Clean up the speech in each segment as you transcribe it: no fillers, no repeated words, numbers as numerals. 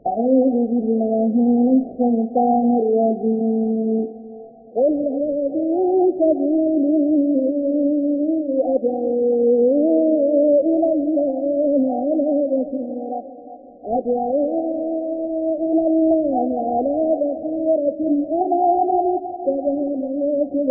أعوذ بالله من الشيطان الرجيم. قل هذه سبيلي أدعو إلى الله على بصيرة أنا ومن اتبعني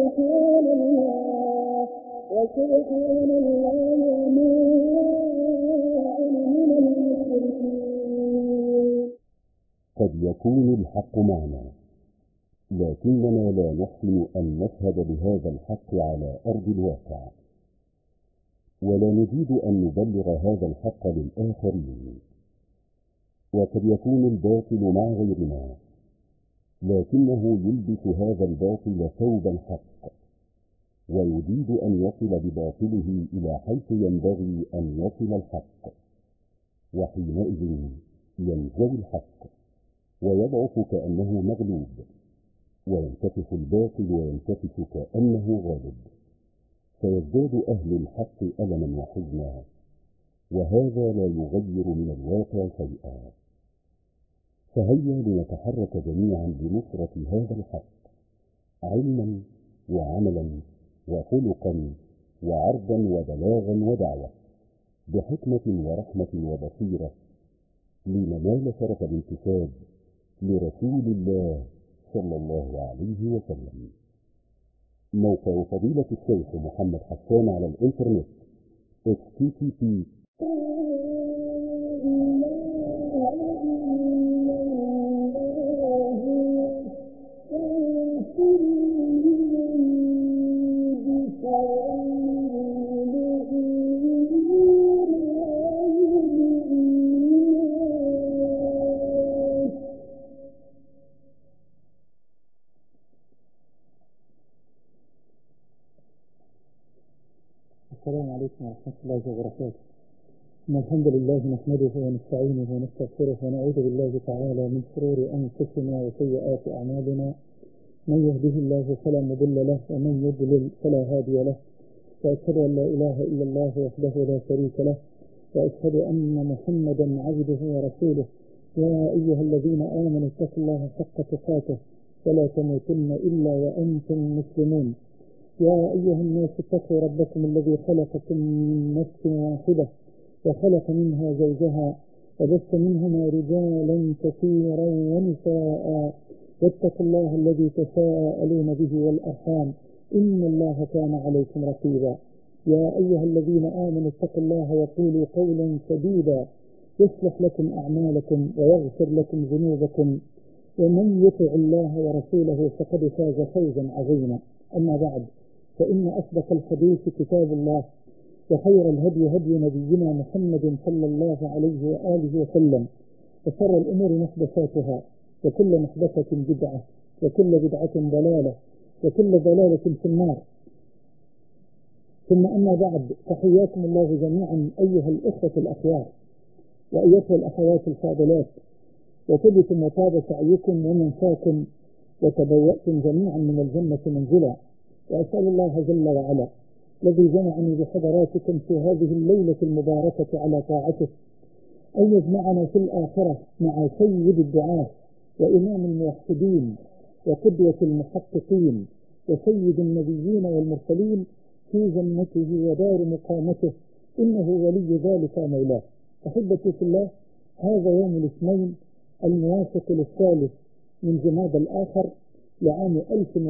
وسبحان الله وما أنا من المشركين. قد يكون الحق معنا، لكننا لا نحسن أن نشهد بهذا الحق على أرض الواقع، ولا نريد أن نبلغ هذا الحق للآخرين. وقد يكون الباطل مع غيرنا، لكنه يلبس هذا الباطل ثوب الحق، ويريد أن يصل بباطله إلى حيث ينبغي أن يصل الحق، وحينئذ ينزوي الحق ويضعف كأنه مغلوب، وينتفخ الباطل وينتفخ كأنه غالب، فيزداد أهل الحق ألما وحزنا، وهذا لا يغير من الواقع شيئا. فهيا لنتحرك جميعا لنصرة هذا الحق، علما وعملا وخلقا وعرضا وبلاغا ودعوة، بحكمة ورحمة وبصيرة، لننال شرف الانتساب لرسول الله صلى الله عليه وسلم. موقع فضيلة الشيخ محمد حسان على الانترنت http السلام عليكم ورحمة الله وبركاته. إن الحمد لله نحمده ونستعينه ونستغفره ونعوذ بالله تعالى من شرور أنفسنا وسيئات أعمالنا، من يهده الله فلا مضل له ومن يضلل فلا هادي له، وأشهد أن لا إله إلا الله وحده لا شريك له، وأشهد أن محمدا عبده ورسوله. يا أيها الذين آمنوا اتقوا الله حق تقاته ولا تموتن إلا وأنتم مسلمون. يا أيها الناس اتقوا ربكم الذي خلقكم من نفس واحدة وخلق منها زوجها وبث منهما رجالا كثيرا ونساء، واتقوا الله الذي تساءلون به والأرحام إن الله كان عليكم رقيبا. يا أيها الذين آمنوا اتقوا الله وقولوا قولا سديدا يصلح لكم أعمالكم ويغفر لكم ذنوبكم، ومن يطع الله ورسوله فقد فاز فوزا عظيما. أما بعد، فإن أصدق الحديث كتاب الله، وخير الهدي هدي نبينا محمد صلى الله عليه وآله وسلم، وشر الأمور محدثاتها، وكل محدثة بدعة، وكل بدعة ضلالة، وكل ضلالة في النار. ثم أما بعد، فحياكم الله جميعا أيها الإخوة الأخيار وأيتها الأخوات الفاضلات، وطبتم وطاب سعيكم ومنساكم، وتبوأتم جميعا من الجنة منزلا. وأسأل الله جل وعلا الذي جمعني بحضراتكم في هذه الليلة المباركة على طاعته أن يجمعنا في الآخرة مع سيد الدعاة وإمام الموحدين وقدوة المحققين وسيد النبيين والمرسلين في جنته ودار مقامته، إنه ولي ذلك مولاه. أحبتي في الله، هذا يوم الاثنين الموافق للثالث من جماد الآخر لعام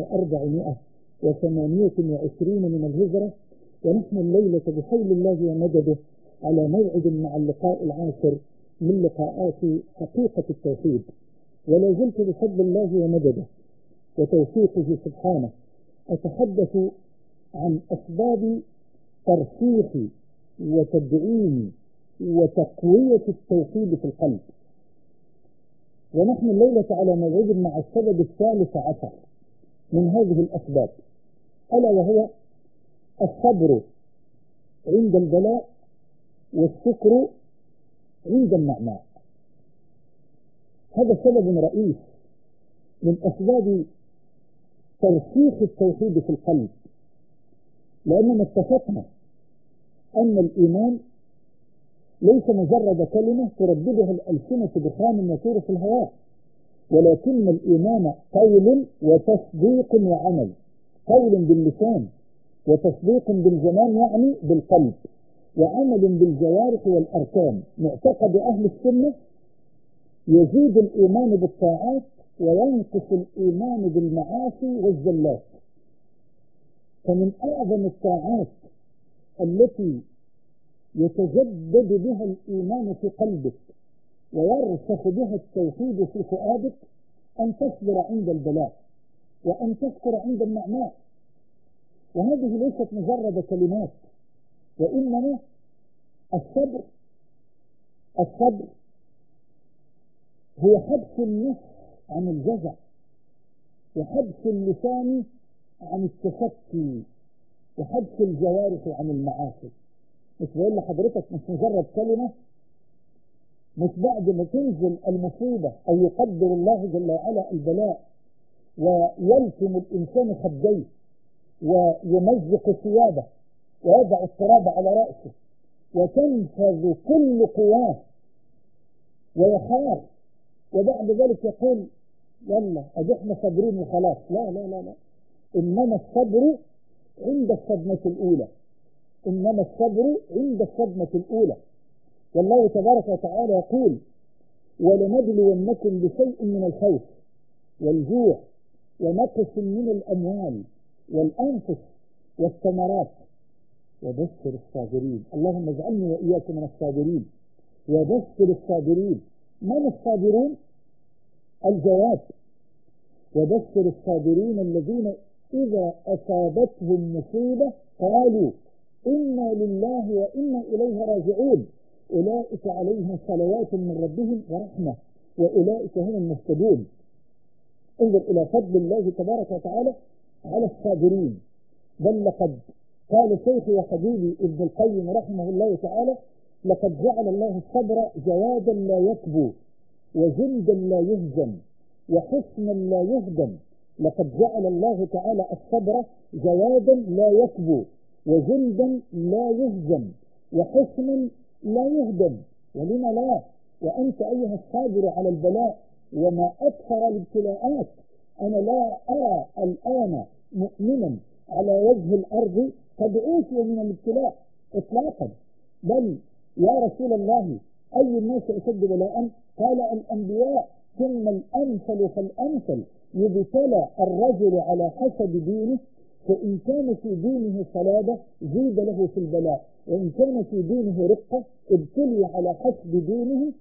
1428 من الهجرة، ونحن الليلة بحول الله ومدده على موعد مع اللقاء العاشر من لقاءات حقيقة التوحيد. ولا زلت بفضل الله ومدده وتوفيقه سبحانه أتحدث عن أسباب ترسيخ وتدعيم وتقوية التوحيد في القلب. ونحن الليلة على موعد مع السبب 13 من هذه الأسباب، ألا وهو الصبر عند البلاء والشكر عند النعماء. هذا سبب رئيس من أسباب ترسيخ التوحيد في القلب، لأننا اتفقنا أن الإيمان ليس مجرد كلمة ترددها الألسنة بخام يطير في الهواء، ولكن الإيمان قول وتصديق وعمل. قول باللسان، وتصديق بالجنان يعني بالقلب، وعمل بالجوارح والأركان. معتقد أهل السنة يزيد الإيمان بالطاعات وينقص الإيمان بالمعاصي والزلات. فمن أعظم الطاعات التي يتجدد بها الإيمان في قلبك ويرسخ بها التوحيد في فؤادك أن تصبر عند البلاء وأن تشكر عند النعماء. وهذه ليست مجرد كلمات، وإنما الصبر هو حبس النفس عن الجزع، وحبس اللسان عن التشكي، وحبس الجوارح عن المعاصي. مش بقول لحضرتك مش مجرد كلمة، مش بعد ما تنزل المصيبة أو يقدر الله جل وعلا البلاء ويلتم الإنسان خديه ويمزق ثيابه ويضع التراب على رأسه وتنفذ كل قواه ويخاف، وبعد ذلك يقول يلا ادي احنا صابرين وخلاص. لا لا لا لا، انما الصبر عند الصدمة الاولى، انما الصبر عند الصدمة الاولى. والله تبارك وتعالى يقول ولنبلونكم بشيء من الخوف والجوع ونقص من الاموال والانفس والثمرات وبشر الصابرين. اللهم اجعلني واياك من الصابرين وبشر الصابرين. من الصابرون؟ الجواب وبشر الصابرين الذين إذا أصابتهم مصيبة قالوا إنا لله وإنا إليه راجعون أولئك عليهم صلوات من ربهم ورحمة وأولئك هم المهتدون. انظر إلى فضل الله تبارك وتعالى على الصابرين. بل لقد قال شيخي وحبيبي ابن القيم رحمه الله تعالى لقد جعل الله الصبر جوادا لا يكبو وجندا لا يهزم وحسنا لا يهدم. لقد جعل الله تعالى الصبر جوادا لا يكبو وجندا لا يهزم وحسنا لا يهدم. ولما لا؟ وأنت أيها الصابر على البلاء وما أكثر الابتلاءات. أنا لا أرى الآن مؤمنا على وجه الأرض قد أوتي من الابتلاء إطلاقا. بل يا رسول الله أي الناس أشد بلاء؟ قال الأنبياء ثم الأمثل فالأمثل. يبتلى الرجل على حسب دينه، فإن كان في دينه صلابة زيد له في البلاء، وإن كان في دينه رقة ابتلي على حسب دينه.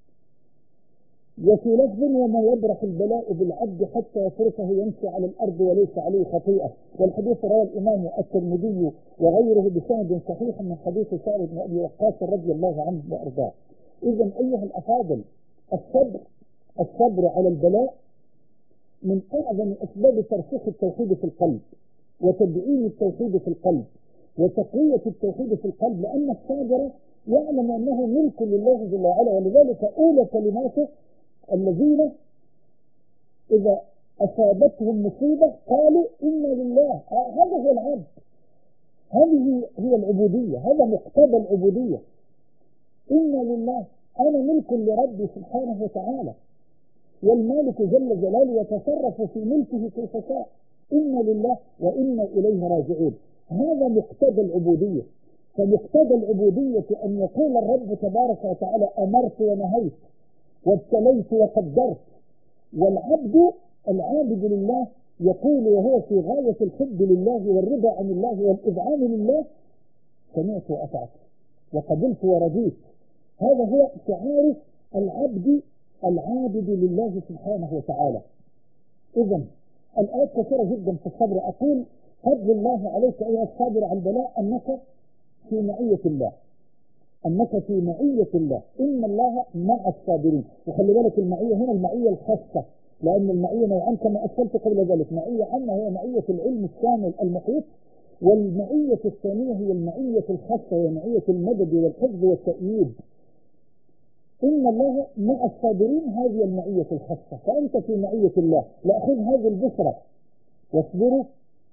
وفي لفظ وما يبرح البلاء بالعبد حتى يتركه يمشي على الأرض وليس عليه خطيئة. والحديث رواه الإمام الترمذي وغيره بسند صحيح من حديث سعد بن أبي وقاص رضي الله عنه وأرضاه. إذا أيها الأفاضل، الصبر على البلاء من أعظم أسباب ترسيخ التوحيد في القلب وتدعيم التوحيد في القلب وتقوية التوحيد في القلب، لأن الصابر يعلم أنه ملك لله جل وعلا. ولذلك أولى كلماته الذين إذا أصابتهم مصيبة قالوا إنا لله. هذا هو العبد، هذه هي العبودية، هذا مقتضى العبودية. إنا لله، أنا ملك لربي سبحانه وتعالى، والمالك جل جلاله يتصرف في ملكه كيف شاء. إنا لله وإنا إليه راجعون. هذا مقتضى العبودية. فمقتضى العبودية أن يقول الرب تبارك وتعالى أمرت ونهيت وابتليت وقدرت. والعبد العابد لله يقول وهو في غاية الحب لله والرضا عن الله والإذعان لله سمعت وأطعت وقبلت ورضيت. هذا هو شعار العبد العابد لله سبحانه وتعالى. إذن الآيات كثيرة جدا في الصبر. أقول فضل الله عليك أيها الصابر على البلاء أنك في معية الله، أنك في معية الله. إن الله مع الصابرين. وخلي بالك المعية هنا المعية الخاصة، لأن المعية نوعان كما أسفلت قبل ذلك. معية عامة هي معية العلم الشامل المحيط، والمعية الثانية هي المعية الخاصة وهي معية المدد والحفظ والتأييد. إن الله مع الصابرين، هذه المعية الخاصة. فأنت في معية الله. لأخذ هذه البشرى واصبروا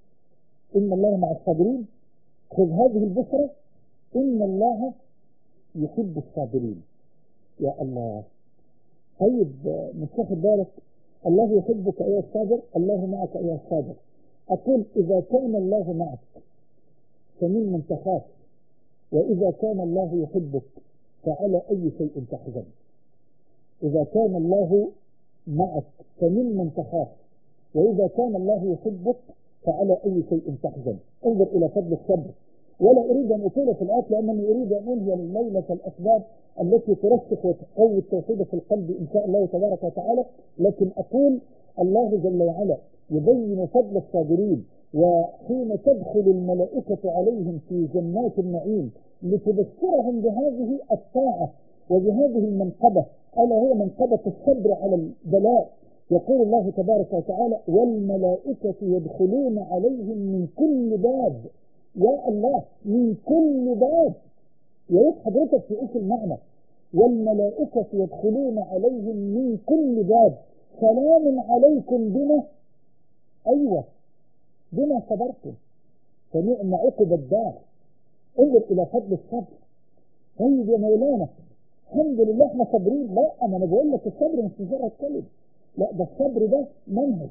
إن الله مع الصابرين. خذ هذه البشرى إن الله يحب الصابرين. يا الله. طيب مش واخد بالك؟ الله يحبك أيها الصابر، الله معك أيها الصابر. أقول إذا كان الله معك فممن تخاف، وإذا كان الله يحبك فعلى أي شيء تحزن. إذا كان الله معك فممن تخاف، وإذا كان الله يحبك فعلى أي شيء تحزن. انظر إلى فضل الصبر. ولا أريد أن أطيل في الآية لأنني أريد أن أنهي الليلة الأسباب التي ترسخ وتقوي التوحيد في القلب إن شاء الله تبارك وتعالى، لكن أقول الله جل وعلا يبين فضل الصابرين، وحين تدخل الملائكة عليهم في جنات النعيم لتبشرهم بهذه الطاعة وبهذه المنقبة، ألا هي منقبة الصبر على البلاء. يقول الله تبارك وتعالى والملائكة يدخلون عليهم من كل باب. يا الله، من كل باب. يا ريت حضرتك تقول المعنى، والملائكة يدخلون عليهم من كل باب سلام عليكم بما أيوة بما صبرتم فنعم عقب الدار. انظر إلى فضل الصبر. طيب يا مولانا الحمد لله احنا صابرين. لا، انا بقول لك الصبر مش مجرد كلمة، لا ده الصبر ده منهج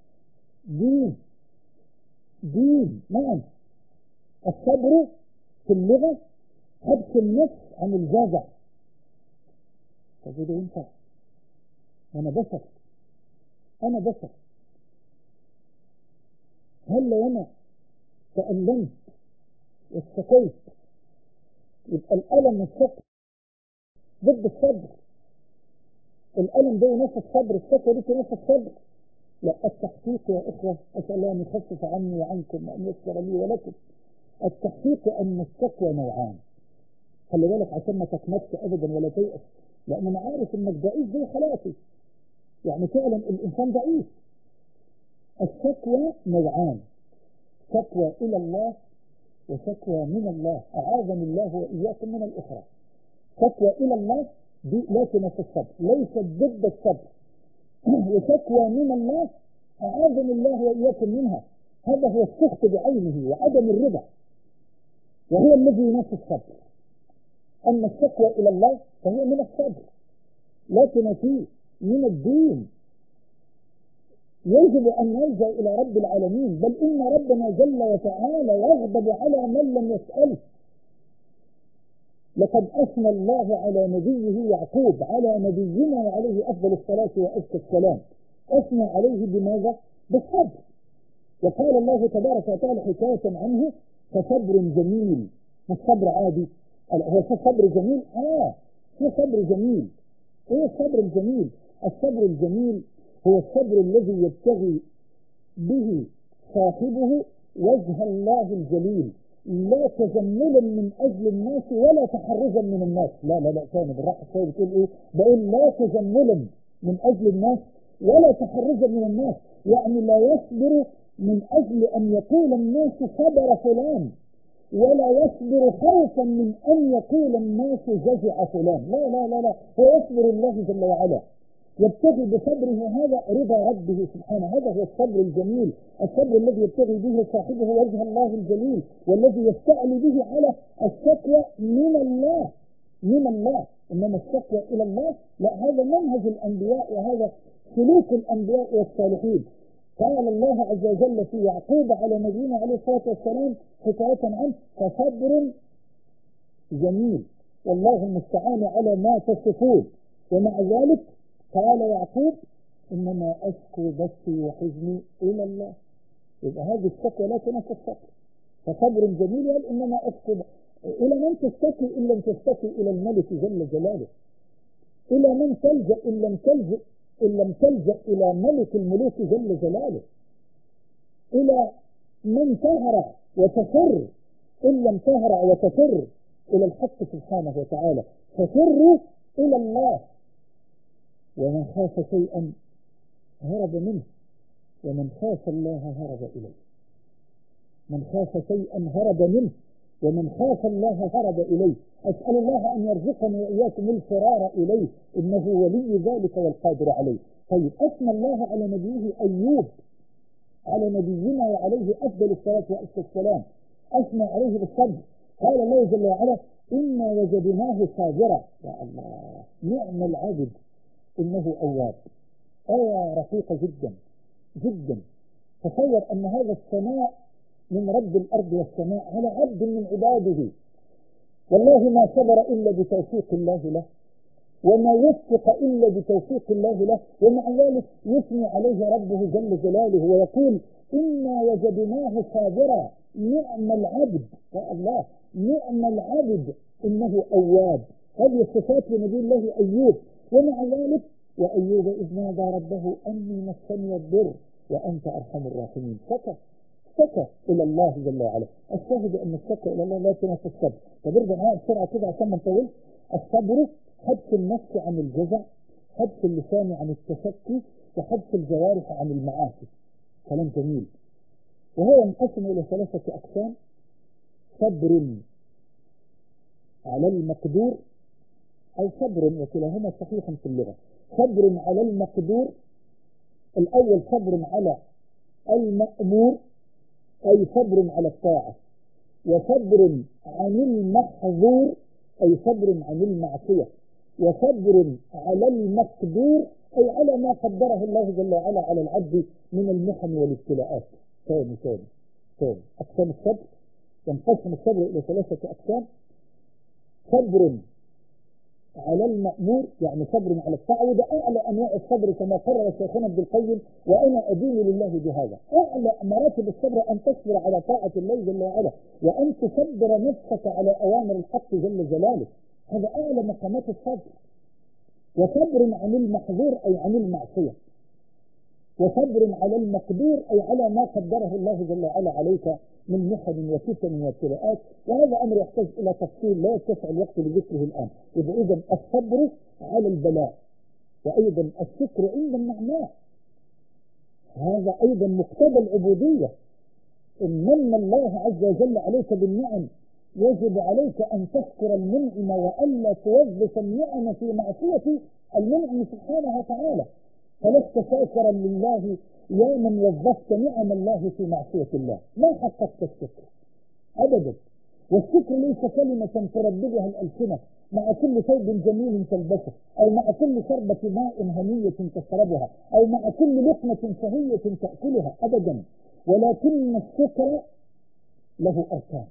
دين. نعم، الصبر في اللغة حبس النفس عن الجزع. تقول انت انا بشر هل لو انا تألمت واستقيت يبقى الألم والشكوى ضد الصبر؟ الألم ده نفس الصبر، الشكوى دي نفس الصبر؟ لا، التحقيق يا إخوة أسأل الله أن يخفف عني وعنكم وأن يسر لي ولكم. التحقيق أن الشكوى نوعان. خلي بالك عشان ما تكمتش أبدا ولا تيأس، لأن أنا عارف إنك ضعيف زي خلاقي، يعني فعلا الإنسان ضعيف. الشكوى نوعان، شكوى إلى الله وشكوى من الله، أعاذني الله وإياكم من الأخرى. شكوى إلى الله دي لا تنافي الصبر، ليست ضد الصبر. وشكوى من الله أعاذني الله وإياكم منها، هذا هو السخط بعينه وعدم الرضا، وهو الذي ينافي الصبر. أما الشكوى إلى الله فهي من الصبر لا تنافيه، من الدين. يجب أن نلجأ إلى رب العالمين، بل إن ربنا جل وتعالى يغضب على من لم يسأله. لقد أثنى الله على نبيه يعقوب على نبينا وعليه أفضل الصلاة وأزكى السلام، أثنى عليه بماذا؟ بالصبر. وقال الله تبارك وتعالى حكاية عنه فصبر جميل، مش صبر عادي. هو صبر جميل؟ هو صبر جميل. ايه الصبر الجميل؟ الصبر الجميل هو الصبر الذي يبتغي به صاحبه وجه الله الجليل، لا تجملا من أجل الناس ولا تحرزا من الناس. لا ثاني بالراحة شوية، بتقول إيه؟ بقول لا تجملا من أجل الناس ولا تحرزا من الناس، يعني لا يصبر من أجل أن يقول الناس صبر فلان، ولا يصبر خوفا من أن يقول الناس جزع فلان. لا، هو يصبر الله جل وعلا، يبتغي بصبره هذا رضا ربه سبحانه. هذا هو الصبر الجميل، الصبر الذي يبتغي به صاحبه وجه الله الجليل، والذي يستعلي به على الشكوى من الله. إنما الشكوى إلى الله لا، هذا منهج الأنبياء وهذا سلوك الأنبياء والصالحين. قال الله عز وجل في يعقوب على نبينا عليه الصلاة والسلام حكاية عنه فصبر جميل والله المستعان على ما تصفون. ومع ذلك قال يعقوب إنما أشكو بثي وحزني إلى الله. يبقى هذه الشكوى لا تنافي الصبر. فصبر جميل قال إنما أشكو إلى من تشتكي إن لم تشتكي إلى الملك جل جلاله؟ إلى من تلجأ إن لم تلجأ إلى ملك الملوك جل جلاله؟ إلى من تهرع وتفر إن لم تهرع وتفر إلى الحق سبحانه وتعالى؟ ففروا إلى الله. ومن خاف شيئا هرب منه، ومن خاف الله هرب إليه. من خاف شيئا هرب منه، ومن خاف الله هرب إليه. أسأل الله أن يرزقني وإياكم الفرار إليه، إنه ولي ذلك والقادر عليه. طيب، أثنى الله على نبيه أيوب على نبينا وعليه أفضل الصلاة والسلام، أثنى عليه بالصبر. قال الله جل وعلا إنا وجدناه صابرا. يا الله، نعم العبد إنه أواب. آية رقيقة جدا جدا. تصور أن هذا الثناء من رب الأرض والسماء على عبد من عباده، والله ما صبر إلا بتوفيق الله له، وما وفق إلا بتوفيق الله له، ومع ذلك يثني عليه ربه جل جلاله ويقول إنا وجدناه صابرا نعم العبد. يا الله، نعم العبد إنه أواب. هذه الصفات لنبي الله أيوب. ومع ذلك وأيوب إذ نادى ربه أني مسني الضر وأنت أرحم الراحمين. شكى إلى الله جل وعلا. الشاهد أن الشكى إلى الله لا تنافي الصبر. فبرجع معايا بسرعة كده عشان ما نطولش. الصبر حبس النفس عن الجزع، حبس اللسان عن التشكي، وحبس الجوارح عن المعاصي. كلام جميل. وهو ينقسم إلى 3 أقسام: صبر على المقدور، أو صبر، وكلاهما صحيح في اللغة. صبر على المقدور، الأول صبر على المأمور أي صبر على الطاعة، وصبر عن المحظور أي صبر عن المعصية، وصبر على المقدور أي على ما قدره الله جل وعلا على العبد من المحن والابتلاءات. ثاني أقسام الصبر. ينقسم الصبر إلى 3 أقسام: صبر على المأمور يعني صبر على الطاعة، وده أعلى أنواع الصبر كما قرر شيخنا ابن القيم، وأنا أدين لله بهذا. أعلى مراتب الصبر أن تصبر على طاعة الله جل وعلا، وأن تصبر نفسك على أوامر الحق جل جلاله. هذا أعلى مقامات الصبر. وصبر عن المحظور أي عن المعصية، وصبر على المقدور أي على ما قدره الله جل وعلا عليك من محن وفتن وابتلاءات. وهذا أمر يحتاج إلى تفصيل لا يتسع الوقت لذكره الآن. إذا الصبر على البلاء، وأيضا الشكر عند النعماء، هذا أيضا مقتضى العبودية. إن من الله عز وجل عليك بالنعم يجب عليك أن تشكر المنعم، وألا توظف النعم في معصية المنعم سبحانه وتعالى. فلست شاكرا لله يا من وظفت نعم الله في معصية الله، ما حققت الشكر أبدا. والشكر ليس كلمة ترددها الألسنة مع كل ثوب جميل تلبسه، أو مع كل شربة ماء هنية تشربها، أو مع كل لقمة شهية تأكلها أبدا. ولكن الشكر له أركان.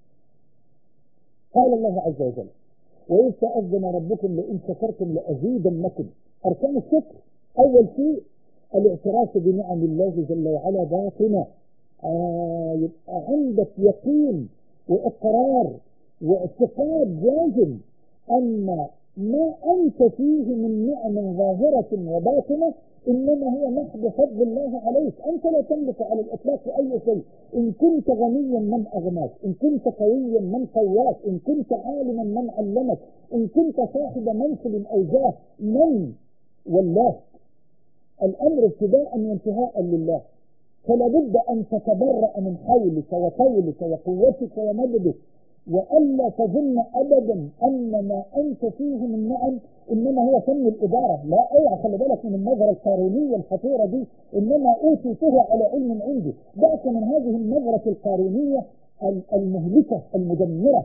قال الله عز وجل: وإذ تأذن ربكم لئن شكرتم لأزيدنكم. أركان الشكر: أول شيء الاعتراف بنعم الله جل وعلا باطنة. يبقى عندك يقين وإقرار واعتقاد جازم أن ما أنت فيه من نعم ظاهرة وباطنة إنما هو محض فضل الله عليك. أنت لا تملك على الإطلاق أي شيء. إن كنت غنيا من أغناك، إن كنت قويا من قواك، إن كنت عالما من علمك، إن كنت صاحب منصب أو جاه من ولاك. الأمر ابتداء وانتهاء لله. فلا بد أن تتبرأ من حولك وطولك وقوتك ومددك، وألا تظن أبدا أن ما أنت فيه من نعم إنما هو فن الإدارة. لا، اوعى، خلي بالك من النظرة القارونية الخطيرة دي. إنما أوتيته على علم عندي. دعك من هذه النظرة القارونية المهلكة المدمرة،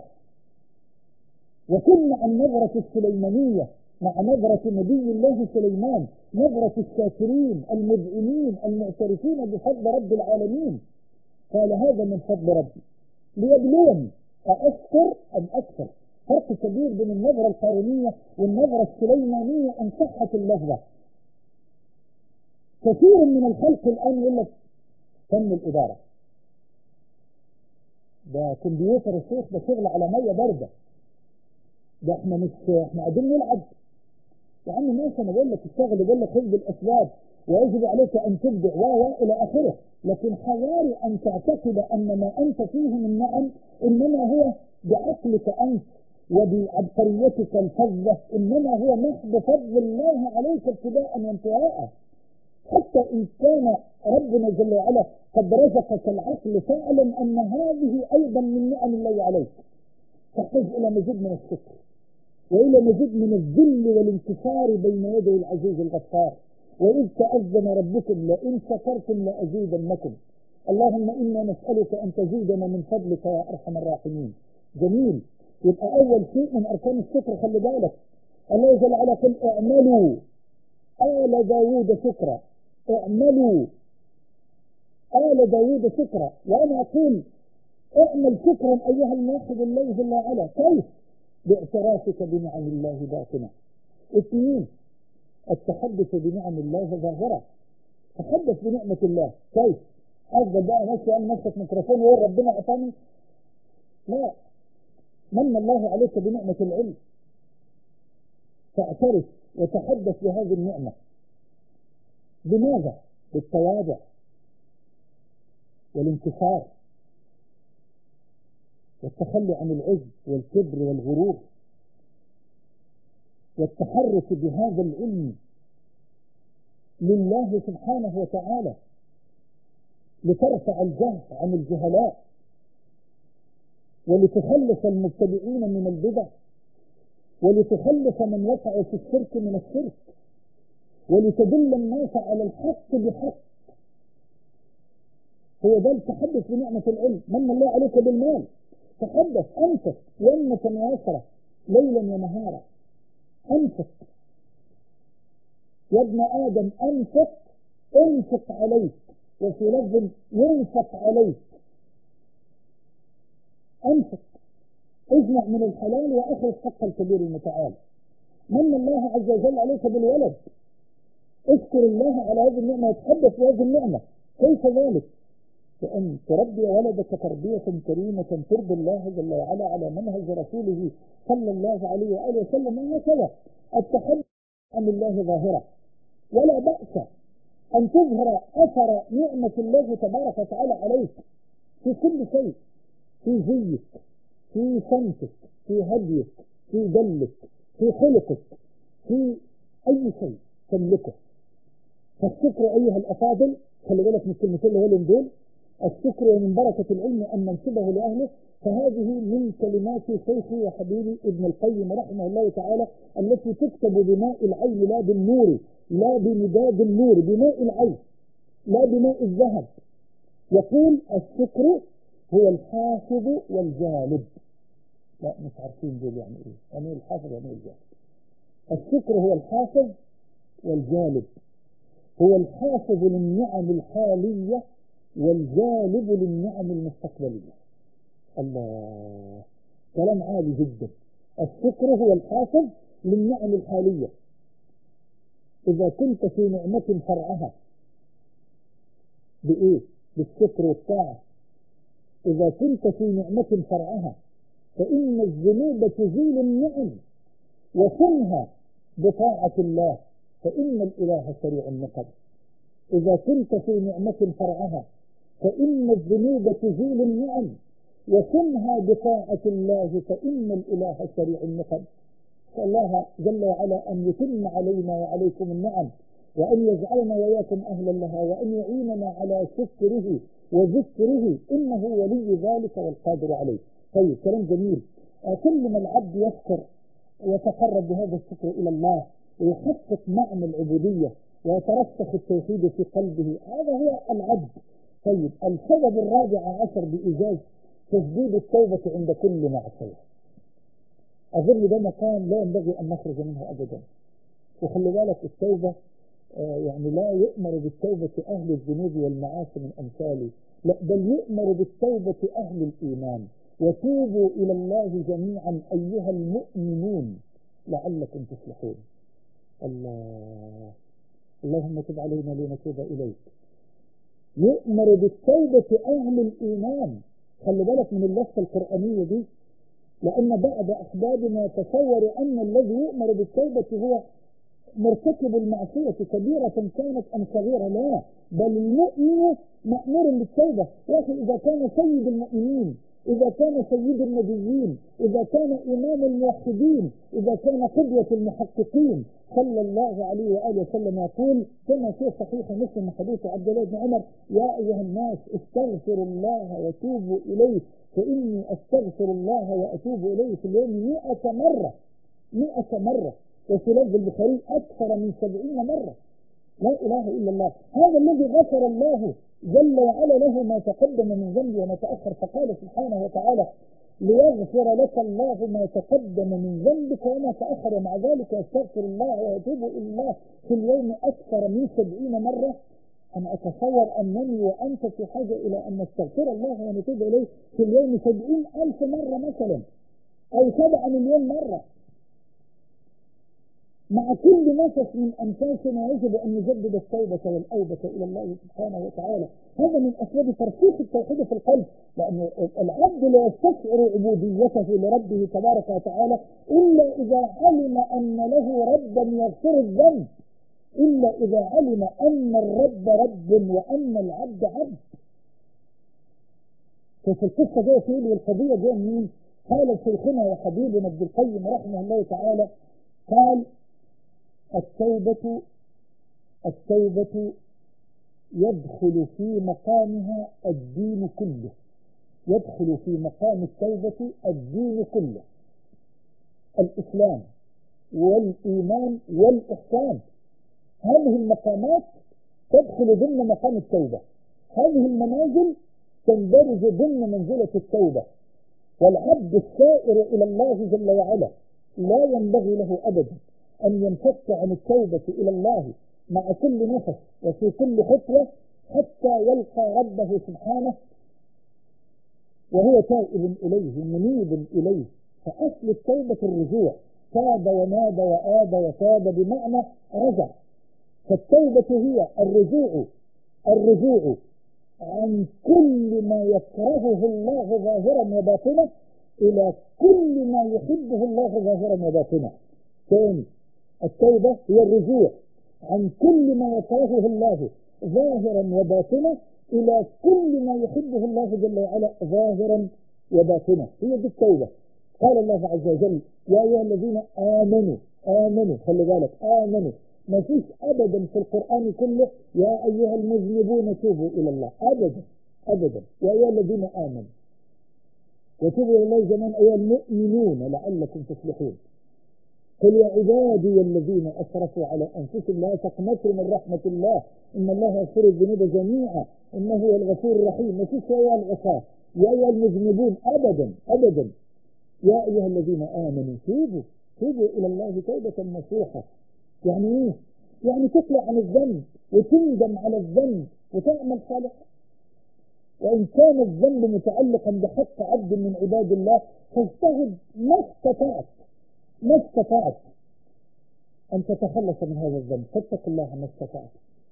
وكن عن نظرة السليمانية مع نظرة نبي الله سليمان، نظرة الشاكرين المدعمين المعترفين بفضل رب العالمين. قال: هذا من فضل ربي ليبلوني أأشكر أم أكفر. فرق كبير بين النظرة القارونية والنظرة السليمانية إن صحت اللفظة. كثير من الخلق الآن يقول لك فن الإدارة ده كمبيوتر يا شيخ، ده شغل على مية باردة، ده احنا قاعدين نلعب. يا عم ماشي، انا بقول لك اشتغل، بقول لك خذ بالاسباب ويجب عليك ان تبدع الى اخره، لكن حواري ان تعتقد ان ما انت فيه من نعم انما هو بعقلك انت وبعبقريتك الفذة، انما هو محض فضل الله عليك ابتداء وانتهاء. حتى ان كان ربنا جل وعلا قد رزقك العقل، فاعلم ان هذه ايضا من نعم الله عليك. تحتاج الى مزيد من الشكر، وإلى مزيد من الذل والانكسار بين يدي العزيز الغفار. وإذ تأذن ربكم لئن شكرتم لأزيدنكم. اللهم إنا نسألك أن تزيدنا من فضلك يا أرحم الراحمين. جميل. يبقى أول شيء من أركان الشكر خلي بالك، الله جل وعلا قل اعملوا آل داوود شكرا، اعملوا آل داوود شكرا. وأنا أقول اعمل شكرا أيها الموحد الله جل وعلا. كيف؟ باعترافك بنعم الله باطنة. اثنين، التحدث بنعم الله ظاهرة. تحدث بنعمة الله. كيف؟ أفضل بقى ماشي أنا ماسك ميكروفون ويقول ربنا أعطاني؟ لا، من الله عليك بنعمة العلم، فاعترف وتحدث بهذه النعمة. بماذا؟ بالتواضع والانكسار والتخلي عن العجب والكبر والغرور، والتحرك بهذا العلم لله سبحانه وتعالى، لترفع الجهل عن الجهلاء، ولتخلص المبتدئين من البدع، ولتخلص من وقع في الشرك من الشرك، ولتدل الناس على الحق بحق. هو ده التحدث بنعمة العلم. من الله عليك بالمال، تحدث، أنفق يومة ويسرة ليلا ونهارا، أنفق يا ابن آدم، أنفق عليك، وفي لفظ ينفق عليك. أنفق، اجمع من الحلال وأخرج حق الكبير المتعال. من الله عز وجل عليك بالولد، اشكر الله على هذه النعمة وتحدث بهذه النعمة. كيف ذلك؟ بأن تربي ولدك تربية كريمة ترضي الله جل وعلا على منهج رسوله صلى الله عليه وآله وسلم. وهكذا التحدث عن الله ظاهرة. ولا بأس أن تظهر أثر نعمة الله تبارك وتعالى عليك في كل شيء، في زيك، في صمتك، في هديك، في دلك، في خلقك، في أي شيء تملكه. فالشكر أيها الأفاضل، خلي بالك من الكلمتين اللي هولهم دول، الشكر ومن بركة العلم أن ننسبه لأهله. فهذه من كلمات شيخي وحبيبي ابن القيم رحمه الله تعالى، التي تكتب بماء العين لا بالنور، لا بمداد النور، بماء العين لا بماء الذهب. يقول الشكر هو الحافظ والجالب. لا مش عارفين دول يعني ايه، يعني الحافظ يعني الجالب. الشكر هو الحافظ والجالب، هو الحافظ للنعم الحالية والجالب للنعم المستقبلية. الله، كلام عالي جدا. الشكر هو الحافظ للنعم الحالية. إذا كنت في نعمة فرعها بإيه؟ بالشكر والطاعة. إذا كنت في نعمة فرعها فإن الذنوب تزيل النعم وصنها بطاعة الله، فإن الإله سريع النقم. إذا كنت في نعمة فرعها فإن الذنوب تزيل النعم وصنها بطاعة الله، فإن الإله سريع النقم. فالله جل وعلا أن يتم علينا وعليكم النعم، وأن يجعلنا وإياكم أهلا لها، وأن يعيننا على شكره وذكره، إنه ولي ذلك والقادر عليه. طيب كلام جميل. كل ما العبد يشكر ويتقرب بهذا الشكر إلى الله ويحقق معنى العبودية ويترسخ التوحيد في قلبه، هذا هو العبد. طيب السبب الرابع عشر بإيجاز تجديد التوبة عند كل معصية. أظن ده مقام لا ينبغي أن نخرج منه أبدا. وخلي بالك التوبة يعني لا يؤمر بالتوبة أهل الذنوب والمعاصي من أمثاله، لا بل يؤمر بالتوبة أهل الإيمان. وتوبوا إلى الله جميعا أيها المؤمنون لعلكم تفلحون. الله، اللهم تب علينا لنتوب إليك. يؤمر بالتوبة أهل الإيمان. خلي بالك من اللفظة القرآنية دي، لأن بعض أحبابنا يتصور أن الذي يؤمر بالتوبة هو مرتكب المعصية كبيرة كانت أم صغيرة. لا، بل المؤمن مأمور بالتوبة. لكن إذا كان سيد المؤمنين، إذا كان سيد النبيين، إذا كان إمام الموحدين، إذا كان قدوة المحققين صلى الله عليه وآله وسلم يقول كما في صحيح مسلم حديث عبد الله بن عمر: يا أيها الناس استغفروا الله وتوبوا إليه، فإني أستغفر الله وأتوب إليه في اليوم 100 مرة. 100 مرة. وفي لفظ البخاري أكثر من 70 مرة. لا إله إلا الله. هذا الذي غفر الله جل وعلا له ما تقدم من ذنبه وما تأخر. فقال سبحانه وتعالى: ليغفر لك الله ما تقدم من ذنبك وما تأخر، ومع ذلك يستغفر الله ويتوب إلى الله في اليوم أكثر من 70 مرة. أنا أتصور أنني وأنت في حاجة إلى أن نستغفر الله ونتوب إليه في اليوم 70,000 مرة مثلا، أو 7 مليون مرة. مع كل نفس من أنفاسنا يجب أن نجدد التوبة والأوبة إلى الله سبحانه وتعالى. هذا من أسباب ترسيخ التوحيد في القلب، لأن العبد لا يستشعر عبوديته لربه تبارك وتعالى إلا إذا علم أن له ربا يغفر الذنب، إلا إذا علم أن الرب رب وأن العبد عبد. ففي القصة دي تقول والقضية دي مين؟ قال شيخنا وحبيبنا ابن القيم رحمه الله تعالى، قال التوبة يدخل في مقامها الدين كله، يدخل في مقام التوبة الدين كله، الإسلام والإيمان والإحسان. هذه المقامات تدخل ضمن مقام التوبة، هذه المنازل تندرج ضمن منزلة التوبة. والعبد السائر إلى الله جل وعلا لا ينبغي له أبدا أن ينفك عن التوبة إلى الله مع كل نفس وفي كل خطوة حتى يلقى ربه سبحانه وهو تائب إليه منيب إليه. فأصل التوبة الرجوع، تاب وناب وآب وتاب بمعنى رجع. فالتوبة هي الرجوع عن كل ما يكرهه الله ظاهرا وباطنا إلى كل ما يحبه الله ظاهرا وباطنا. ثاني، التوبة هي الرجوع عن كل ما يكرهه الله ظاهرا وباطنا إلى كل ما يحبه الله جل وعلا ظاهرا وباطنا. هي دي التوبة. قال الله عز وجل: يا أيها الذين آمنوا، خلي بالك، آمنوا. ما فيش أبدا في القرآن كله يا أيها المذنبون توبوا إلى الله، أبدا. يا أيها الذين آمنوا وتوبوا إلى الله جميعا أيها المؤمنون لعلكم تفلحون. قل يا عبادي الذين أسرفوا على أنفسهم لا تقنطوا من رحمة الله إن الله يغفر الذنوب جميعا إنه هو الغفور الرحيم. ما فيش يا أيها العصاة، يا أيها المذنبون، أبدا. يا أيها الذين آمنوا توبوا إلى الله توبة نصوحة. يعني إيه؟ يعني تطلع عن الذنب وتندم على الذنب وتعمل صالحا. وإن كان الذنب متعلقا بحق عبد من عباد الله فاجتهد ما استطعت أن تتخلص من هذا الذنب، فاتق الله ما استطعت.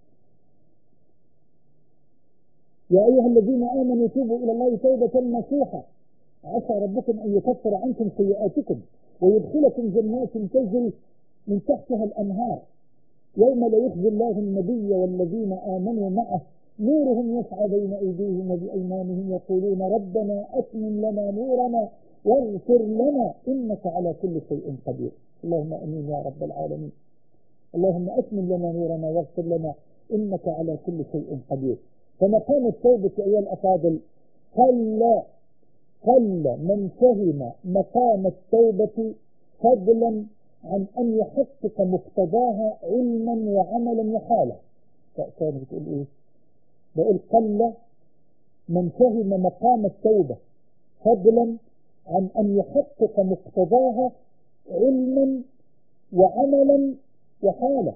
يا أيها الذين آمنوا توبوا إلى الله توبة نصوحة عسى ربكم أن يكفر عنكم سيئاتكم ويدخلكم جنات تجري من تحتها الأنهار يوم لا يخزي الله النبي والذين آمنوا معه نورهم يسعى بين أيديهم وبأيمانهم يقولون ربنا أتمم لنا نورنا واغفر لنا إنك على كل شيء قدير. اللهم أمين يا رب العالمين. اللهم أتمم لنا نورنا واغفر لنا إنك على كل شيء قدير. فمقام التوبة أيها الأفاضل قل من فهم مقام التوبة فضلا عن أن يحقق مقتضاها علما وعملا وحالا. كانت بتقول إيه؟ بقول قل من فهم مقام التوبة فضلا عن أن يحقق مقتضاها علما وعملا وحالا.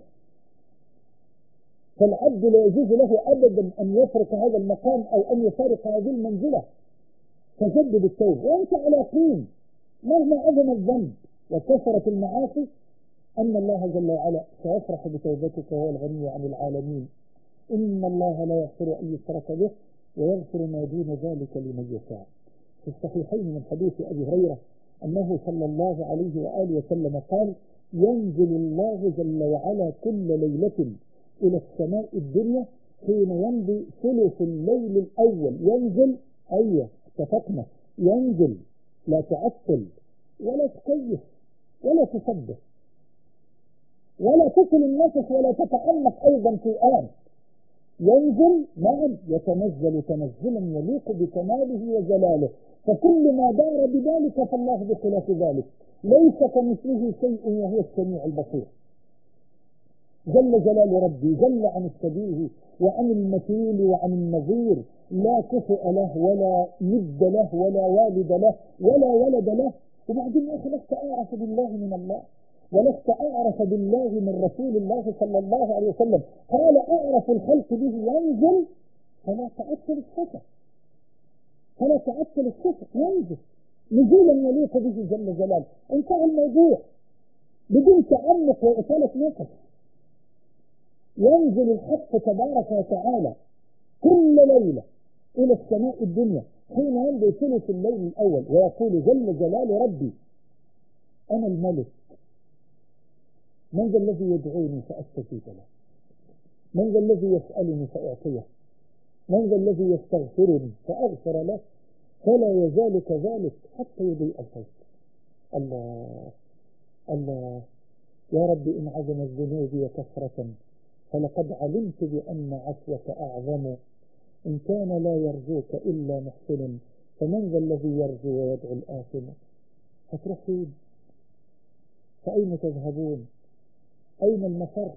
فالعبد لا يجوز له أبدا أن يترك هذا المقام أو أن يفارق هذه المنزلة. فجدد التوبة وأنت على يقين مهما عظم الذنب وكثرت المعاصي أن الله جل وعلا سيفرح بتوبتك وهو الغني عن العالمين. إن الله لا يغفر أن يشرك به ويغفر ما دون ذلك لمن يشاء. في الصحيحين من حديث أبي هريرة أنه صلى الله عليه وآله وسلم قال: ينزل الله جل وعلا كل ليلة إلى السماء الدنيا حين يمضي ثلث الليل الأول. ينزل، أيوة اتفقنا، ينزل، لا تعطل ولا تكيف ولا تصبح ولا تصل النفس ولا تتعمق أيضا في آن. ينزل، نعم، يتنزل تنزلا يليق بكماله وجلاله. فكل ما دار بذلك فالله بخلاف ذلك، ليس كمثله شيء وهو السميع البصير. جل جلال ربي، جل عن الشبيه وعن المثيل وعن النظير، لا كفؤ له ولا ند له ولا والد له ولا ولد له. وبعدين يا أخي لست أعرف بالله من الله، ولست أعرف بالله من رسول الله صلى الله عليه وسلم. قال أعرف الخلق به ينزل فلا تعطل الصفة، فلا تعطل الصفة، ينزل نزولا يليق به جل جلاله. انتهى الموضوع بدون تعمق وإطالة نفس. ينزل الحق تبارك وتعالى كل ليلة إلى السماء الدنيا حين يمضي ثلث الليل الأول ويقول جل جلال ربي أنا الملك، من ذا الذي يدعوني فأستجيب له، من ذا الذي يسألني فأعطيه، من ذا الذي يستغفرني فأغفر له، فلا يزال كذلك حتى يضيء الفجر. الله الله، يا رب إن عظم الذنوب كثرة فلقد علمت بأن عفوك أعظم، إن كان لا يرجوك إلا محسن فمن ذا الذي يرجو ويدعو الآثم. هتروح فين؟ فأين تذهبون؟ أين المفر؟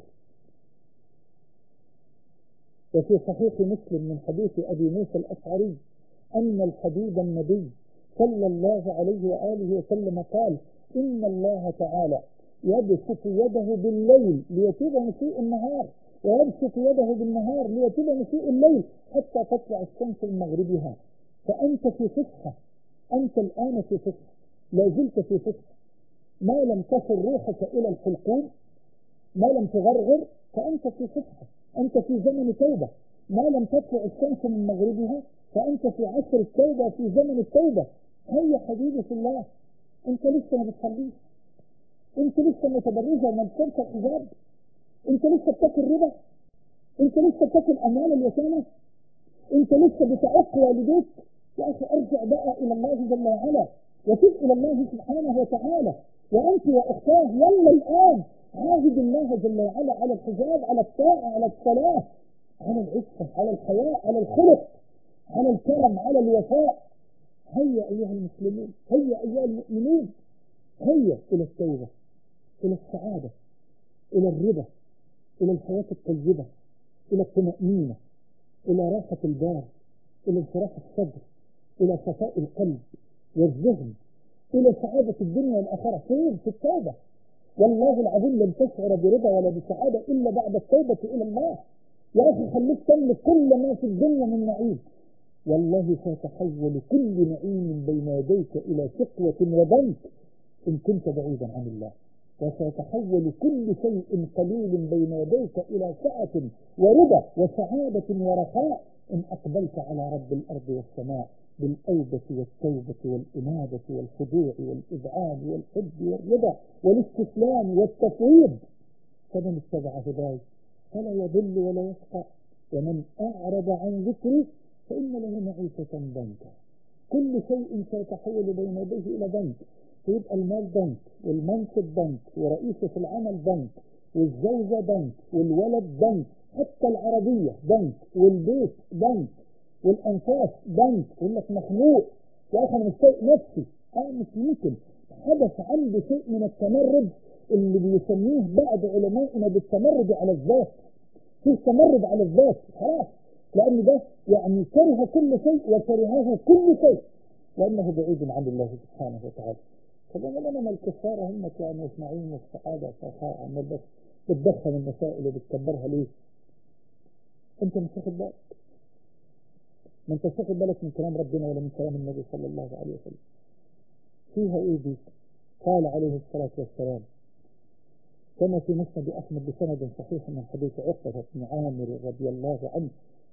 وفي صحيح مسلم من حديث أبي موسى الأشعري أن الحبيب النبي صلى الله عليه وآله وسلم قال إن الله تعالى يبسط يده بالليل ليتوب مسيء النهار، ويبسط يده بالنهار ليتوب مسيء الليل حتى تطلع الشمس من مغربها. فأنت في فسحة، أنت الآن في فسحة، لا زلت في فسحة، ما لم تصل روحك إلى الحلقوم، ما لم تغرغر فأنت في فسحة، أنت في زمن توبة. ما لم تطلع الشمس من مغربها فأنت في عصر التوبة، في زمن التوبة. هيا حبيبي في الله، أنت لسه ما بتصليش، أنت لسه متبرجة وما بتلبس الحجاب، أنت لسه بتاكل ربا، أنت لسه بتاكل أموال اليتامى، أنت لسه بتعق والديك. يا أخي ارجع بقى إلى الله جل وعلا وتب إلى الله سبحانه وتعالى. وأنت يا أختاه يلا الآن عاهد الله جل وعلا على الحجاب، على الطاعة، على الصلاة، على العفة، على الحياء، على الخلق، على الكرم، على الوفاء. هيا أيها المسلمون، هيا أيها المؤمنين، هيا إلى التوبة، إلى السعادة، إلى الرضا، إلى الحياة الطيبة، إلى الطمأنينة، إلى راحة البال، إلى انشراح الصدر، إلى صفاء القلب والذهن، إلى سعادة الدنيا والآخرة. فين؟ في التوبة. والله العظيم لن تشعر برضا ولا بسعادة إلا بعد التوبة إلى الله. يا أخي خليك تملك كل ما في الدنيا من نعيم، والله سيتحول كل نعيم بين يديك إلى شقوة وضنك إن كنت بعيدا عن الله، وسيتحول كل شيء قليل بين يديك إلى سعة ورضا وسعادة ورخاء إن أقبلت على رب الأرض والسماء بالأوبة والتوبة والإنابة والخضوع والإذعان والحب والرضا والاستسلام والتفويض. فمن اتبع هداي فلا يضل ولا يشقى، ومن أعرض عن ذكري فإن له معيشة ضنكا. كل شيء سيتحول بين يديه إلى ضنك، فيبقى المال ضنك، والمنصب ضنك، ورئيسة العمل ضنك، والزوجة ضنك، والولد ضنك، حتى العربية ضنك، والبيت ضنك، والأنفاس ضنك. يقول لك مخنوق يا أخي أنا مش طايق نفسي. مش يمكن حدث عنده شيء من التمرد اللي بيسميه بعض علمائنا بالتمرد على الذات. في تمرد على الذات خلاص، لأن ده يعني كره كل شيء وكرهه كل شيء لأنه بعيد عن الله سبحانه وتعالى. فقال لنا ما الكفار هم كانوا يسمعون السعادة وفاقها عمال بس بتدخل المسائل وبتكبرها ليه؟ أنت مش واخد بالك، ما أنت واخد بالك من كلام ربنا ولا من كلام النبي صلى الله عليه وسلم. فيها إيه دي؟ قال عليه الصلاة والسلام كما في مسند أحمد بسند صحيح من حديث عقبة بن عامر رضي الله عنه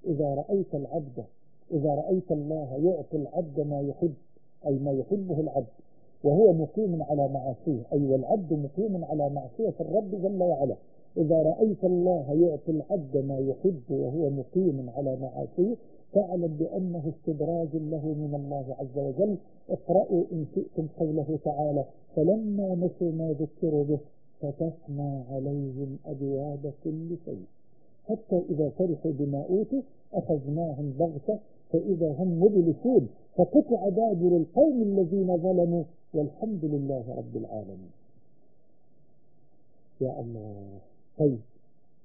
إذا رأيت الله يعطي العبد ما يحب، أي ما يحبه العبد وهو مقيم على معاصيه، أي والعبد مقيم على معصية الرب جل وعلا. إذا رأيت الله يعطي العبد ما يحب وهو مقيم على معاصيه فاعلم بأنه استدراج له من الله عز وجل. اقرأوا إن شئتم قوله تعالى فلما نسوا ما ذكروا به فتحنا عليهم أبواب كل شيء حتى إذا فرحوا بما أوتوا أخذناهم بغتة فإذا هم مبلسون فقطع دابر القوم الذين ظلموا والحمد لله رب العالمين. يا الله. طيب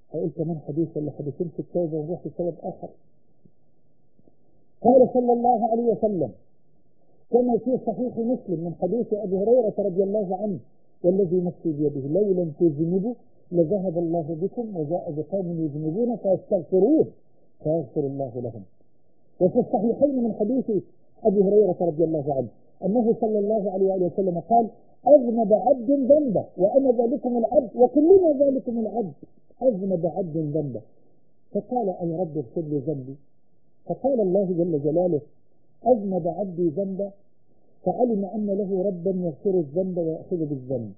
هقول كمان حديث ولا حديثين في التوبة ونروح لسبب آخر. قال صلى الله عليه وسلم كما في صحيح مسلم من حديث أبي هريرة رضي الله عنه: والذي نفسي بيده لو لم تذنبوا لذهب الله بكم وجاء بقوم يذنبون فيستغفرون فيغفر الله لهم. وفي الصحيحين من حديث أبي هريرة رضي الله عنه أنه صلى الله عليه وسلم قال: أذنب عبد ذنبا وأنا ذلكم العبد وكلنا ذلكم العبد. أذنب عبد ذنبا فقال: أي رب اغفر لي ذنبي. فقال الله جل جلاله: أذنب عبدي ذنبا فعلم أن له ربا يغفر الذنب ويأخذ بالذنب.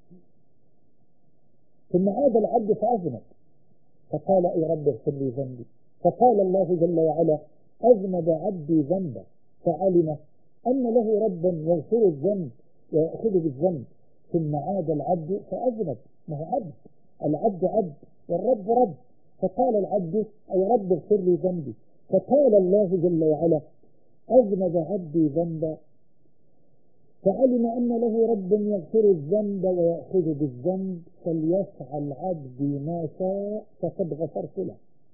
ثم عاد العبد فأذنب فقال: أي رب اغفر لي ذنبي. فقال الله جل وعلا: أذنب عبدي ذنبا فعلم أن له ربا يغفر الذنب ويأخذ بالذنب. ثم عاد العبد فأذنب. ما هو عبد، العبد عبد والرب رب. فقال العبد: أي رب اغفر لي ذنبي. فقال الله جل وعلا: أذنب عبدي ذنبا فعلم أن له ربا يغفر الذنب ويأخذ بالذنب فليفعل عبدي ما شاء فقد غفرت له.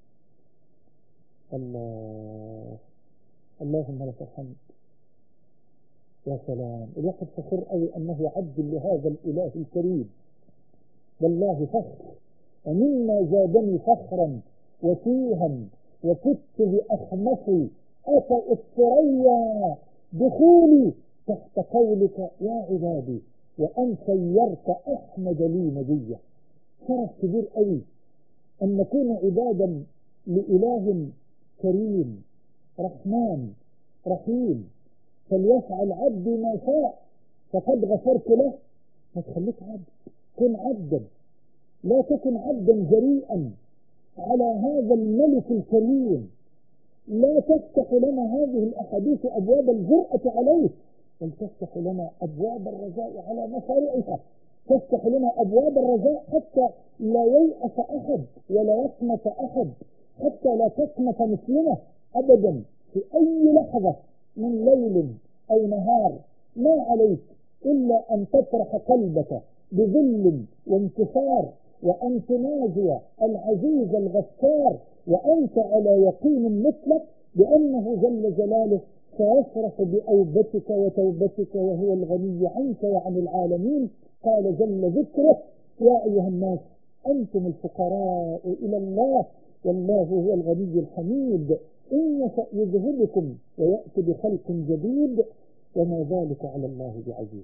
الله، اللهم لك الحمد. يا سلام، الواحد فخور قوي أنه عبد لهذا الإله الكريم. والله فخر، ومما زادني فخرا وفيها وكدت بأخمصي أتى الثريا دخولي تحت قولك يا عبادي وأن سيرت أحمد لي نبيا. شرف كبير قوي أن نكون عبادا لإله كريم رحمن رحيم. فليفعل عبدي ما شاء فقد غفرت له. ما تخليك عبد، كن عبدا، لا تكن عبدا جريئا على هذا الملك الكريم. لا تفتح لنا هذه الأحاديث أبواب الجرأة عليه، بل تفتح لنا أبواب الرجاء على مشاريعها. تفتح لنا أبواب الرجاء حتى لا ييأس أحد ولا يقنط أحد، حتى لا تقنط مسلمة أبدا في أي لحظة من ليل أو نهار. ما عليك إلا أن تطرح قلبك بذل وانكسار وأن تناجي العزيز الغفار، وأنت على يقين مطلق بأنه جل جلاله سيفرح بأوبتك وتوبتك وهو الغني عنك وعن العالمين. قال جل ذكره: يا أيها الناس أنتم الفقراء إلى الله والله هو الغني الحميد إن يشأ يذهبكم ويأتي بخلق جديد وما ذلك على الله بعزيز.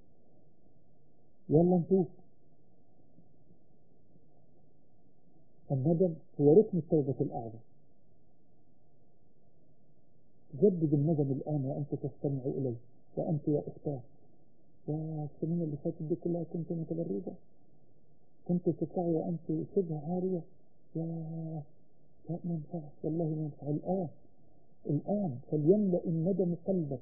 يلا نشوف. الندم هو ركن التوبة الأعظم. جدد الندم الآن وأنت تستمع إليه، وأنت يا أختاه. يا السنين اللي فاتت دي كلها كنت متبرجة، كنت تطلعي وأنت شبه عارية. يا لا، ما ينفعش والله، ما ينفع. الآن فليملأ الندم قلبك،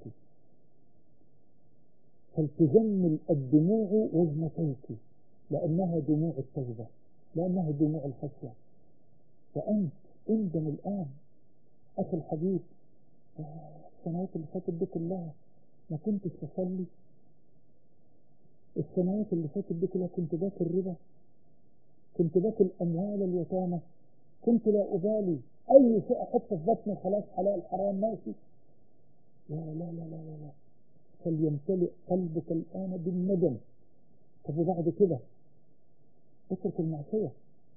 فلتجمل الدموع وجنتيك، لأنها دموع التوبة، لأنها دموع الخشية. وأنت اندم الآن أخي الحبيب. السنوات اللي فاتت دي كلها ما كنتش تصلي، السنوات اللي فاتت دي كلها كنت باكل ربا، كنت باكل أموال اليتامى، كنت لا أبالي أي شيء أحط في بطني خلاص حلال حرام ماشي. لا لا لا لا لا, لا. فليمتلئ قلبك الآن بالندم. طب وبعد كده اترك المعصية،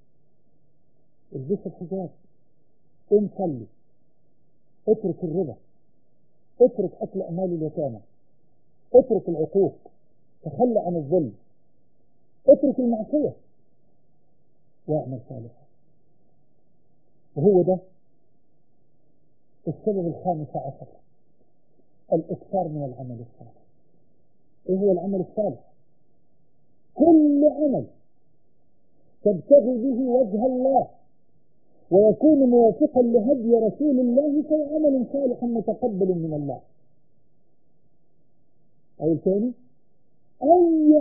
البس الحجاب، قم صلي، اترك الربا، اترك أكل أموال اليتامى، اترك العقوق، تخلى عن الظلم، اترك المعصية واعمل صالحا. وهو ده السبب الخامس عشر، الإكثار من العمل الصالح. ايه هو العمل الصالح؟ كل عمل تبتغي به وجه الله ويكون موافقا لهدي رسول الله فهو عمل صالح متقبل من الله. أو تاني، أي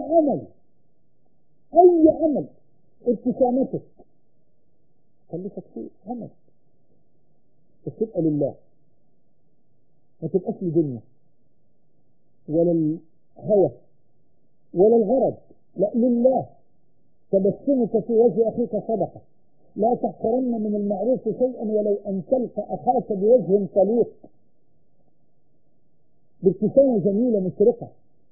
عمل ابتسامتك خليك فيه عمل، بس تبقى لله، ما تبقاش لدنيا ولا الهوى ولا الغرض، لا لله. تبسمك في وجه أخيك صدقة، لا تحقرن من المعروف شيئا ولو أن تلقى أخاك بوجه طليق بابتسامة جميلة مشرقة.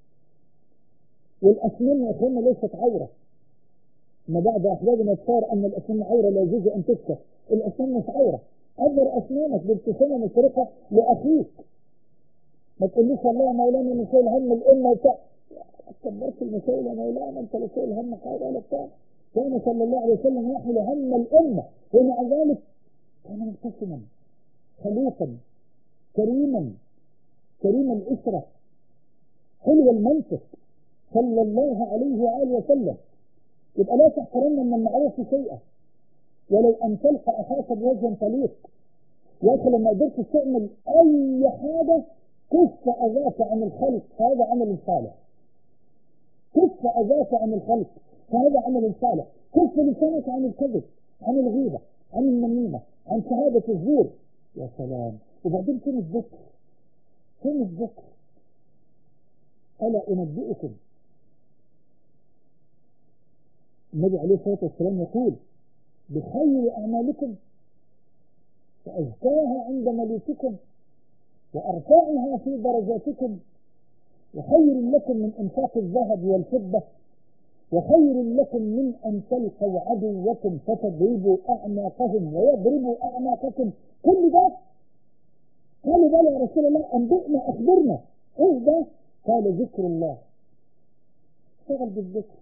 والأسنان يا أخوانا ليست عورة، ما بعد أحبابنا صار أن الأسنان عورة لا يجوز أن تكسر. الأسنان مش عورة، أبر أسنانك بابتسامة مشرقة لأخيك. ما تقوليش والله يا مولانا أنا شايل هم الأمة وبتاع، كبرت المسائل يا مولانا، أنت لا شايل هم حاجة ولا بتاع. كان صلى الله عليه وسلم يحمل هم الأمة ومع ذلك كان مبتسما خلوقا كريما، كريم الأسرة، حلو المنطق صلى الله عليه وآله وسلم. يبقى لا تحقرن من المعروف شيئا ولو أن تلقى أخاك بوجه طليق. يا أخي لما قدرت تعمل أي حاجة كف أذاك عن الخلق فهذا عمل صالح. كف أذاك عن الخلق فهذا عمل صالح. كف لسانك عن الكذب، عن الغيبة، عن النميمة، عن شهادة الزور. يا سلام. وبعدين فين الذكر؟ فين الذكر؟ ألا أنبئكم. النبي عليه الصلاة والسلام يقول بخير أعمالكم وأزكاها عند مليككم وأرفعها في درجاتكم وخير لكم من إنفاق الذهب والفضة وخير لكم من أن تلقوا عدوكم فتضربوا أعناقهم ويضربوا أعناقكم. كل ده قالوا بلى يا رسول الله أنبئنا أخبرنا إيه ده؟ قال ذكر الله. اشتغل بالذكر،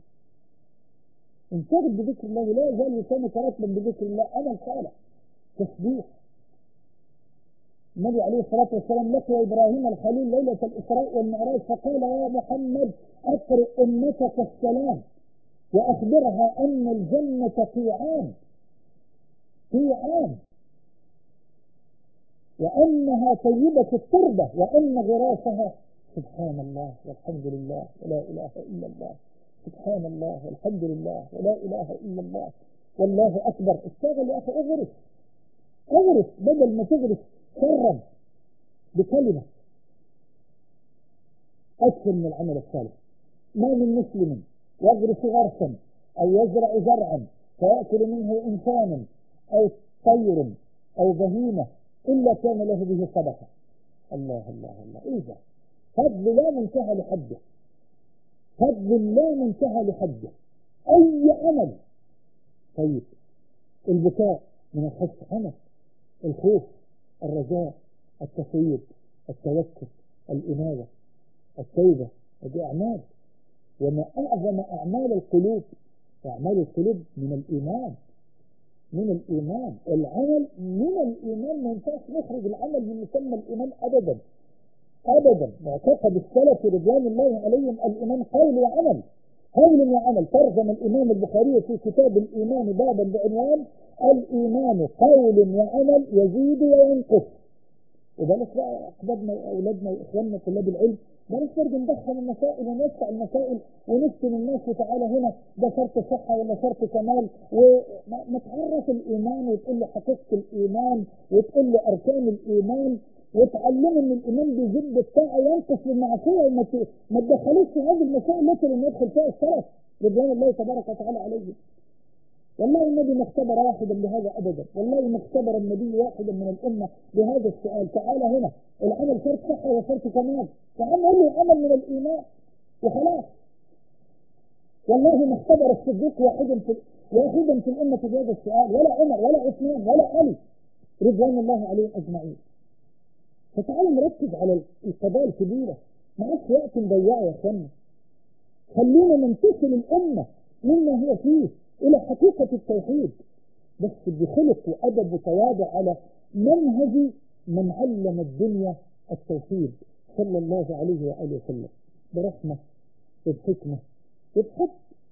انشغل بذكر الله، لا يزال لسانك رطبا بذكر الله. عمل صالح، تسبيح. النبي عليه الصلاة والسلام لقي إبراهيم الخليل ليلة الإسراء والمعراج فقال يا محمد أقرئ أمتك السلام وأخبرها أن الجنة قيعان قيعان وأنها طيبة التربة وأن غراسها سبحان الله والحمد لله ولا إله إلا الله، سبحان الله والحمد لله ولا إله إلا الله والله أكبر. اشتغل يا أخي، اغرس اغرس بدل ما تغرس شرا بكلمة أكثر من العمل الصالح. ما من مسلم يغرس غرسا أو يزرع زرعا فيأكل منه إنسان أو طير أو بهيمة إلا كان له به صدقة. الله الله الله. إيه ده؟ فضل لا منتهى لحده، فضل لا منتهى لحده. أي عمل. طيب البكاء من الخشية عمل، الخوف، الرجاء، التفويض، التوكل، الإنابة، التوبة، هذه أعمال. وما أعظم أعمال القلوب. أعمال القلوب من الإيمان، من الإيمان. العمل من الإيمان، ما ينفعش نخرج العمل من مسمى الإيمان أبدا أبدا. معتقد السلف رضوان الله عليهم الإيمان قول وعمل، قول وعمل. ترجم الإمام البخاري في كتاب الإيمان بابا بعنوان الإيمان قول وعمل يزيد وينقص. وبلاش بقى أحبابنا وأولادنا وإخواننا طلاب العلم بلاش برضه ندخل المسائل ونوسع المسائل ونفتن الناس وتعالى هنا ده شرط صحة ولا شرط كمال، وما تعرف الإيمان وتقول له حقيقة الإيمان وتقول له أركان الإيمان وتعلموا ان الايمان بيزيد بالطاعه وينقص بالمعصيه. وما تدخلوش في هذه المسائل التي لم يدخل فيها السلف رضوان الله تبارك وتعالى عليهم. والله النبي ما اختبر واحدا بهذا ابدا، والله ما اختبر النبي واحدا من الامه بهذا السؤال. تعالى هنا العمل شرط صحه وشرط كمال، تعالى قول له عمل من الايمان وخلاص. والله ما اختبر الصديق واحدا في الامه بهذا السؤال، ولا عمر ولا عثمان ولا علي رضوان الله عليهم اجمعين. فتعالوا نركز على القضايا الكبيرة، ما عادش وقت نضيعه يا اخوانا. خلينا ننتقل الأمة مما هو فيه إلى حقيقة التوحيد، بس بخلق وأدب وتواضع على منهج من علم الدنيا التوحيد صلى الله عليه وآله وسلم، برحمة وبحكمة وبحب.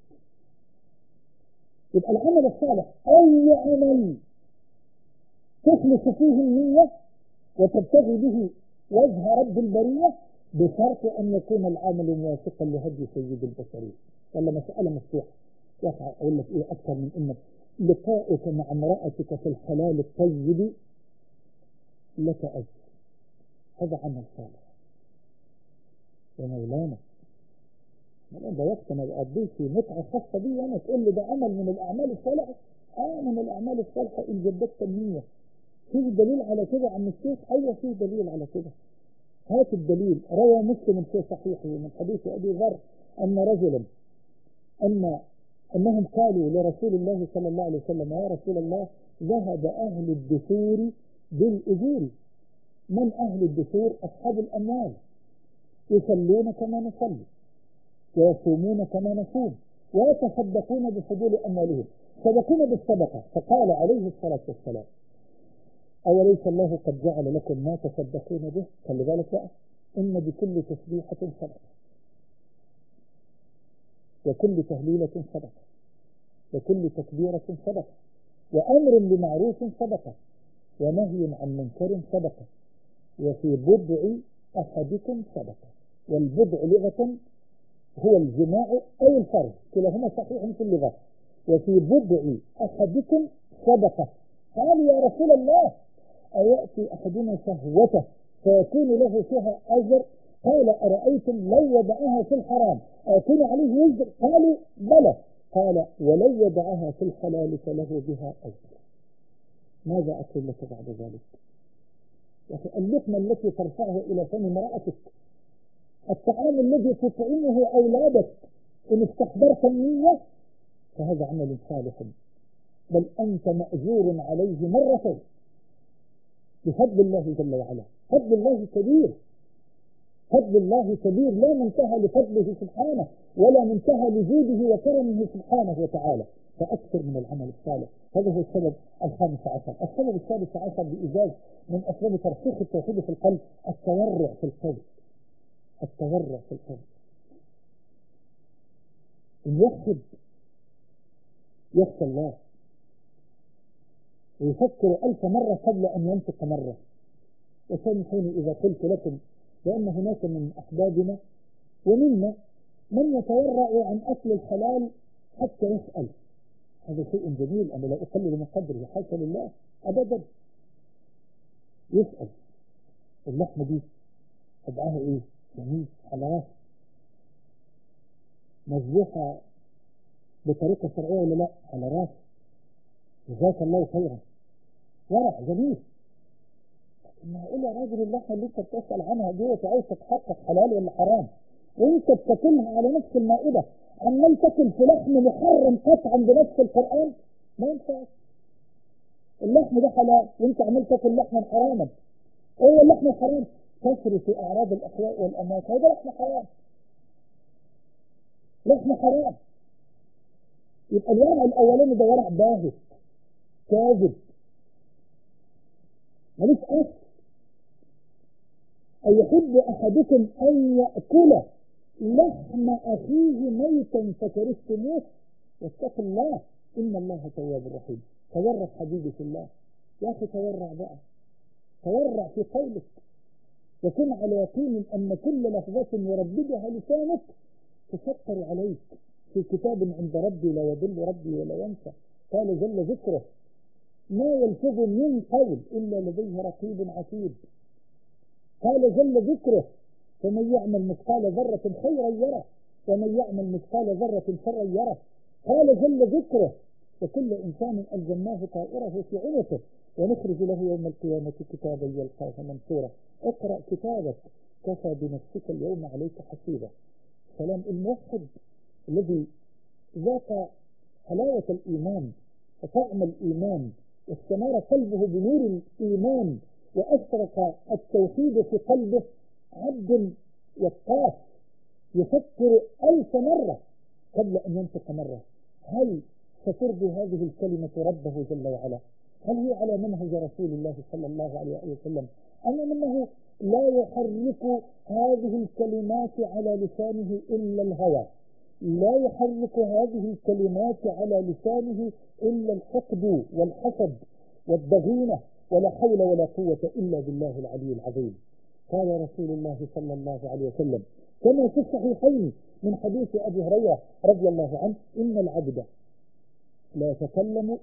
يبقى العمل الصالح أي عمل تخلص فيه النية وتبتغي به وجه رب البرية بشرط أن يكون العمل موافقا لهدي سيد البشرية. ولا مسألة مفتوحة يا أخي. أقول لك إيه أكثر من إنك لقاؤك مع امرأتك في الحلال الطيب لك أجر، هذا عمل صالح يا مولانا. ده وقت ما بقضيه في متعة خاصة بي أنا تقول لي ده عمل من الأعمال الصالحة. من الأعمال الصالحة إن جددت النية. فيه دليل على كده عن الشيخ؟ أيوة فيه دليل على كده. هات الدليل. روى مسلم في صحيحه من حديث أبي ذر أن رجلا أنهم قالوا لرسول الله صلى الله عليه وسلم: يا رسول الله، ذهب أهل الدثور بالأجور. من أهل الدثور؟ أصحاب الأموال، يصلون كما نصلي ويصومون كما نصوم ويتصدقون بفضول أموالهم، صدقون بالصدقة. فقال عليه الصلاة والسلام: أوليس الله قد جعل لكم ما تصدقون به؟ خلي بالك بقى، إن بكل تسبيحة صدقة، وكل تهليلة صدقة، وكل تكبيرة صدقة، وأمر بمعروف صدقة، ونهي عن منكر صدقة، وفي بضع أحدكم صدقة. والبضع لغة هو الجماع أو الفرج، كلاهما صحيح في اللغة. وفي بضع أحدكم صدقة. قال: يا رسول الله، أيأتي أحدنا شهوته فيكون له فيها أجر؟ قال: أرأيتم لو وضعها في الحرام أكون عليه وزر؟ قالوا: بلى. قال: ولو وضعها في الحلال فله بها أجر. ماذا أقول لك بعد ذلك؟ يا أخي، اللقمة التي ترفعها إلى فم امرأتك، الطعام الذي تطعمه أولادك، إن استحضرت النية فهذا عمل صالح، بل أنت مأجور عليه مرتين بفضل الله جل وعلا. فضل الله كبير، فضل الله كبير، لا منتهى لفضله سبحانه ولا منتهى لجوده وكرمه سبحانه وتعالى. فأكثر من العمل الصالح. هذا هو السبب الخامس عشر. السبب السادس عشر بإيجاز من أسباب ترسيخ التوحيد في القلب: التورع في القلب. التورع في القلب. الموحد يخشى الله ويفكر 1000 مرة قبل أن ينطق مرة. وسامحوني إذا قلت لكم لأن هناك من أحبابنا ومنا من يتورع عن أكل الحلال حتى يسأل. هذا شيء جميل، أنا لا أقلل من قدره، حاشا لله أبدا. يسأل: اللحمة دي طبعها إيه؟ جميل، على راسي، مذبوحة بطريقة شرعية ولا لا؟ على راسي، جزاك الله خيرا، ورع جميل. معقول يا راجل اللحمة اللي انت بتسأل عنها دي عايز تتحقق حلال ولا حرام وانت بتاكلها على نفس المائدة عمال تاكل في لحم محرم قطعا بنفس القرآن؟ ما ينفعش. اللحم ده حلال وانت عمال تاكل لحما حراما. ايه اللحم حرام؟ كسر في اعراض الاحياء والاموات، هذا لحم حرام، لحم حرام. يبقى الورع الاولاني ده ورع باهت كاذب ملوش اصل. أيحب أحدكم أن يأكل لحم أخيه ميتا فكرهتموه؟ واتقوا الله إن الله تواب رحيم. تورع حبيبي في الله، يا أخي تورع بقى، تورع في قولك، وكن على يقين أن كل لفظة يرددها لسانك تسطر عليك في كتاب عند ربي لا يضل ربي ولا ينسى. قال جل ذكره: ما يلفظ من قول إلا لديه رقيب عتيد. قال جل ذكره: فمن يعمل مثقال ذرة خيرا يره ومن يعمل مثقال ذرة شرا يره. قال جل ذكره: وكل إنسان ألزمناه طائره في عنقه ونخرج له يوم القيامة كتابا يلقاه منشورا. اقرأ كتابك كفى بنفسك اليوم عليك حسيبا. كلام الموحد الذي ذاق حلاوة الإيمان وطعم الإيمان واستنار قلبه بنور الإيمان وأشرق التوحيد في قلبه، عبد وقاف يفكر 1000 مرة قبل أن ينطق مرة. هل سترضي هذه الكلمة ربه جل وعلا؟ هل هي على منهج رسول الله صلى الله عليه وسلم؟ أم أنه لا يحرك هذه الكلمات على لسانه إلا الهوى، لا يحرك هذه الكلمات على لسانه إلا الحقد والحسد والضغينة، ولا حول ولا قوة إلا بالله العلي العظيم. قال رسول الله صلى الله عليه وسلم كما في الصحيحين من حديث أبي هريرة رضي الله عنه: إن العبد لا يتكلم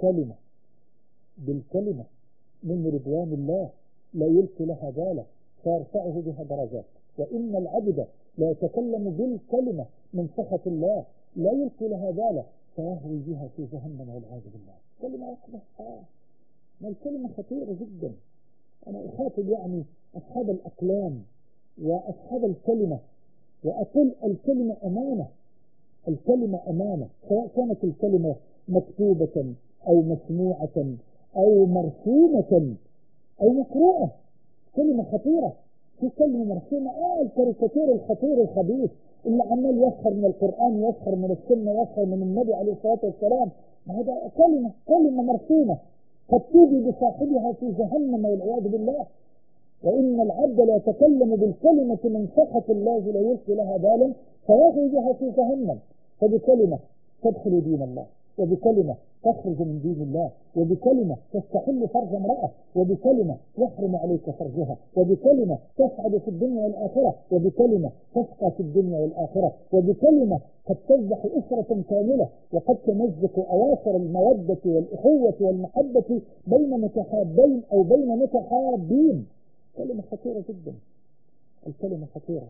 بالكلمة من رضوان الله لا يلقي لها بالا فيرفعه بها درجات، وإن العبد لا يتكلم بالكلمة من سخط الله لا يلقي لها بالا فيهوي بها في جهنم والعياذ بالله. كلمة واحدة ما الكلمة خطيرة جدا. أنا أخاطب يعني أصحاب الأقلام وأصحاب الكلمة وأقول الكلمة أمانة. الكلمة أمانة، سواء كانت الكلمة مكتوبة أو مسموعة أو مرسومة أو مقروءة. كلمة خطيرة. في كلمة مرسومة الكاريكاتير الخطير الخبيث اللي عمال يسخر من القرآن، يسخر من السنة، يسخر من النبي عليه الصلاة والسلام. هذا كلمة مرسومة قد توجي بصاحبها في جهنم والعياذ بالله. وإن العبد لا يتكلم بالكلمة من سخط الله لا يلقي لها بالا فيخرجها في جهنم. فبكلمة تدخل دين الله، وبكلمة تخرج من دين الله، وبكلمة تستحل فرج امرأة، وبكلمة يحرم عليك فرجها، وبكلمة تسعد في الدنيا والآخرة، وبكلمة تشقى في الدنيا والآخرة، وبكلمة قد تذبح أسرة كاملة، وقد تمزق أواصر المودة والأخوة والمحبة بين متحابين أو بين متحابين. كلمة خطيرة جدا. الكلمة خطيرة،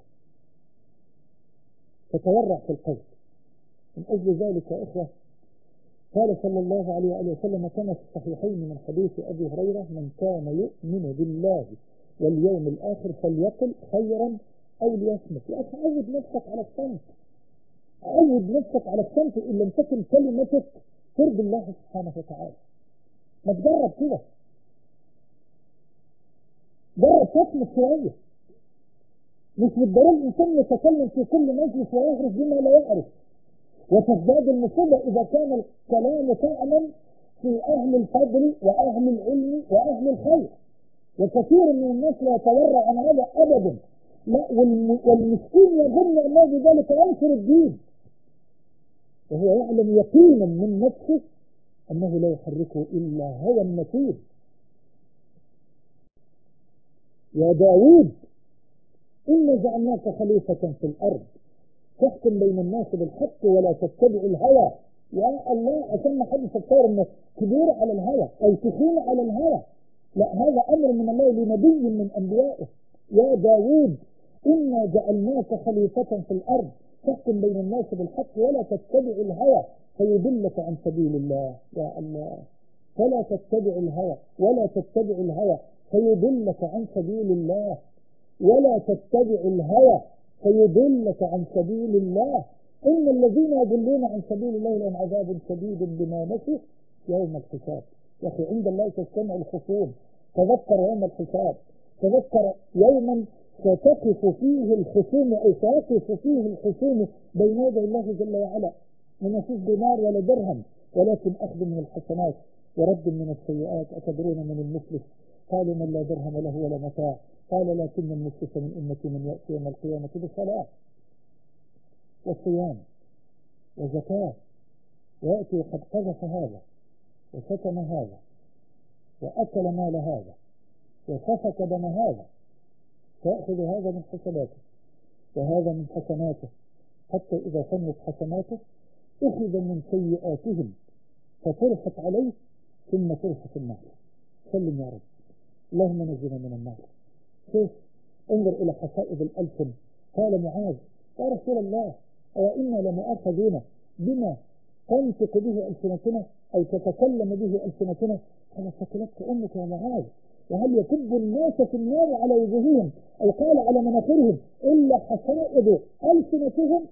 تتورع في القلب. من أجل ذلك يا إخوة قال صلى الله عليه وآله وسلم كما في الصحيحين من حديث أبي هريرة: من كان يؤمن بالله واليوم الآخر فليقل خيرا أو ليصمت. يا أخي عود نفسك على الصمت، عود نفسك على الصمت إن لم تكن كلمتك ترضي الله سبحانه وتعالى. ما تجرب كده، جرب تصمت شوية. مش بالضرورة الإنسان يتكلم في كل مجلس ويخرج بما لا يعرف. وتزداد المصيبة إذا كان الكلام طعنا في أهل الفضل وأهل العلم وأهل الخير. وكثير من الناس لا يتورع عن هذا أبدا. لا، والمسكين يظن أنه بذلك ينصر الدين، وهو يعلم يقينا من نفسه أنه لا يحركه إلا هوى النفيذ. يا داود إنا جعلناك خليفة في الأرض تحكم بين الناس بالحق ولا تتبع الهوى. يا الله، عشان ما حدش يتصور انك كبير على الهوى او تخين على الهوى. لا، هذا امر من الله لنبي من انبيائه. يا داود انا جعلناك خليفة في الارض تحكم بين الناس بالحق ولا تتبع الهوى فيضلك عن سبيل الله. يا الله، فلا تتبع الهوى ولا تتبع الهوى فيضلك عن سبيل الله، ولا تتبع الهوى فيضلك عن سبيل الله. إن الذين يضلون عن سبيل الله لهم عذاب شديد بما نسوا يوم الحساب. يا أخي عند الله تجتمع الخصوم. تذكر يوم الحساب، تذكر يوما ستقف فيه الخصوم أو سيقف فيه الخصوم بين يدي الله جل وعلا. وما فيش دينار ولا درهم، ولكن أخذ من الحسنات ورد من السيئات. أتدرون من المفلس؟ قالوا من لا درهم له ولا متاع. قال لكن المفلس من أمتي من يأتي يوم القيامة بصلاة وصيام وزكاة ويأتي قد قذف هذا وشتم هذا وأكل مال هذا وسفك دم هذا، فيأخذ هذا من حسناته وهذا من حسناته، حتى إذا فنت حسناته أخذ من سيئاتهم فطرحت عليه ثم طرح في النار. سلم يا رب، اللهم نجنا من النار. شوف، انظر إلى حصائد الألسن. قال معاذ: يا رسول الله، وإنا لمؤاخذون بما تنطق به ألسنتنا أو تتكلم به ألسنتنا؟ قال: ثكلتك أمك يا معاذ، وهل يكب الناس في النار على وجوههم أو قال على مناخرهم إلا حصائد ألسنتهم؟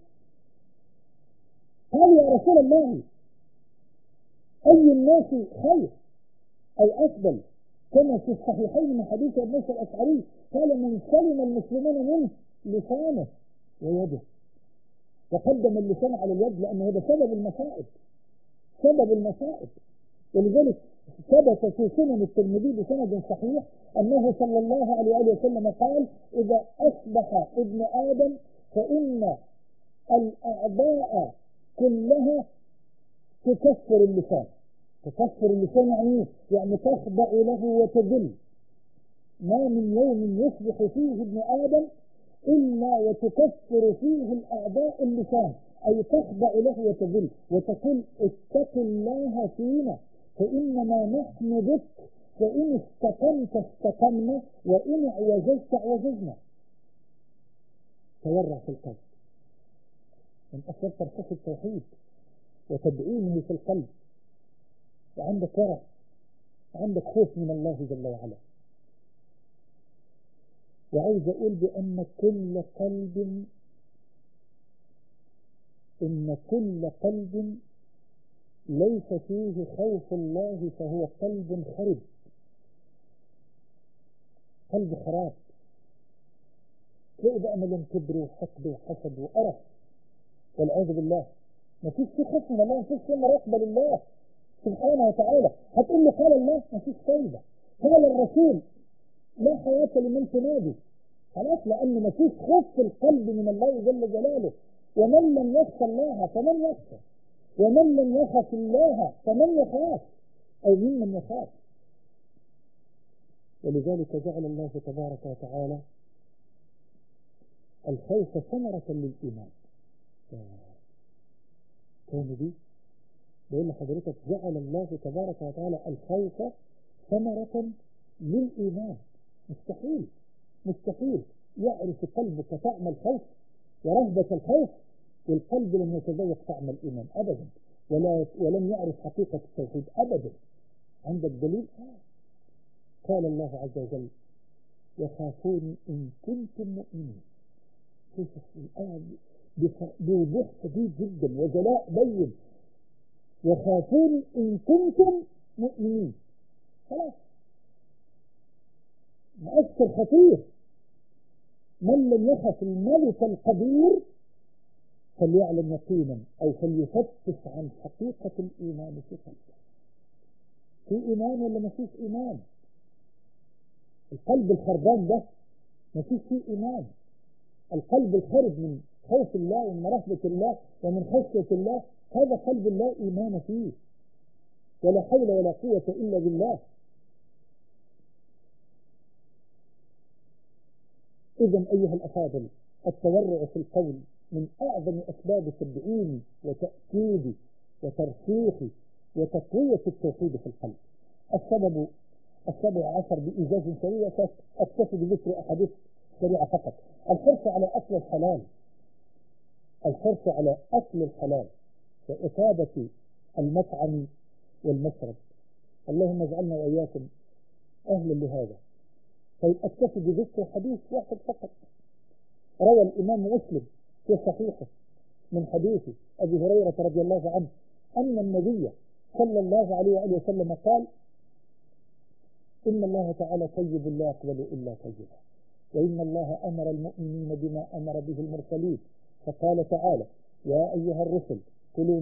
قال: يا رسول الله، أي الناس خير أو أفضل؟ كما في الصحيحين من حديث ابن موسى الأشعري قال: من سلم المسلمون منه لسانه ويده. وقدم اللسان على اليد لأنه هذا سبب المصائب، سبب المصائب. ولذلك ثبت في سنن الترمذي بسند صحيح أنه صلى الله عليه وسلم قال: إذا أصبح ابن آدم فإن الأعضاء كلها تكسر اللسان. تكسر اللسان يعني تخضع له وتذل. ما من يوم يصبح فيه ابن آدم إلا وتكسر فيه الأعضاء اللسان، أي تخضع له وتذل وتقول: اتق الله فينا فإنما نحن بك، فإن استقمت استقمنا وإن اعوججت اعوججنا. تورع في القلب من أسباب ترسيخ التوحيد وتدعينه في القلب، وعندك ورع، وعندك خوف من الله جل وعلا. وعايز أقول بأن كل قلب ليس فيه خوف الله فهو قلب خرب، قلب خراب. تلاقي بقى مليان كبر وحقد وحسد وقرف والعياذ بالله. ما فيش فيه خوف من الله، ما فيش فيه مراقبة لله سبحانه وتعالى. هتقول لي قال الله، ما فيش فايدة. قال الرسول لا حياة لمن تنادي. خلاص، لأن ما فيش خوف في القلب من الله جل جلاله. ومن لم يخشى الله فمن يخشى، ومن لم يخف الله فمن يخاف، أو ممن يخاف. ولذلك جعل الله تبارك وتعالى الخوف ثمرة للإيمان. كان دي بقول لحضرتك جعل الله تبارك وتعالى الخوف ثمرة للإيمان. مستحيل يعرف قلبك طعم الخوف ورهبة الخوف والقلب لم يتذوق طعم الإيمان أبدا، ولم يعرف حقيقة التوحيد أبدا. عندك دليل؟ قال الله عز وجل يخافون إن كنتم مؤمنين. شوف الآية بوضوح شديد جدا وجلاء بين. يخافون إن كنتم مؤمنين. خلاص، مؤثر خطير. من لم يخف الملك القدير فليعلم يقينا أو فليفتش عن حقيقة الإيمان في قلبه. في إيمان ولا ما فيش إيمان؟ القلب الخربان ده ما فيش فيه إيمان. القلب الخرب من خوف الله ومن رحمة الله ومن خشية الله، هذا قلب لا إيمان فيه، ولا حول ولا قوة إلا بالله. إذن أيها الأفاضل، التورع في القول من أعظم أسباب تدعيم وتأكيد وترسيخ وتقوية التوحيد في القلب. السبب 17 بإيجاز سريع، أكتفي بذكر أحاديث سريعة فقط. الحرص على أكل الحلال، الحرص على أكل الحلال وإفادة المطعم والمشرب. اللهم اجعلنا وإياكم أهلا لهذا. طيب أكتفي بذكر حديث واحد فقط. روى الإمام مسلم في صحيحه من حديث أبي هريرة رضي الله عنه أن النبي صلى الله عليه وآله وسلم قال إن الله تعالى طيب لا يقبل إلا طيبا، وإن الله أمر المؤمنين بما أمر به المرسلين، فقال تعالى يا أيها الرسل كلوا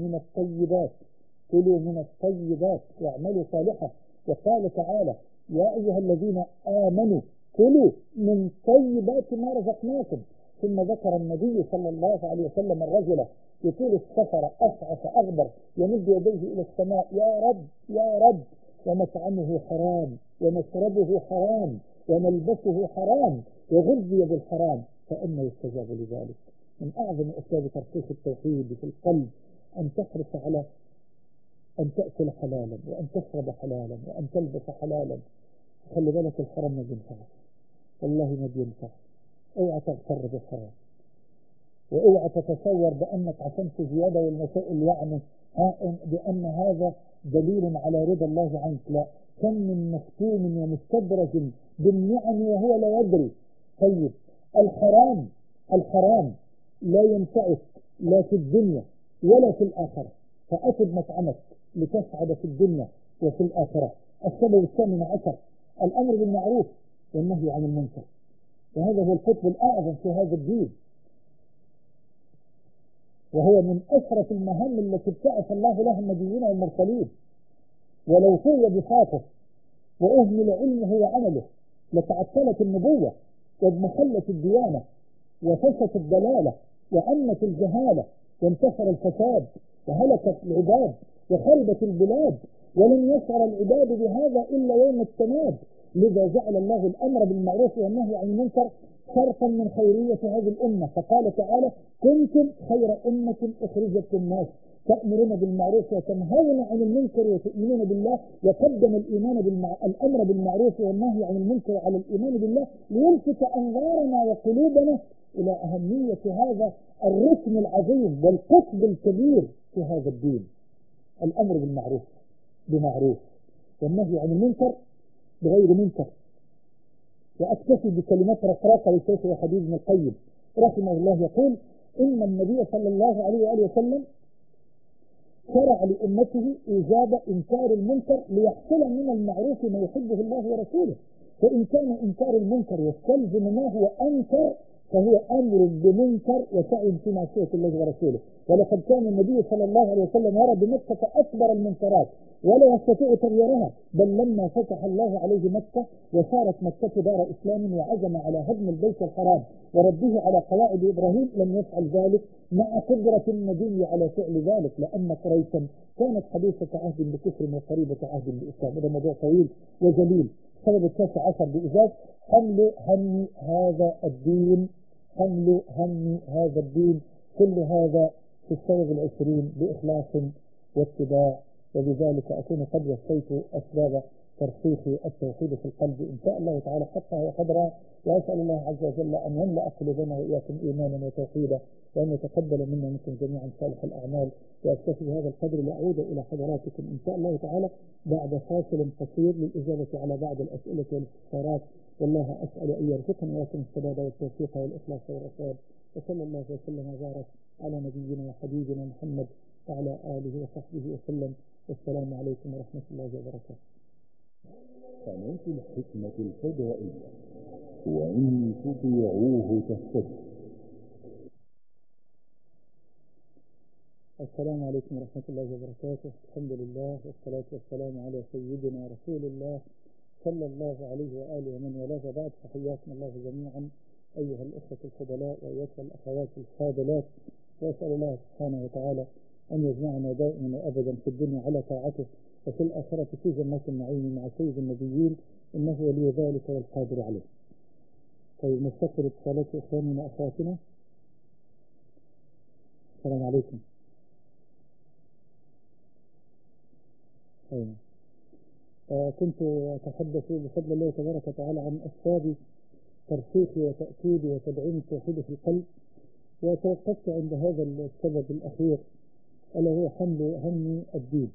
من الطيبات واعملوا صالحا. وقال تعالى يا أيها الذين آمنوا كلوا من طيبات ما رزقناكم. ثم ذكر النبي صلى الله عليه وسلم الرجل يطيل السفر أشعث أغبر يمد يديه إلى السماء يا رب يا رب، ومطعمه حرام ومشربه حرام وملبسه حرام وغذي بالحرام، فأنه يستجاب لذلك. من أعظم أسباب ترسيخ التوحيد في القلب أن تحرص على أن تأكل حلالا وأن تشرب حلالا وأن تلبس حلالا. خلي بالك الحرام ما بينفعش، والله ما بينفع. اوعى تغتر بالحرام، واوعى تتصور بأنك عشان في زيادة والمسائل يعني بأن هذا دليل على رضا الله عنك. لا، كم من مفتون ومستدرج بالنعم وهو لا يدري. طيب الحرام لا ينفعك لا في الدنيا ولا في الآخرة، فأطب مطعمك لتسعد في الدنيا وفي الآخرة. السبب 18 الأمر بالمعروف والنهي عن المنكر، وهذا هو القطب الأعظم في هذا الدين، وهو من أشرف المهام التي ابتعث الله لها النبيين والمرسلين. ولو طوي بساطه وأهمل علمه وعمله لتعطلت النبوة واضمحلت الديانة وفشت الضلالة وعمت الجهالة وانتشر الفساد وهلكت العباد وخربت البلاد، ولم يشعر العباد بهذا إلا يوم التناد. لذا جعل الله الأمر بالمعروف والنهي عن المنكر شرطا من خيرية هذه الأمة، فقال تعالى كنتم خير أمة أخرجت للناس تأمرون بالمعروف وتنهون عن المنكر وتؤمنون بالله. وقدم الأمر بالمعروف والنهي عن المنكر على الإيمان بالله ليلفت أنظارنا وقلوبنا إلى أهمية هذا الركن العظيم والقطب الكبير في هذا الدين. الأمر بالمعروف بمعروف والنهي عن المنكر بغير منكر. وأكتفي بكلمات رقراقة للشيخ وحبيب بن القيم رحمه الله يقول إن النبي صلى الله عليه وآله وسلم شرع لأمته إيجاب إنكار المنكر ليحصل من المعروف ما يحبه الله ورسوله، فإن كان إنكار المنكر يستلزم ما هو أنكر فهو أمر بمنكر وسعي في معصية الله ورسوله. ولقد كان النبي صلى الله عليه وسلم يرى بمكة أكبر المنكرات ولا يستطيع تغييرها، بل لما فتح الله عليه مكة وصارت مكة دار إسلام وعزم على هدم البيت الحرام ورده على قواعد إبراهيم لم يفعل ذلك مع قدرة النبي على فعل ذلك، لأن قريشا كانت حديثة عهد بكفر وقريبة عهد بإسلام. هذا موضوع طويل وجليل. السبب 19 بإزاز حمل هم هذا الدين، حمل هم هذا الدين، كل هذا في السبب 20 بإخلاص واتباع. وبذلك أكون قد وفيت أسباب ترسيخ التوحيد في القلب إن شاء الله تعالى حقها وقدرها. وأسأل الله عز وجل أن يملأ قلوبنا وإياكم إيمانا وتوحيدا، وأن يتقبل منا منكم جميعا صالح الأعمال. وأكتفي بهذا القدر لأعود إلى حضراتكم إن شاء الله تعالى بعد فاصل قصير للإجابة على بعض الأسئلة والاستفسارات. والله أسأل أن يرزقنا وإياكم السداد والتوفيق والإخلاص والرشاد. وصلى الله وسلم وبارك على نبينا وحبيبنا محمد وعلى آله وصحبه وسلم. والسلام عليكم ورحمة الله وبركاته. قناة الحكمة الفضائية، وإن تطيعوه تهتدوا. السلام عليكم ورحمة الله وبركاته. الحمد لله والصلاة والسلام على سيدنا رسول الله صلى الله عليه وآله ومن والاه، بعد. تحياتنا الله جميعا أيها الأخوة الفضلاء وأيها الأخوات الفاضلات، وأسأل الله سبحانه وتعالى أن يجمعنا دائما وأبدا في الدنيا على طاعته وفي الآخرة في جنات النعيم مع سيد النبيين، إنه ولي ذلك والقادر عليه. طيب نستقبل اتصالات إخواننا وأخواتنا. السلام عليكم. كنت أتحدث بفضل الله تبارك وتعالى عن أسباب ترسيخ وتأكيد وتدعيم التوحيد في القلب، وتوقفت عند هذا السبب الأخير ألا هو حمل هم الدين.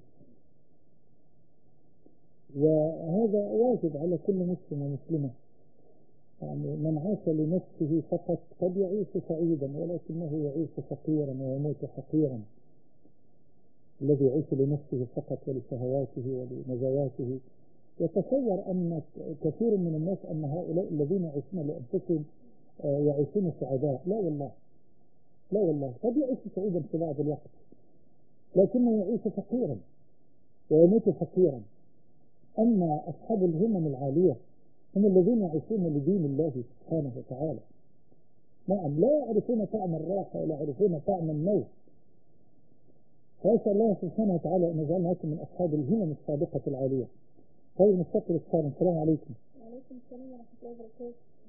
وهذا واجب على كل مسلم ومسلمة، يعني من عاش لنفسه فقط قد يعيش سعيدا ولكنه يعيش فقيرا ويموت حقيرا. الذي يعيش لنفسه فقط ولشهواته ولنزواته يتصور أن كثير من الناس أن هؤلاء الذين يعيشون لأنفسهم يعيشون سعداء. لا والله، لا والله، قد يعيش سعيدا في بعض الوقت لكنه يعيش فقيرا ويموت فقيرا. أما أصحاب الهمم العالية هم الذين يعيشون لدين الله سبحانه وتعالى. نعم، لا يعرفون طعم الراحة ولا يعرفون طعم الموت. فأسأل الله سبحانه وتعالى أن يجعلنا من أصحاب الهمم الصادقة العالية. طيب نستقبل السلام. السلام عليكم. وعليكم السلام ورحمة الله وبركاته.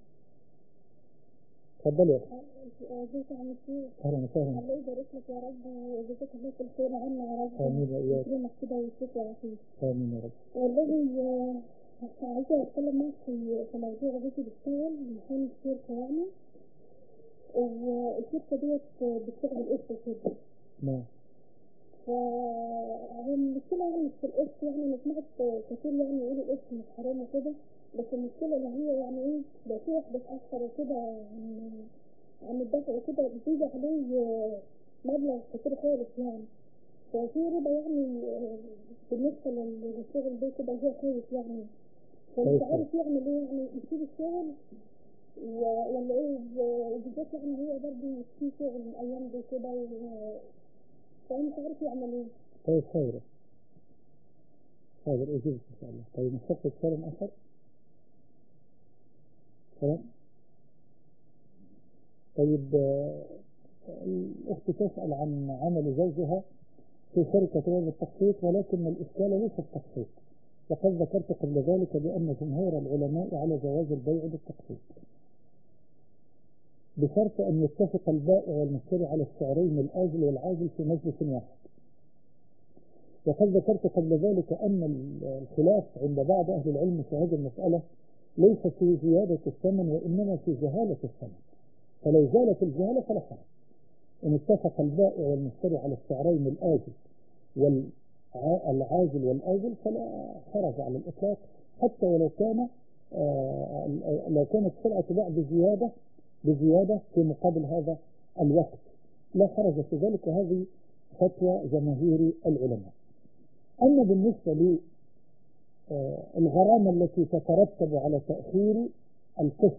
تفضل يا أخي. ازيك يا عم الشيخ؟ أهلا وسهلا. الله يبارك لك يا رب ويجزاك الله كل خير عنا يا رب. آمين وإياك. يكرمك كده ويشفيك يا رفيق. آمين يا رب. والله عايزة أتكلم معك في موضوع بيتي بشتغل محامي في شركة يعني، والشركة ديت بتشتغل القسط وكده. نعم. فهي المشكلة يعني مش في القسط، يعني أنا سمعت كتير يعني يقولوا القسط مش حرام وكده، بس المشكلة اللي هي يعني إيه بقى في واحدة تأثر وكده عن الدفع وكده بيجي عليه مبلغ كتير خالص يعني، ففي ربا يعني بالنسبة للشغل ده كده هو كويس يعني. فمش عارف يعمل ايه، يعني يسيب الشغل ولا ايه، وبالذات يعني هو برضه في شغل الايام دي كده فمش عارف يعمل ايه. طيب خير أجيبك إن شاء الله. طيب نستقبل سؤال آخر. سلام. طيب الأخت تسأل عن عمل زوجها في شركة رواد التخطيط، ولكن الإشكال ليس التخطيط، وقد ذكرت قبل ذلك بأن جمهور العلماء على جواز البيع بالتخطيط بشرط أن يتفق البائع والمشتري على السعرين الآجل والعاجل في مجلس واحد. وقد ذكرت قبل ذلك أن الخلاف عند بعض أهل العلم في هذه المسألة ليس في زيادة الثمن وإنما في جهالة الثمن، فلو زالت الجهالة فلا حرج. إن اتفق البائع والمشتري على السعرين الآجل العاجل والآجل فلا حرج على الإطلاق، حتى ولو كان لو كانت سلعة تباع بزيادة في مقابل هذا الوقت لا حرج في ذلك، وهذه فتوى جماهير العلماء. أما بالنسبة للغرامة التي تترتب على تأخير القسط،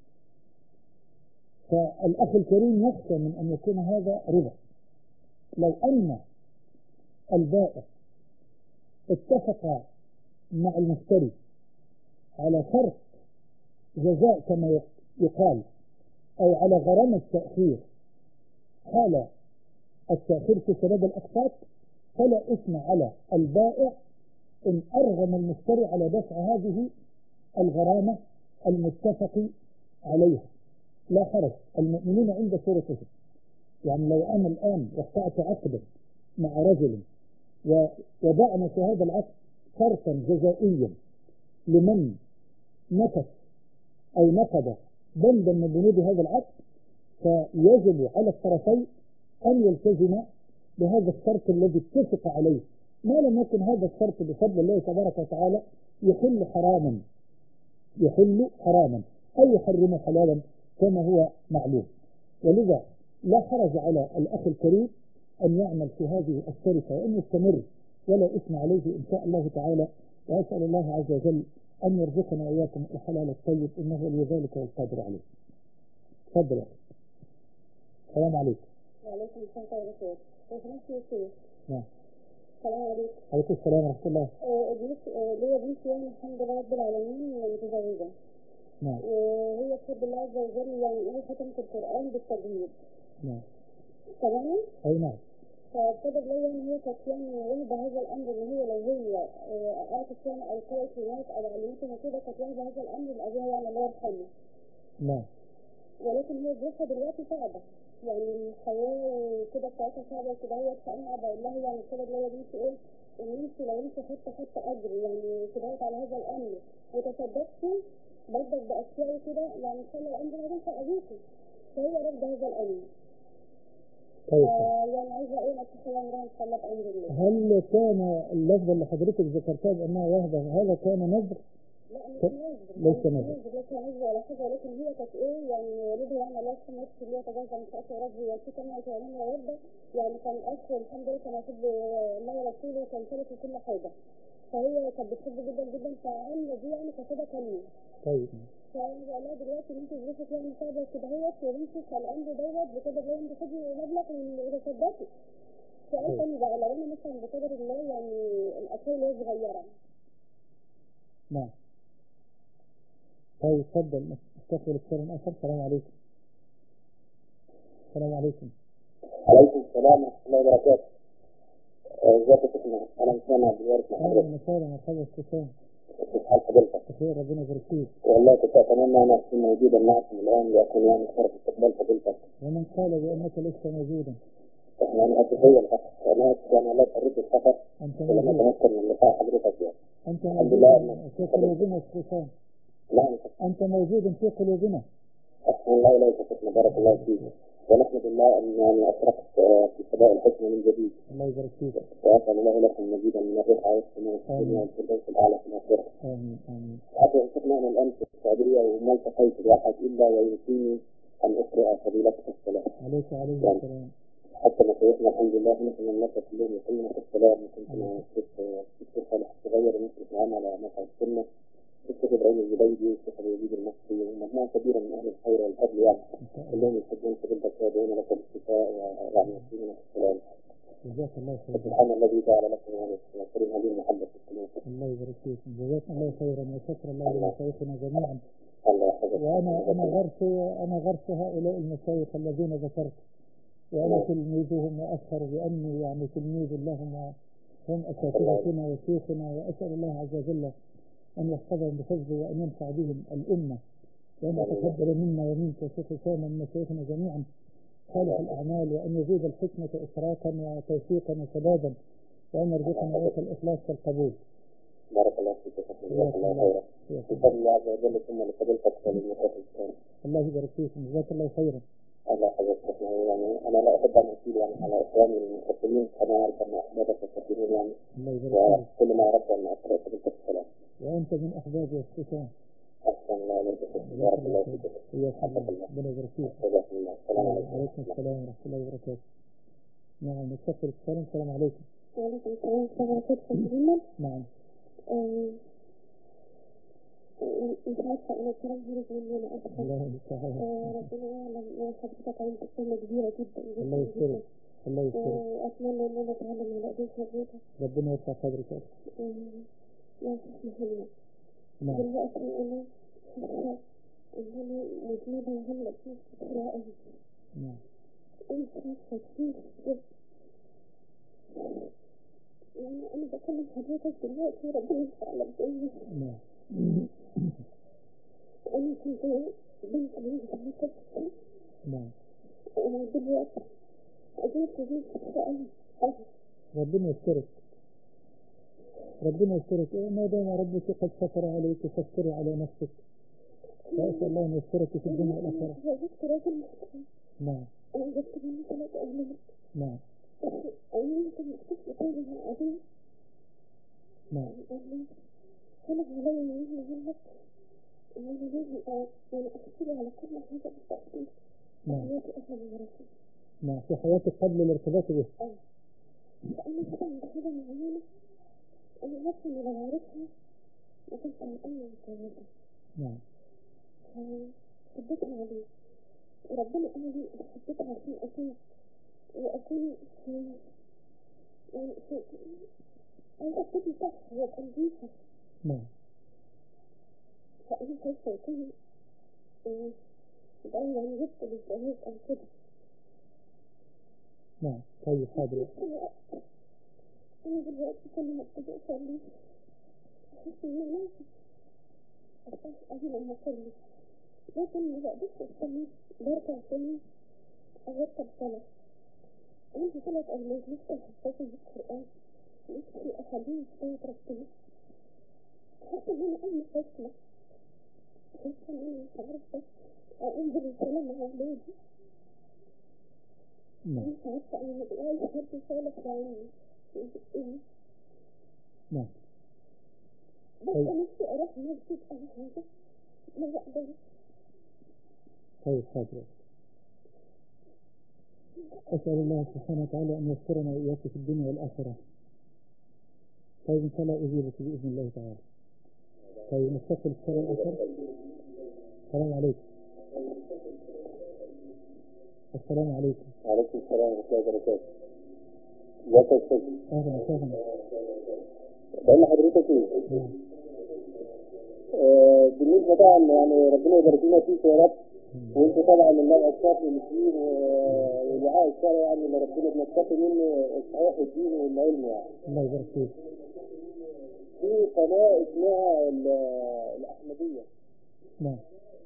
فالأخ الكريم يخشى من أن يكون هذا ربا. لو أن البائع اتفق مع المشتري على فرق جزاء كما يقال أو على غرامة تأخير حال التأخير في سداد الأقساط، فلا إثم على البائع إن أرغم المشتري على دفع هذه الغرامة المتفق عليها، لا حرج. المؤمنون عند شروطهم. يعني لو أنا الآن وقعت عقدا مع رجل ووضعنا في هذا العقد شرطا جزائيا لمن نكث أو نقض بندا من بنود هذا العقد، فيجب على الطرفين أن يلتزم بهذا الشرط الذي اتفق عليه، ما لم يكن هذا الشرط بفضل الله تبارك وتعالى يحل حراما أو يحرم حلالا كما هو معلوم. ولذا لا حرج على الأخ الكريم أن يعمل في هذه الشركة وأن يستمر، ولا إثم عليه إن شاء الله تعالى. وأسأل الله عز وجل أن يرزقنا وإياكم الحلال الطيب، إنه ولي ذلك والقادر عليه. تفضل. السلام عليكم. وعليكم السلام ورحمة الله وبركاته. نعم. السلام عليكم. عليكم السلام ورحمة الله. ليا بنت يعني الحمد لله رب العالمين متزوجة. نعم. وهي بفضل الله عز وجل يعني ختمت القرآن بالتجويد. نعم. تمام؟ أي نعم. فبفضل الله يعني هي كانت يعني واخدة هذا الأمر إن هي لو هي أعطت يعني أو قرأت كلمات أو علمتها كده كانت واخدة هذا الأمر لأبيها يعني الله يرحمه. نعم. ولكن هي ظروفها دلوقتي صعبة، يعني الحياة وكده بتاعتها صعبة وكده. هي فأنا بقول لها يعني بفضل الله يا بنتي إيه، إن أنت لو أنت خدت أجر يعني كده على هذا الأمر وتصدقتي برضك بأشياء كده، يعني إن شاء الله الأمر هينفع أبيكي. فهي رافضة هذا الأمر. طيب. يعني عايزة إيه نصيحة يعني إن شاء الله بأمر الله. هل كان اللفظ اللي حضرتك ذكرتها بأنها واهبة هذا كان نذر؟ لا مش نذر، ليس نذر. ليس نذر ولا حاجة، ولكن هي كانت إيه يعني والدها يعني الله يرحمه نفسه اللي هي تجاوز عن شقة ربي وفي كمان كمان وردة، يعني كان أخ الحمد لله كان يحب الله ورسوله وكان سلك كل حاجة. فهي كانت بتحبه جدا جدا، فعاملة دي يعني كده كلمة. طيب. فأنا بقول لها دلوقتي إن أنت ظروفك يعني صعبة كده اهوت يا بنتي، فالأمر دوت بقدر الله أنت خدي مبلغ وإذا صدقتي. سؤال تاني بقى، لو أنا مثلا بقدر الله يعني الأطفال اللي هي صغيرة. نعم. طيب تفضل استقبل الكلام آخر. السلام عليكم. السلام عليكم. عليكم السلام ورحمة الله وبركاته. ازيك يا شيخنا؟ أنا مسلم عبد الوارث مع حضرتك. أهلا وسهلا مرحبا استاذ. كيف حال حضرتك؟ بخير ربنا يبارك فيك. والله كنت أتمنى أن أكون موجودا معكم الآن لأكون يعني شرف استقبال فضيلتك. ومن قال بأنك لست موجودا؟ إحنا أنا أتخيل أنا كان الله يفرج السفر أنت ولم موجود. أتمكن من لقاء حضرتك يعني. أنت الحمد موجود لله في قلوبنا استاذ. نعم. أنت موجود في قلوبنا. أحسن الله إليك شيخنا، بارك الله فيك. ونحمد الله أن يعني أشرقت في سماء الحكمة من جديد. الله يبارك فيك. وأسأل الله لكم مزيدا من الرفعة والسماء في الدنيا والفردوس الأعلى في الآخرة. آمين آمين. حتى شيخنا أنا الآن في السعودية وما التقيت بأحد إلا ويمكنني أن أقرأ فضيلتك السلام. عليه السلام. حتى مشايخنا الحمد لله نحن المملكة كلهم يقولون السلام. وكنت مع الشيخ صالح الصغير ومشرف العام على موقع السنة، الشيخ إبراهيم الزبيدي والشيخ أبو يزيد المصري ومجموعة كبيرة من أهل الخير والفضل يعني كلهم يحبون فضيلتك ويدعون لك بالشفاء ويعني يقولون السلام. جزاك الله خيرا. سبحان الذي جعل لكم هذا الكريم هذه المحبة في القلوب. الله يبارك فيك. جزاكم الله خيرا وشكر الله لمشايخنا جميعا. الله يحفظك. وأنا غرس هؤلاء المشايخ الذين ذكرت، وأنا تلميذهم وأفخر بأني يعني تلميذ لهم وهم أساتذتنا وشيخنا، وأسأل الله عز وجل أن يحفظهم بفضله وأن ينفع بهم الأمة، وأن يتقبل منا ومنك شيخ هشام ومن مشايخنا جميعا صالح الأعمال، وأن يزيد الحكمة إشراقا وتوفيقا وسدادا، وأن يرزقنا وياك الإخلاص والقبول. بارك الله فيك. جزاك الله خيرا. بفضل الله عز وجل ثم لفضيلتك وللمشايخ الكرام. الله يبارك فيكم. جزاك الله خيرا. الله حضرتك. يعني أنا لا أحب أن أشير يعني على إخواني المقتلين، كما أعرف أن أحبابك الكثيرين يعني، الله يبارك فيك. وكل ما أردت أن أقرأ في الكلام. وأنت من أحباب الختام. أحسن الله عليك. بارك الله فيك. إياك الله. ربنا يبارك فيك. جزاكم الله. السلام عليكم. وعليكم السلام ورحمة الله وبركاته. نعم نستقبل السلام. السلام عليكم. وعليكم السلام ورحمة الله وبركاته. محمد نعم. مش عارفة أنا الكلام هرب مني، أنا أسفة. الله يستعان. ربنا يعلم إن حضرتك عندك قيمة كبيرة جدا جدا الله يسترك. الله يسترك. وأتمنى إن أنا أتعلم على إيديك حضرتك. ربنا يرفع قدرك. يا شيخ محمد، نعم. دلوقتي أنا حاسة إن أنا مذنبة وعاملة فلوس كتيرة أوي. نعم. مش عارفة كيف بجد. يعني أنا بكلم حضرتك دلوقتي ربنا يعلم بإيه. نعم. أنا كنت بنت عندي 18 سنة. نعم. ودلوقتي أجيب فلوس كتيرة أوي. ربنا يسترك. ربنا يسترك. ما دام ربك قد ستر عليك فاستري على نفسك. وأسأل الله أن يسترك في الدنيا والآخرة. وجدت راجل محترم. نعم. أنا جبت منه 3 أولاد. نعم. بس أولاد كان مكتوب طالع من أبيه. نعم. قال لي طلب عليا إن أنا أقول لك إن أنا لازم يعني أحكي على كل حاجة بالتفصيل. نعم. حياتي قبل ما أعرفها. نعم. في حياتك قبل الارتباط به. فأنا كده عند حاجة معينة أنا عارفة إن لو عرفتها ما كنتش هتأمن الجوازة. نعم. فحبيتها عليه، وربنا قال لي حبيتها عشان أكون وأكون يعني عايزة أبتدي صح وأبقى نضيفة. نعم. فأنا خايفة يكون ده يعني جبت للجواز أو كده. نعم. طيب حاضر. أنا دلوقتي كل ما ابتدي أصلي أحس إن أنا أرتاح أوي لما أصلي، لكن ما بقدرش أصلي برجع تاني أرتب صلاة. عندي 3 أولاد لسه حفاظين القرآن، نفسي أخليهم شوية ربنا. حاسة إن أنا أم فاشلة، حاسة إن أنا مش عارفة أقوم بالرسالة مع أولادي. مش عارفة أنا عايزة حد صالح يعني يزقني. نعم. بس نفسي أروح مسجد أو حاجة ما بقدرش. طيب حاضر. أسأل الله سبحانه وتعالى أن يسترنا وإياك في الدنيا والآخرة. طيب إن شاء الله أجيبك بإذن الله تعالى. طيب نستقبل السلام الآخر. السلام عليكم. السلام عليكم. وعليكم السلام ورحمة الله وبركاته. ازيك يا أستاذ؟ أهلا وسهلا. بقول لحضرتك إيه؟ بالنسبة طبعا يعني ربنا يبارك لنا فيك يا رب. وانت طبعا النوع الشافي المسلم والوعاء الشرعي يعني اللي ربنا بنتقي منه الصحيح الدين والعلم يعني. الله يبارك فيك. في قناة اسمها الأحمدية. نعم.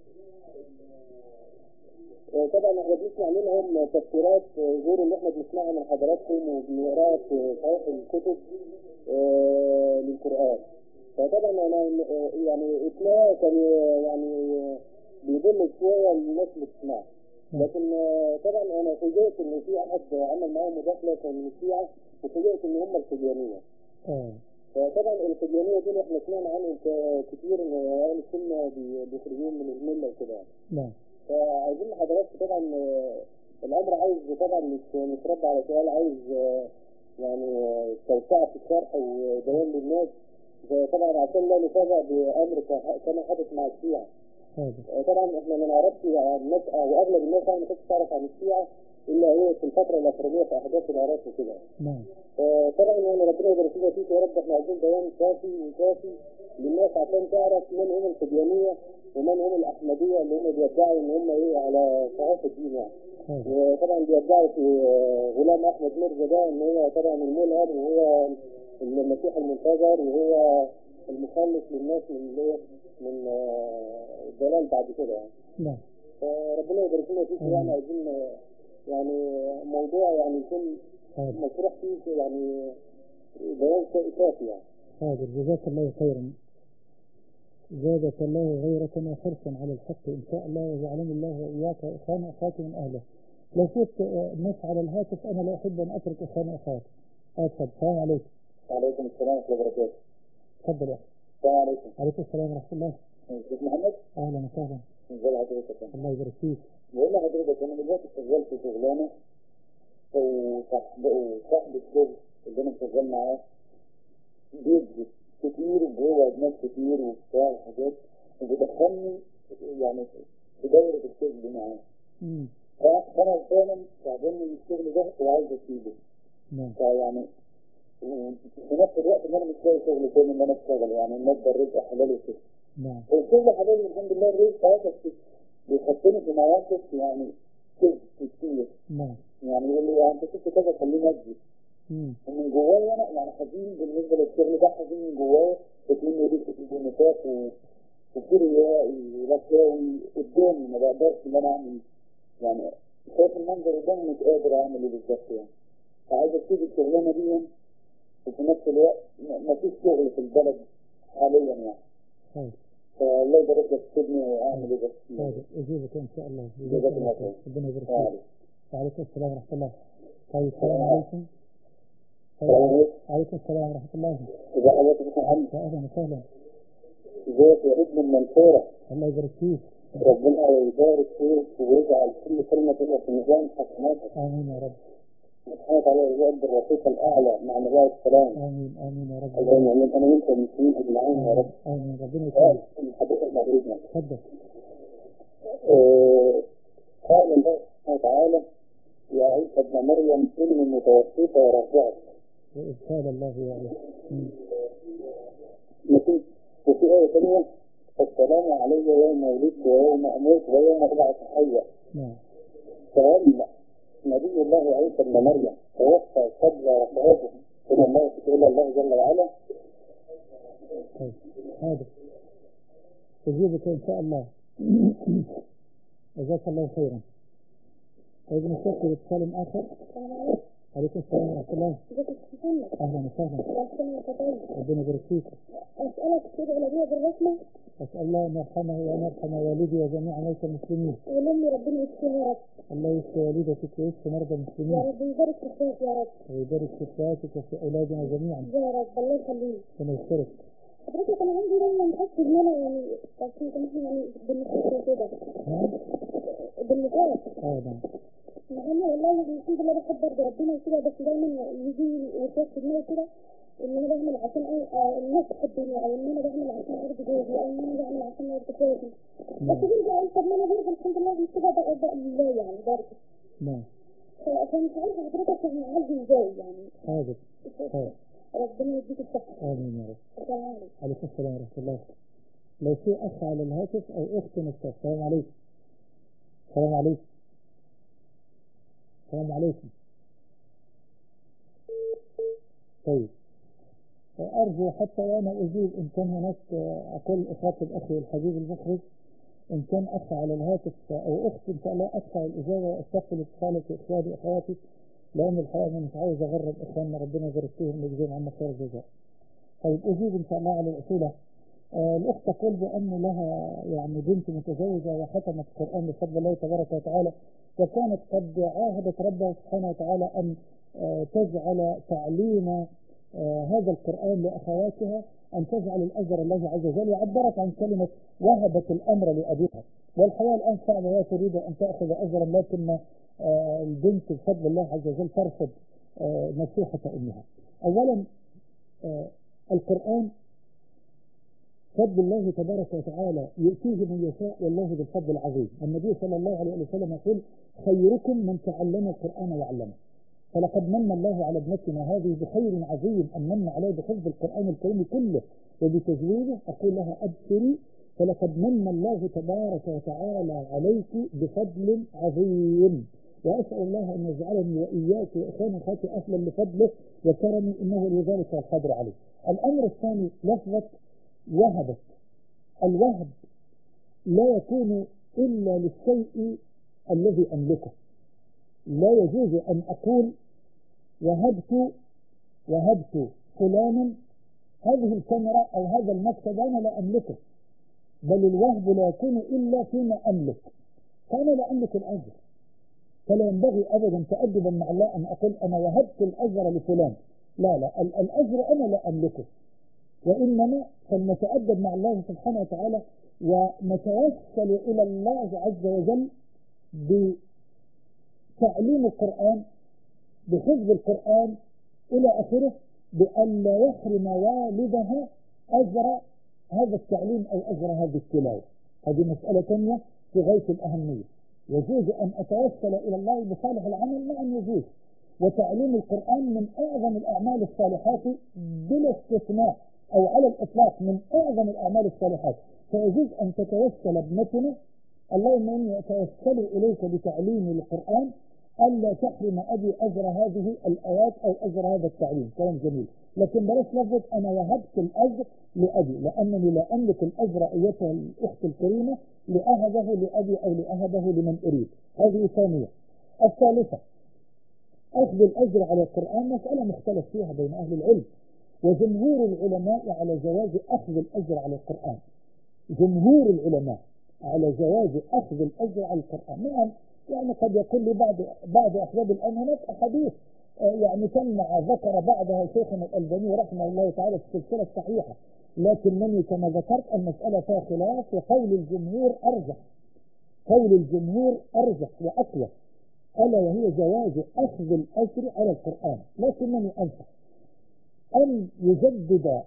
طبعا احنا بنسمع منهم تفسيرات غير اللي احنا بنسمعها من حضراتكم وبنقراها في صحيح الكتب للقرآن. فطبعا انا يعني اسمها كان يعني بيضل شويه الناس اللي بتسمعها. لكن طبعا انا فوجئت ان في احد عمل معاهم مداخله كان من الشيعه، وفوجئت ان هم القديانيه. فطبعا القديانيه دول احنا سمعنا عنهم كتير ان اهل السنه بيخرجون من المله وكده. نعم. فعايزين حضراتكم طبعا الامر عايز طبعا مش رد على سؤال، عايز يعني توسعه في الشرح وبيان للناس. طبعا عشان لا نتابع بامر كما حدث مع الشيعه. طبعا احنا ما نعرفش الناس او اغلب الناس ما كانتش تعرف عن الشيعه الا هي في الفتره الاخرانيه في احداث العراق وكده. نعم. طبعا يعني ربنا يبارك لنا فيك يا رب. احنا عايزين بيان كافي وكافي للناس عشان تعرف من هم القديانيه ومن هم الاحمديه اللي هم بيدعوا ان هم ايه على صحيح الدين يعني. وطبعا بيدعوا في غلام احمد مرزا ده ان هو طبعا الملهم وهو المسيح المنتظر وهو المخلص للناس من الضلال بعد كده يعني. نعم. فربنا يبارك لنا فيك. يعني عايزين يعني موضوع يعني يكون مشروح فيه يعني بيان كافي يعني. حاضر. جزاك الله خيرا. زادك الله غيرة وحرصا على الحق إن شاء الله، وجعلني الله وإياك وإخواني وأخواتي من أهله. لو شفت الناس على الهاتف أنا لا أحب أن أترك إخواني وأخواتي. اتفضل. السلام عليكم. وعليكم السلام ورحمة الله وبركاته. اتفضل يا أخي. السلام عليكم. عليكم السلام ورحمة الله. شيخ محمد. أهلا وسهلا. ازي حضرتك؟ الله يبارك فيك. بقول لحضرتك أنا دلوقتي شغال في شغلانة، وصاحب الشغل اللي أنا شغال معاه بيدرس كتير وجوه ناس كتير وبتاع وحاجات، وبيدخلني يعني في دايرة الشغل معاه. فأنا فعلا تعبان من الشغل ده وعايز أسيبه. فيعني في نفس الوقت إن أنا مش لاقي شغل تاني إن أنا أشتغل، يعني مصدر رزق حلال وكده. الشغل حلال الحمد لله، الرزق هذا بيحطني في مواقف يعني كتير. يعني يقول لي أنت شفت كذا خليني أجي. ومن جوايا أنا يعني حزين بالنسبة للشغل ده، حزين من جوايا، بتقول لي في نفاق وكرياء ورشاوي قدامي، ما بقدرش إن أنا أعمل، يعني شايف المنظر قدامي مش قادر أعمل إيه بالظبط يعني. فعايز أسيب الشغلانة دي، وفي نفس الوقت ما فيش شغل في البلد حاليا يعني. فالله يبارك لك سيبني وأعمل إيه بس. حاضر أجيبك إن شاء الله. جزاك الله خير. ربنا يبارك فيك. وعليكم السلام ورحمة الله. طيب السلام عليكم. عليكم السلام ورحمة الله. إذا حضرتك يا محمد. أهلا وسهلا. ازيك يا ابن المنصورة؟ الله يبارك فيك. ربنا يبارك فيك ويجعل كل كلمة تبقى في ميزان حسناتك. آمين يا رب. سبحانه وتعالى يرد الرفيق الأعلى مع نبي السلام. آمين آمين يا رب. اللهم آمين. أنا وأنت المسلمين أجمعين يا رب. آمين. ربنا يسلمك. حضرتك مبروك. تفضل. قال الله سبحانه وتعالى يا عيسى ابن مريم إني متوفيك ورافعك. وإذ قال الله يا عيسى. وفي آية ثانية السلام علي يوم ولدت ويوم أموت ويوم أبعث حيا. فهل نبي الله عيسى ابن مريم توفى قبل رفعته إلى الله جل وعلا؟ طيب هذا تجيبك إن شاء الله. جزاك الله خيرا. طيب نشكر اتصال آخر. عليكم السلام ورحمة الله. أهلا وسهلا. ربنا يبارك فيك. أسألك تدعو لأبويا بالرحمة. أسأل الله أن يرحمه وأن يرحم والدي وجميع موتى المسلمين. ولمي ربنا يشفيها يا رب. الله يشفي والدتك ويشفي مرضى المسلمين. يا رب يبارك في حياتك يا رب. ويبارك في حياتك وفي أولادنا جميعا. يا رب الله يخليك. ربنا يسترك. حضرتك أنا عندي دايما محس إن أنا يعني يعني بالنسبة كده. بالنسبة. نعم. مع إنه والله الحمد لله بحب برضه ربنا وكده، بس دايما يجي وسواس في دماغي كده إن أنا بعمل عشان الناس تحبني، أو إن أنا بعمل عشان أرضي جوزي، أو إن أنا بعمل عشان أرضي جوزي. بس برجع أقول طب ما أنا برضه الحمد لله مش كده بقى لله يعني برضه. نعم. فمش عارفة حضرتك يعني عايز إزاي يعني. حاضر. ربنا يديك الصحة. آمين يا رب. السلام عليكم. عليكم السلام ورحمة الله. لو في أخ على الهاتف أو أخت نفتح. السلام عليكم. السلام عليكم. السلام عليكم. طيب أرجو حتى وأنا أجيب إن كان هناك أقول أخاطب أخي الحبيب المخرج، إن كان أخ على الهاتف أو أخت إن شاء الله أدفع الإجابة وأستقبل اتصالك إخواني أخواتي، لأن الحقيقة مش عاوز أغرب إخواننا ربنا يبارك فيهم ويجزيهم عنا خير الجزاء. طيب أجيب إن شاء الله على الأسئلة. الأخت تقول بأن لها يعني بنت متزوجة وختمت القرآن بفضل الله تبارك وتعالى، وكانت قد عاهدت ربها سبحانه وتعالى أن تجعل تعليم هذا القرآن لأخواتها، أن تجعل الأجر الله عز وجل، وعبرت عن كلمة وهبت الأمر لأبيها. والحياة الآن صعبة وهي تريد أن تأخذ أجرا، لكن البنت بفضل الله عز وجل ترفض نصيحة أمها. أولا القرآن فضل الله تبارك وتعالى يؤتيه من يشاء والله ذو الفضل العظيم. النبي صلى الله عليه وسلم يقول خيركم من تعلم القرآن وعلمه. فلقد من الله على ابنتنا هذه بخير عظيم أن من عليه بحفظ القرآن الكريم كله وبتجويده. أقول لها أبشري فلقد من الله تبارك وتعالى عليك بفضل عظيم، وأسأل الله أن يجعلني وإياك وإخواني وأخواتي أهلا لفضله وكرمه إنه لذلك القادر عليه. الأمر الثاني لفظة وهبت. الوهب لا يكون إلا للشيء الذي أملكه. لا يجوز أن أقول وهبت فلانا هذه الكاميرا أو هذا المكتب أنا لا أملكه، بل الوهب لا يكون إلا فيما أملك، فأنا لا أملك الأجر، فلا ينبغي أبدا تأدبا مع الله أن أقول أنا وهبت الأجر لفلان، لا الأجر أنا لا أملكه، وإنما فلنتأدب مع الله سبحانه وتعالى ونتوسل إلى الله عز وجل بتعليم القرآن، بحفظ القرآن إلى آخره، بأن لا يحرم والدها أجر هذا التعليم أو أجر هذه التلاوة. هذه مسألة ثانية في غاية الأهمية. يجوز أن أتوسل إلى الله بصالح العمل، نعم يجوز، وتعليم القرآن من أعظم الأعمال الصالحات بلا استثناء أو على الإطلاق من أعظم الأعمال الصالحات، فيجوز أن تتوسل ابنتنا اللهم إني أتوسل إليك بتعليم القرآن ألا تحرم أبي أجر هذه الآيات أو أجر هذا التعليم، كلام جميل، لكن بلاش لفظ أنا وهبت الأجر لأبي، لأنني لا أملك الأجر أيتها الأخت الكريمة لأهبه لأبي أو لأهبه لمن أريد. هذه ثانية. الثالثة أخذ الأجر على القرآن مسألة مختلف فيها بين أهل العلم، وجمهور العلماء على جواز أخذ الأجر على القرآن، جمهور العلماء على جواز أخذ الأجر على القرآن. نعم يعني قد يكون لبعض أحباب الآن هناك أحاديث يعني تمنع ذكر بعضها شيخنا الألباني رحمه الله تعالى في السلسلة الصحيحة، لكنني كما ذكرت المسألة فيها خلاف، وقول الجمهور أرجح، قول الجمهور أرجح وأقوى، ألا وهي جواز أخذ الأجر على القرآن. لكنني أنصح أن يجدد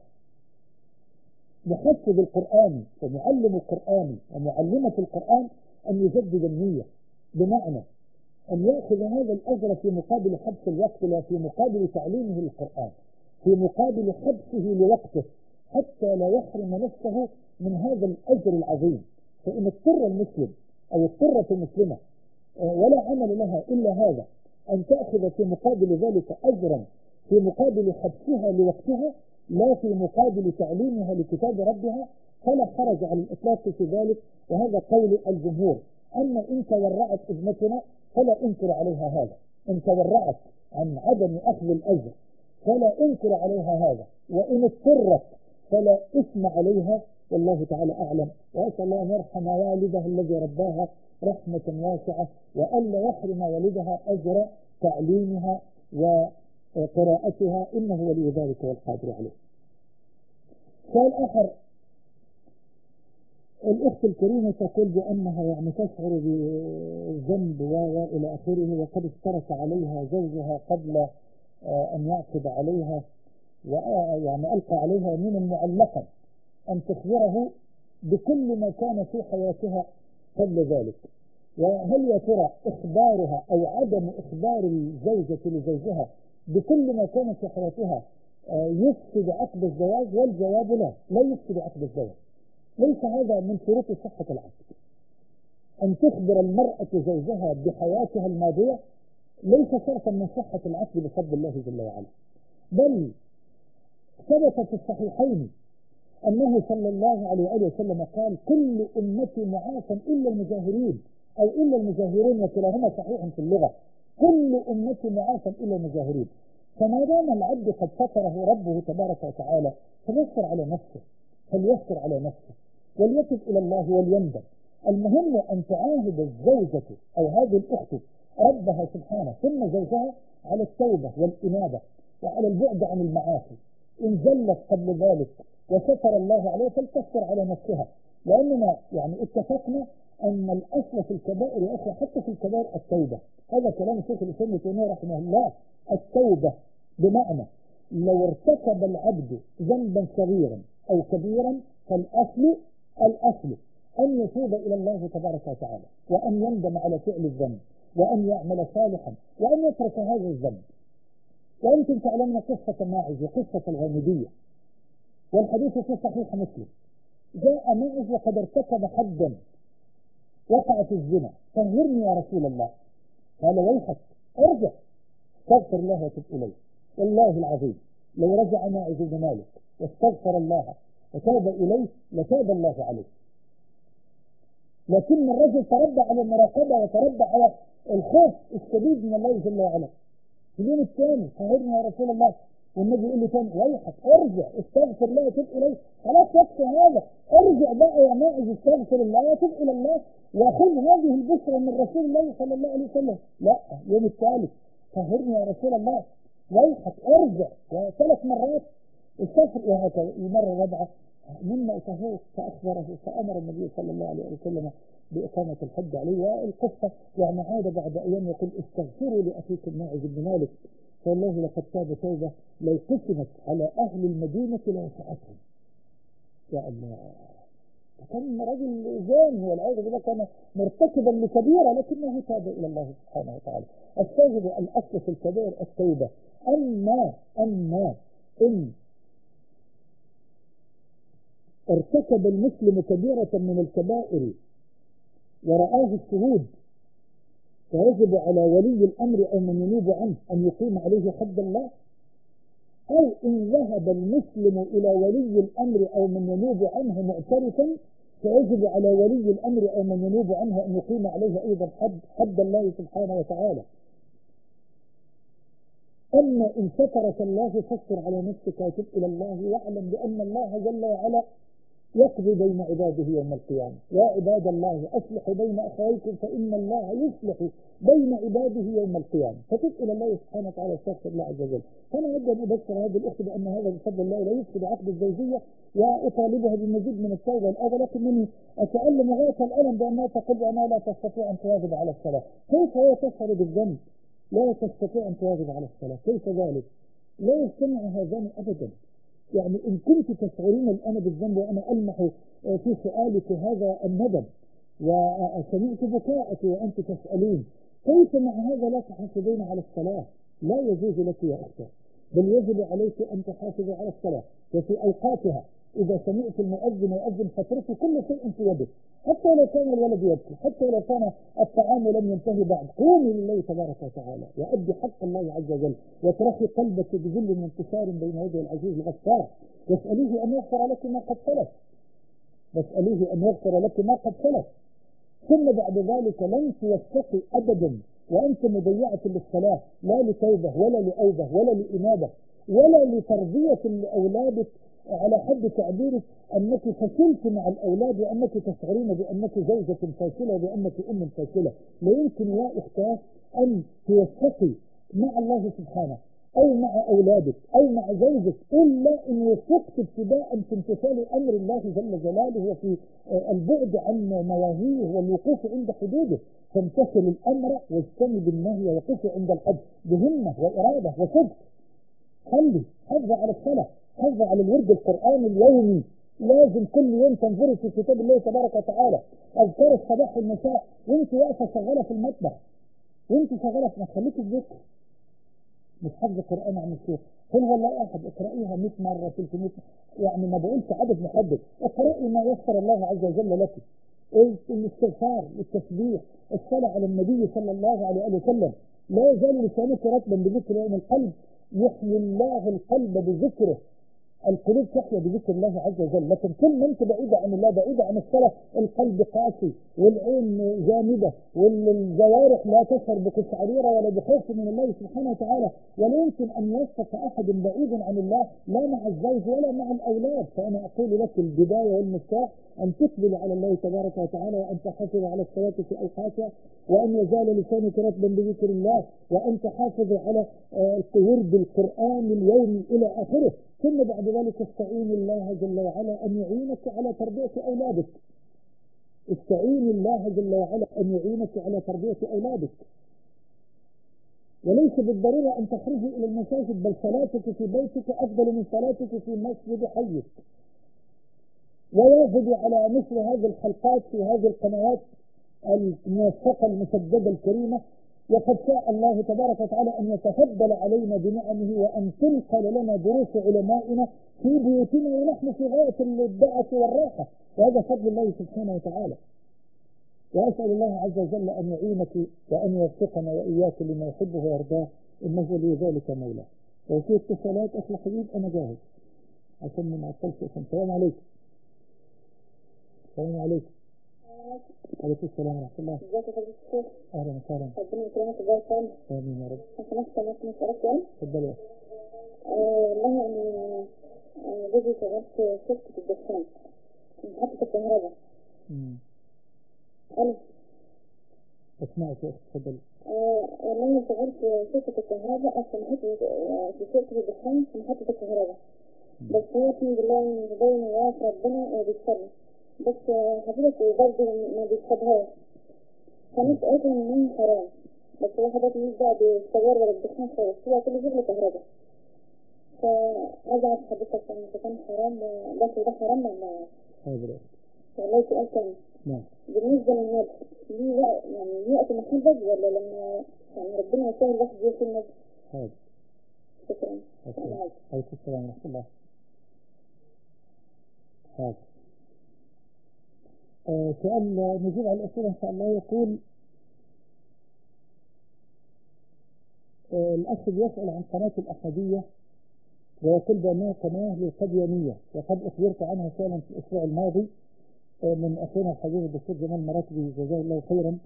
محفظ القرآن ومعلم القرآن ومعلمة القرآن أن يجدد النية، بمعنى أن يأخذ هذا الأجر في مقابل حبس الوقت، لا في مقابل تعليمه للقرآن، في مقابل حبسه لوقته، حتى لا يحرم نفسه من هذا الأجر العظيم. فإن اضطر المسلم أو اضطرت المسلمة ولا عمل لها إلا هذا أن تأخذ في مقابل ذلك أجرا في مقابل حبسها لوقتها، لا في مقابل تعليمها لكتاب ربها، فلا حرج على الإطلاق في ذلك، وهذا قول الجمهور. أما إن تورعت ابنتنا فلا أنكر عليها هذا، إن تورعت عن عدم أخذ الأجر فلا أنكر عليها هذا، وإن اضطرت فلا إثم عليها، والله تعالى أعلم. وأسأل الله أن يرحم والدها الذي رباها رحمة واسعة، وألا يحرم والدها أجر تعليمها وقراءتها، إنه ولي ذلك والقادر عليه. سؤال آخر، الأخت الكريمة تقول بأنها يعني تشعر بالذنب وإلى آخره، وقد اشترك عليها زوجها قبل أن يعقد عليها، ويعني ألقى عليها يمينا معلقا أن تخبره بكل ما كان في حياتها قبل ذلك، وهل يا ترى إخبارها أو عدم إخبار الزوجة لزوجها بكل ما كان في حياتها يفسد عقد الزواج؟ والجواب لا يفسد عقد الزواج، ليس هذا من شروط صحة العقد. أن تخبر المرأة زوجها بحياتها الماضية ليس شرطا من صحة العقد بفضل الله جل وعلا، بل ثبت في الصحيحين أنه صلى الله عليه وسلم قال كل أمتي معافى إلا المجاهرين، أو إلا المجاهرين، وكلاهما صحيح في اللغة، كل أمتي معافى إلا المجاهرين. فما دام العبد قد ستره ربه تبارك وتعالى فليستر على نفسه، فليستر على نفسه وليتب إلى الله وليندم. المهم أن تعاهد الزوجة أو هذه الأخت ربها سبحانه ثم زوجها على التوبة والإنابة وعلى البعد عن المعاصي. إن زلت قبل ذلك وستر الله عليه فلتستر على نفسها، لأننا يعني اتفقنا أن الأصل في الكبائر يا أخي حتى في الكبائر التوبة. هذا كلام الشيخ الإسلام ابن تيمية رحمه الله. التوبة بمعنى لو ارتكب العبد ذنبا صغيرا أو كبيرا فالأصل أن يتوب إلى الله تبارك وتعالى، وأن يندم على فعل الذنب، وأن يعمل صالحا، وأن يترك هذا الذنب. وأنتم تعلمون قصة ماعز وقصة الغامدية، والحديث في صحيح مسلم. جاء ماعز وقد ارتكب حدا، وقع في الزنا، طهرني يا رسول الله. قال ويحك ارجع استغفر الله وتب إليه. والله العظيم لو رجع ماعز بن مالك واستغفر الله وتاب إليه لتاب الله عليه، لكن الرجل تربى على المراقبة وتربى على الخوف الشديد من الله جل وعلا. في اليوم الثاني طهرني يا رسول الله، والنبي يقول له تاني ويحك ارجع استغفر الله وتب اليه. خلاص يكفي هذا، ارجع بقى يا ماعز استغفر الله وتب الى الله وخذ هذه البشرى من رسول الله صلى الله عليه وسلم. لا، اليوم الثالث طهرني يا رسول الله، ويحك ارجع، وثلاث مرات استغفر، وهكذا. المره الرابعه مما طهور فاخبره، فامر النبي صلى الله عليه وسلم بإقامة الحد عليه. والقصة يعني عاد بعد أيام يقول استغفروا لأخيكم ماعز بن مالك فوالله لقد تاب توبة لو قسمت على أهل المدينة لوسعتهم. يا الله، كان رجل زاني والعياذ بالله، كان مرتكبا لكبيرة لكنه تاب إلى الله سبحانه وتعالى. الشاهد الأصل في الكبائر التوبة. أما إن ارتكب المسلم كبيرة من الكبائر ورآه الشهود فيجب على ولي الأمر أو من ينوب عنه أن يقيم عليه حد الله، أو إن ذهب المسلم إلى ولي الأمر أو من ينوب عنه معترفا فيجب على ولي الأمر أو من ينوب عنه أن يقيم عليه أيضا حد الله سبحانه وتعالى. أما إن سترك الله فاصبر على نفسك وتب إلى الله واعلم بأن الله جل وعلا يقضي بين عباده يوم القيامة. يا عباد الله أصلحوا بين أخويكم فإن الله يصلح بين عباده يوم القيامة. فتب إلى الله سبحانه وتعالى واستغفر الله عز وجل. أنا أود أن أبشر هذه الأخت بأن هذا بفضل الله لا يفسد عقد الزوجية وأطالبها بمزيد من التوبة والأوبة، لكنني أتألم غاية الألم بأنها تقول أنها لا تستطيع أن تواظب على الصلاة. كيف هي تشعر بالذنب لا تستطيع أن تواظب على الصلاة؟ كيف ذلك؟ لا يجتمع هذان أبدا. يعني إن كنت تشعرين الآن بالذنب وأنا ألمح في سؤالك هذا الندم وسمعت بكاءك وأنت تسألين كيف مع هذا لا تحافظين على الصلاة؟ لا يجوز لك يا أختي، بل يجب عليك أن تحافظي على الصلاة وفي أوقاتها. إذا سمعت المؤذن يؤذن فاتركي كل شيء في يدك، حتى لو كان الولد يبكي، حتى لو كان الطعام لم ينتهي بعد، قومي لله تبارك وتعالى وأدي حق الله عز وجل وترخي قلبك بذل وانتصار بين يدي العزيز الغفار. واسأليه أن يغفر لك ما قد سلف، واسأليه أن يغفر لك ما قد سلف. ثم بعد ذلك لن توفقي أبدا وأنت مضيعة للصلاة، لا لتوبة ولا لأوبة ولا لإنابة ولا لتربية لأولادك على حد تعبيرك أنك فشلت مع الأولاد وأنك تشعرين بأنك زوجة فاشلة وبأنك أم فاشلة. لا يمكن يا أختاه أن توفقي مع الله سبحانه أو مع أولادك أو مع زوجك إلا إن وفقت ابتداء في امتثال أمر الله جل جلاله وفي البعد عن نواهيه والوقوف عند حدوده. فامتثل الأمر واجتنب النهي وقف عند الحد بهمة وإرادة وصدق. خلي حافظ على الصلاة، حافظ على الورد القرآني اليومي، لازم كل يوم تنظري في كتاب الله تبارك وتعالى أذكار الصباح والمساء وانت واقفة شغالة في المطبخ وانت شغالة في خليك الذكر. مش حفظ قرآن عن الشيخ، قل والله أحد اقرأيها 100 مرة 300 يعني ما بقولش عدد محدد، اقرأي ما يسر الله عز وجل لك. الاستغفار، التسبيح، الصلاة على النبي صلى الله عليه وسلم. لا يزال لسانك رطبا بذكر يوم القلب يحيي الله القلب بذكره. القلوب تحيا بذكر الله عز وجل، لكن كل ما انت بعيدة عن الله بعيدة عن الصلاة القلب قاسي والعين جامدة والجوارح لا تشعر بقشعريرة ولا بخوف من الله سبحانه وتعالى. ولا يمكن أن يصف أحد بعيد عن الله لا مع الزوج ولا مع الأولاد. فأنا أقول لك البداية والمفتاح أن تقبل على الله تبارك وتعالى وأن تحافظ على الصلاة في أوقاتها وأن يزال لسانك رطبا بذكر الله وأن تحافظ على ورد القرآن اليومي إلى آخره. ثم بعد ذلك استعين الله جل وعلا أن يعينك على تربية أولادك. استعين الله جل وعلا أن يعينك على تربية أولادك. وليس بالضرورة أن تخرجي إلى المساجد، بل صلاتك في بيتك أفضل من صلاتك في مسجد حيك. ويجب على مثل هذه الحلقات في هذه القنوات الموثقة المسددة الكريمة. وقد شاء الله تبارك وتعالى أن يتفضل علينا بنعمه وأن تنقل لنا دروس علمائنا في بيوتنا ونحن في غاية الدعة والراحة، وهذا فضل الله سبحانه وتعالى. وأسأل الله عز وجل أن يعينك وأن يوفقنا وإياك لما يحبه ويرضاه إنه ولي ذلك مولاه. وفي اتصالات أخي حبيب أنا جاهز عشان ما نعطلش. السلام عليكم. السلام عليكم. عليكم السلام ورحمة الله. ازيك يا فضيلة الشيخ؟ أهلا وسهلا. ربنا يكرمك ويبارك فيك. آمين يا رب. سمحت ممكن اسألك سؤال؟ اتفضلي. والله يعني جوزي شغال في شركة الدخان في محطة الكهرباء. ألو. اسمعك يا أخت، تفضل. والله أنا شغال في شركة الكهرباء في محطة في شركة الدخان في محطة الكهرباء. بس هو الحمد لله دايما واقف ربنا وبيتصرف، بس حضرتك برضه ما بيصطادهاش. كانت قالت إن هي حرام، بس هو حضرتك مش بقى بالسجاير ولا الدخان خالص، هو كل شغل كهرباء. فعايزة أعرف حضرتك إن إذا كان حرام ده حرام ولا؟ حاضر. والله سؤال تاني. نعم. بالنسبة للنبي ليه وقت، يعني وقت محدد ولا لما يعني ربنا يسهل الواحد يوصل النبي؟ حاضر. شكرا. عليكم السلام ورحمة الله. حاضر. سؤال نجيب على الأسئلة إن شاء الله. يقول الأخ يسأل عن قناة الأحدية ويقول بأنها قناة للقديانية، وقد أخبرت عنها فعلا في الأسبوع الماضي من أخينا الحبيب الدكتور جمال مراتبي جزاه الله خيرا،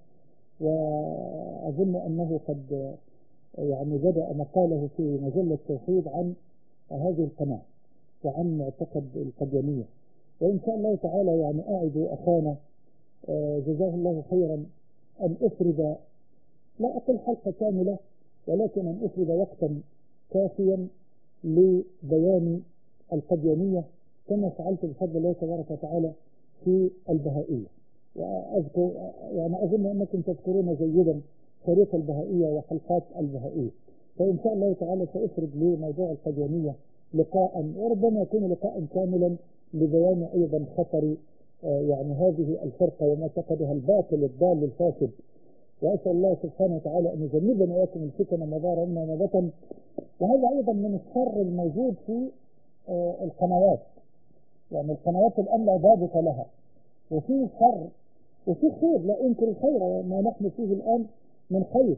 وأظن أنه قد يعني بدأ مقاله في مجلة توحيد عن هذه القناة وعن معتقد القديانية، وإن شاء الله تعالى يعني أعد أخانا جزاه الله خيرا أن أفرد لا أقل حلقة كاملة، ولكن أن أفرد وقتا كافيا لبيان القديانية كما فعلت بفضل الله تبارك وتعالى في البهائية. وأذكر يعني أظن أنكم تذكرون جيدا تاريخ البهائية وحلقات البهائية، فإن شاء الله تعالى سأفرد لموضوع القديانية لقاء، وربما يكون لقاء كاملا لبيان أيضا خطر يعني هذه الفرقة ومعتقدها الباطل الضال الفاسد. وأسأل الله سبحانه وتعالى أن يجنبنا وإياكم الفتن ما ظهر منها وما بطن. وهذا أيضا من الشر الموجود في القنوات، يعني القنوات الآن لا ضابط لها، وفي شر وفي خير، لا أنكر الخير ما نحن فيه الآن من خير،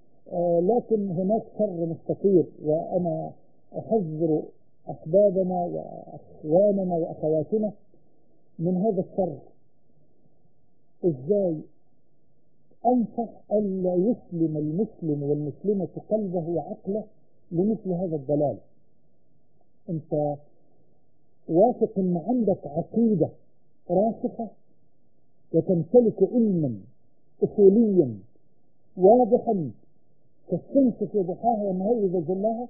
لكن هناك شر مستطير، وأنا أحذر أحبابنا وأخواننا وأخواتنا من هذا الشر. إزاي؟ أنصح ألا يسلم المسلم والمسلمة قلبه وعقله لمثل هذا الضلال. أنت واثق أن عندك عقيدة راسخة وتمتلك علما أصوليا واضحا كالشمس في ضحاها والنهار إذا جلاها،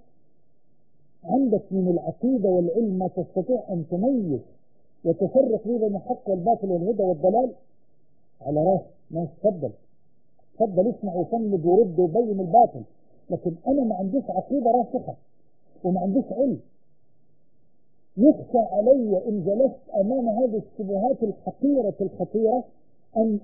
عندك من العقيدة والعلم ما تستطيع أن تميز وتفرق بين الحق والباطل والهدى والضلال على راس ناس. تفضل اسمع وصمد ورد وبين الباطل، لكن أنا ما عنديش عقيدة راسخة وما عنديش علم. يخشى علي إن جلست أمام هذه الشبهات الحقيرة الخطيرة أن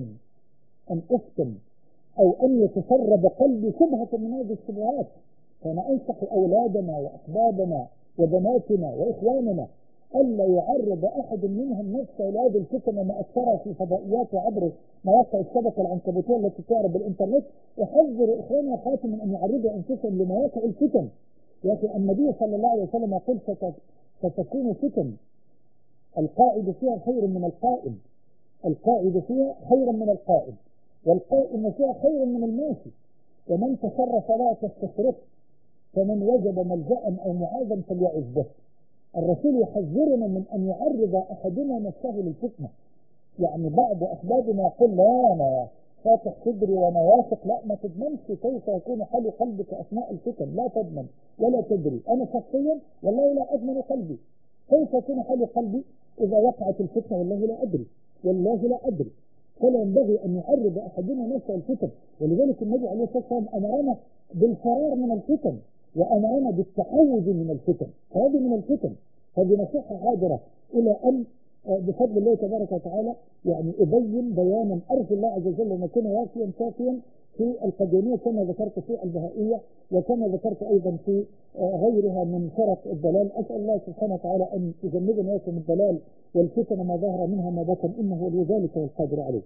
أفتن أو أن يتسرب قلبي شبهة من هذه الشبهات. فأنا أنصح أولادنا وأحبابنا وبناتنا وإخواننا ألا يعرض أحد منهم نفسه لهذه الفتن المؤثرة في فضائيات وعبر مواقع الشبكة العنكبوتية التي تعرض بالإنترنت. وحذروا إخواني وأخواتي من أن يعرضوا أنفسهم لمواقع الفتن. يا أخي النبي صلى الله عليه وسلم يقول ستكون فتن القاعد فيها خير من القائم، القاعد فيها خير من القائم، والقائم فيها خير من الماشي، ومن تصرف لا تستشرف، فمن وجد ملجأ أو معاذا فليعذ به. الرسول يحذرنا من أن يعرض أحدنا نفسه للفتنة. يعني بعض أحبابنا يقول لا أنا فاتح صدري وأنا واثق، لا، ما تضمنش كيف يكون حال قلبك أثناء الفتن، لا تضمن ولا تدري. أنا شخصيا والله لا أضمن قلبي، كيف يكون حال قلبي إذا وقعت الفتنة؟ والله لا أدري، والله لا أدري. فلا ينبغي أن يعرض أحدنا نفسه الفتن. ولذلك النبي عليه الصلاة والسلام أمرنا بالفرار من الفتن وأمرنا بالتعوذ من الفتن. هذه من الفتن، هذه نصيحة عابرة إلى أن بفضل الله تبارك وتعالى يعني أبين بيانا أرجو الله عز وجل أن يكون وافيا كافيا في القديانية كما ذكرت في البهائية، وكما ذكرت أيضا في غيرها من فرق الضلال. أسأل الله سبحانه وتعالى أن يجنبنا ويكون الضلال والفتن ما ظهر منها ما بطن، إنه ولي ذلك والقادر عليه.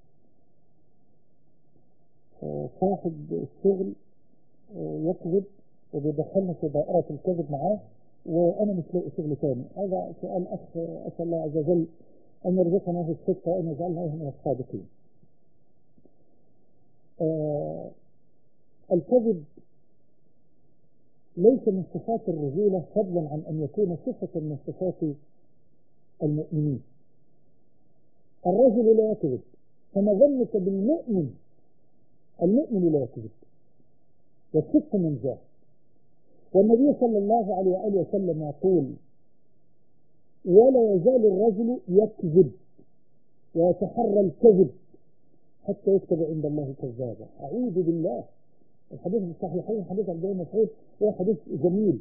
صاحب الشغل يكذب وبيدخلنا في دائرة الكذب معاه، وأنا مش لاقي شغل ثاني. هذا سؤال أخ، أسأل الله عز وجل أن يرزقنا في الصدق وأن يجعلنا من الصادقين. الكذب ليس من صفات الرجولة فضلا عن أن يكون صفة من صفات المؤمنين. الرجل لا يكذب، فما ظنك بالمؤمن؟ المؤمن لا يكذب، والصدق من ذاك. والنبي صلى الله عليه وآله وسلم يقول: ولا يزال الرجل يكذب ويتحرى الكذب حتى يكتب عند الله كذابا. أعوذ بالله. الحديث في الصحيحين حديث عبد الله بن مسعود هو حديث جميل.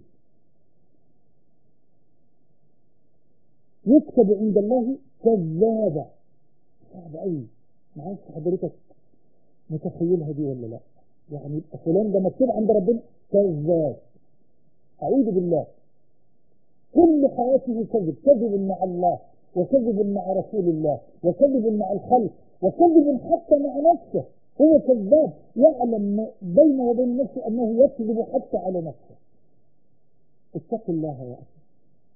يكتب عند الله كذابا. صعب قوي، ما عارف حضرتك متخيلها دي ولا لا؟ يعني فلان ده مكتوب عند ربنا كذاب. أعوذ بالله. كل حياته كذب، كذب مع الله، وكذب مع رسول الله، وكذب مع الخلق، وكذب حتى مع نفسه. هو كذاب، يعلم بينه وبين نفسه أنه يكذب حتى على نفسه. اتق الله يا أخي،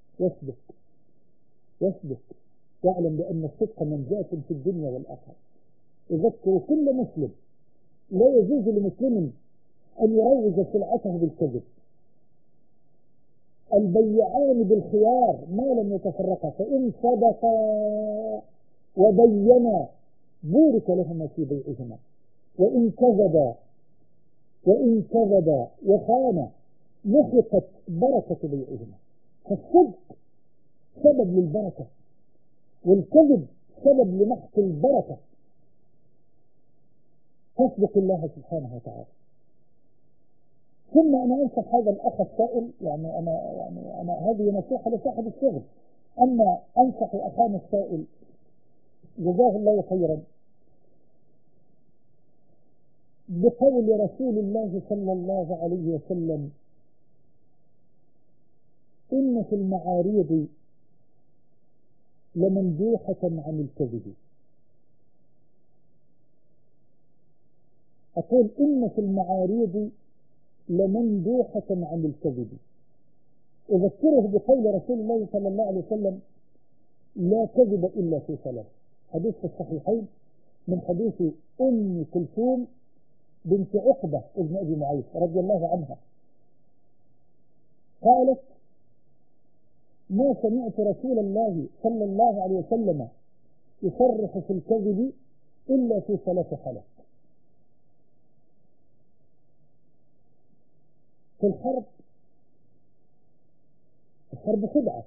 يصدق، يعلم بأن الصدق منجاة في الدنيا والآخرة. يذكر كل مسلم: لا يجوز لمسلم أن يروج سلعته بالكذب. البيعان بالخيار ما لم يتفرقا، فإن صدقا وبينا بورك لهما في بيعهما، وإن كذبا وخانا محقت بركة بيعهما. فالصدق سبب للبركة، والكذب سبب لمحق البركة. تصدق الله سبحانه وتعالى. ثم أنا أنصح هذا الأخ السائل، يعني أنا هذه نصيحة لصاحب الشغل، أما أنصح أخانا السائل جزاه الله خيرا بقول رسول الله صلى الله عليه وسلم: إن في المعاريض لمندوحة عن الكذب. أقول إن في المعاريض لمندوحة عن الكذب. أذكره بقول رسول الله صلى الله عليه وسلم: لا كذب إلا في ثلاث. حديث في الصحيحين من حديث أم كلثوم بنت عقبة ابن أبي معيط رضي الله عنها، قالت: ما سمعت رسول الله صلى الله عليه وسلم يصرح في الكذب إلا في ثلاث حالات: في الحرب خدعة،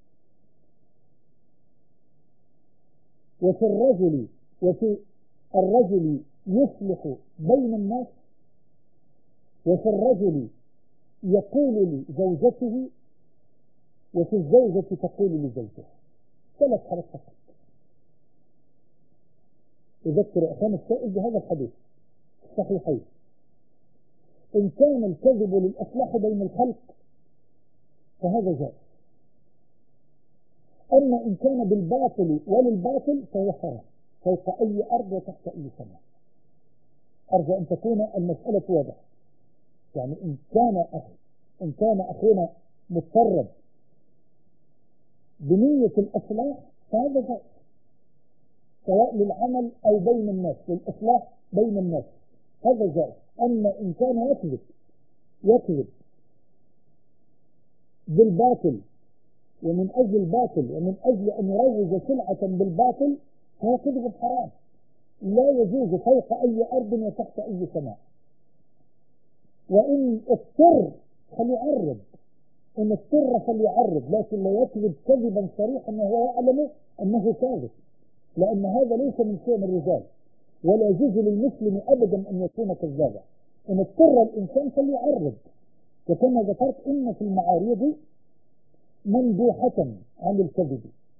وفي الرجل يصلح بين الناس، وفي الرجل يقول لزوجته، وفي الزوجة تقول لزوجها. ثلاث حالات فقط. يذكر أخانا السائل بهذا الحديث الصحيحين. إن كان الكذب للإصلاح بين الخلق فهذا جائز، أما إن كان بالباطل وللباطل فهو حرام فوق أي أرض وتحت أي سماء. أرجو أن تكون المسألة واضحة. يعني إن كان أخونا مضطرب بنية الإصلاح فهذا جائز، سواء للعمل أو بين الناس، للإصلاح بين الناس هذا جائز. أما إن كان يكذب بالباطل ومن أجل الباطل ومن أجل أن يروج سلعة بالباطل فهو كذب حرام، لا يجوز فوق أي أرض وتحت أي سماء. وإن اضطر فليعرض، إن اضطر فليعرض، لكن لا يكذب كذبا صريحا وهو يعلم أنه كاذب، لأن هذا ليس من شأن الرجال، ولا يجوز للمسلم أبدا أن يكون كذابا. إن اضطر الإنسان فليعرض. وكما ذكرت إن في المعارض مندوحة عن الكذب.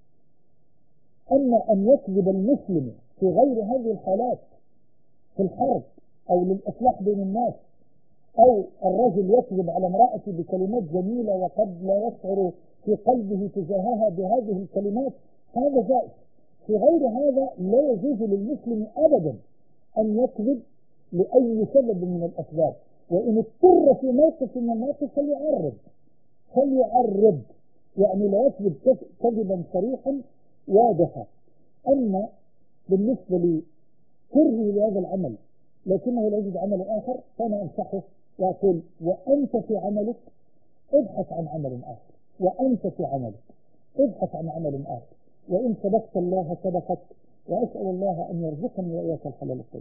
أما أن يكذب المسلم في غير هذه الحالات، في الحرب أو للإصلاح بين الناس، أو الرجل يكذب على امرأته بكلمات جميلة وقد لا يشعر في قلبه تجاهها بهذه الكلمات، هذا جائز. في غير هذا لا يجوز للمسلم أبدا أن يكذب لأي سبب من الأسباب. وإن اضطر في موقف من المواقف فليعرض، يعني لا يكذب كذبا صريحا واضحا. أما بالنسبة لكره لهذا العمل لكنه لا يجد عمل آخر، فأنا أنصحه وأقول: وأنت في عملك ابحث عن عمل آخر، وأنت في عملك ابحث عن عمل آخر، وإن صدقت الله صدقت، وأسأل الله أن يرزقني وإياك الحلال الطيب.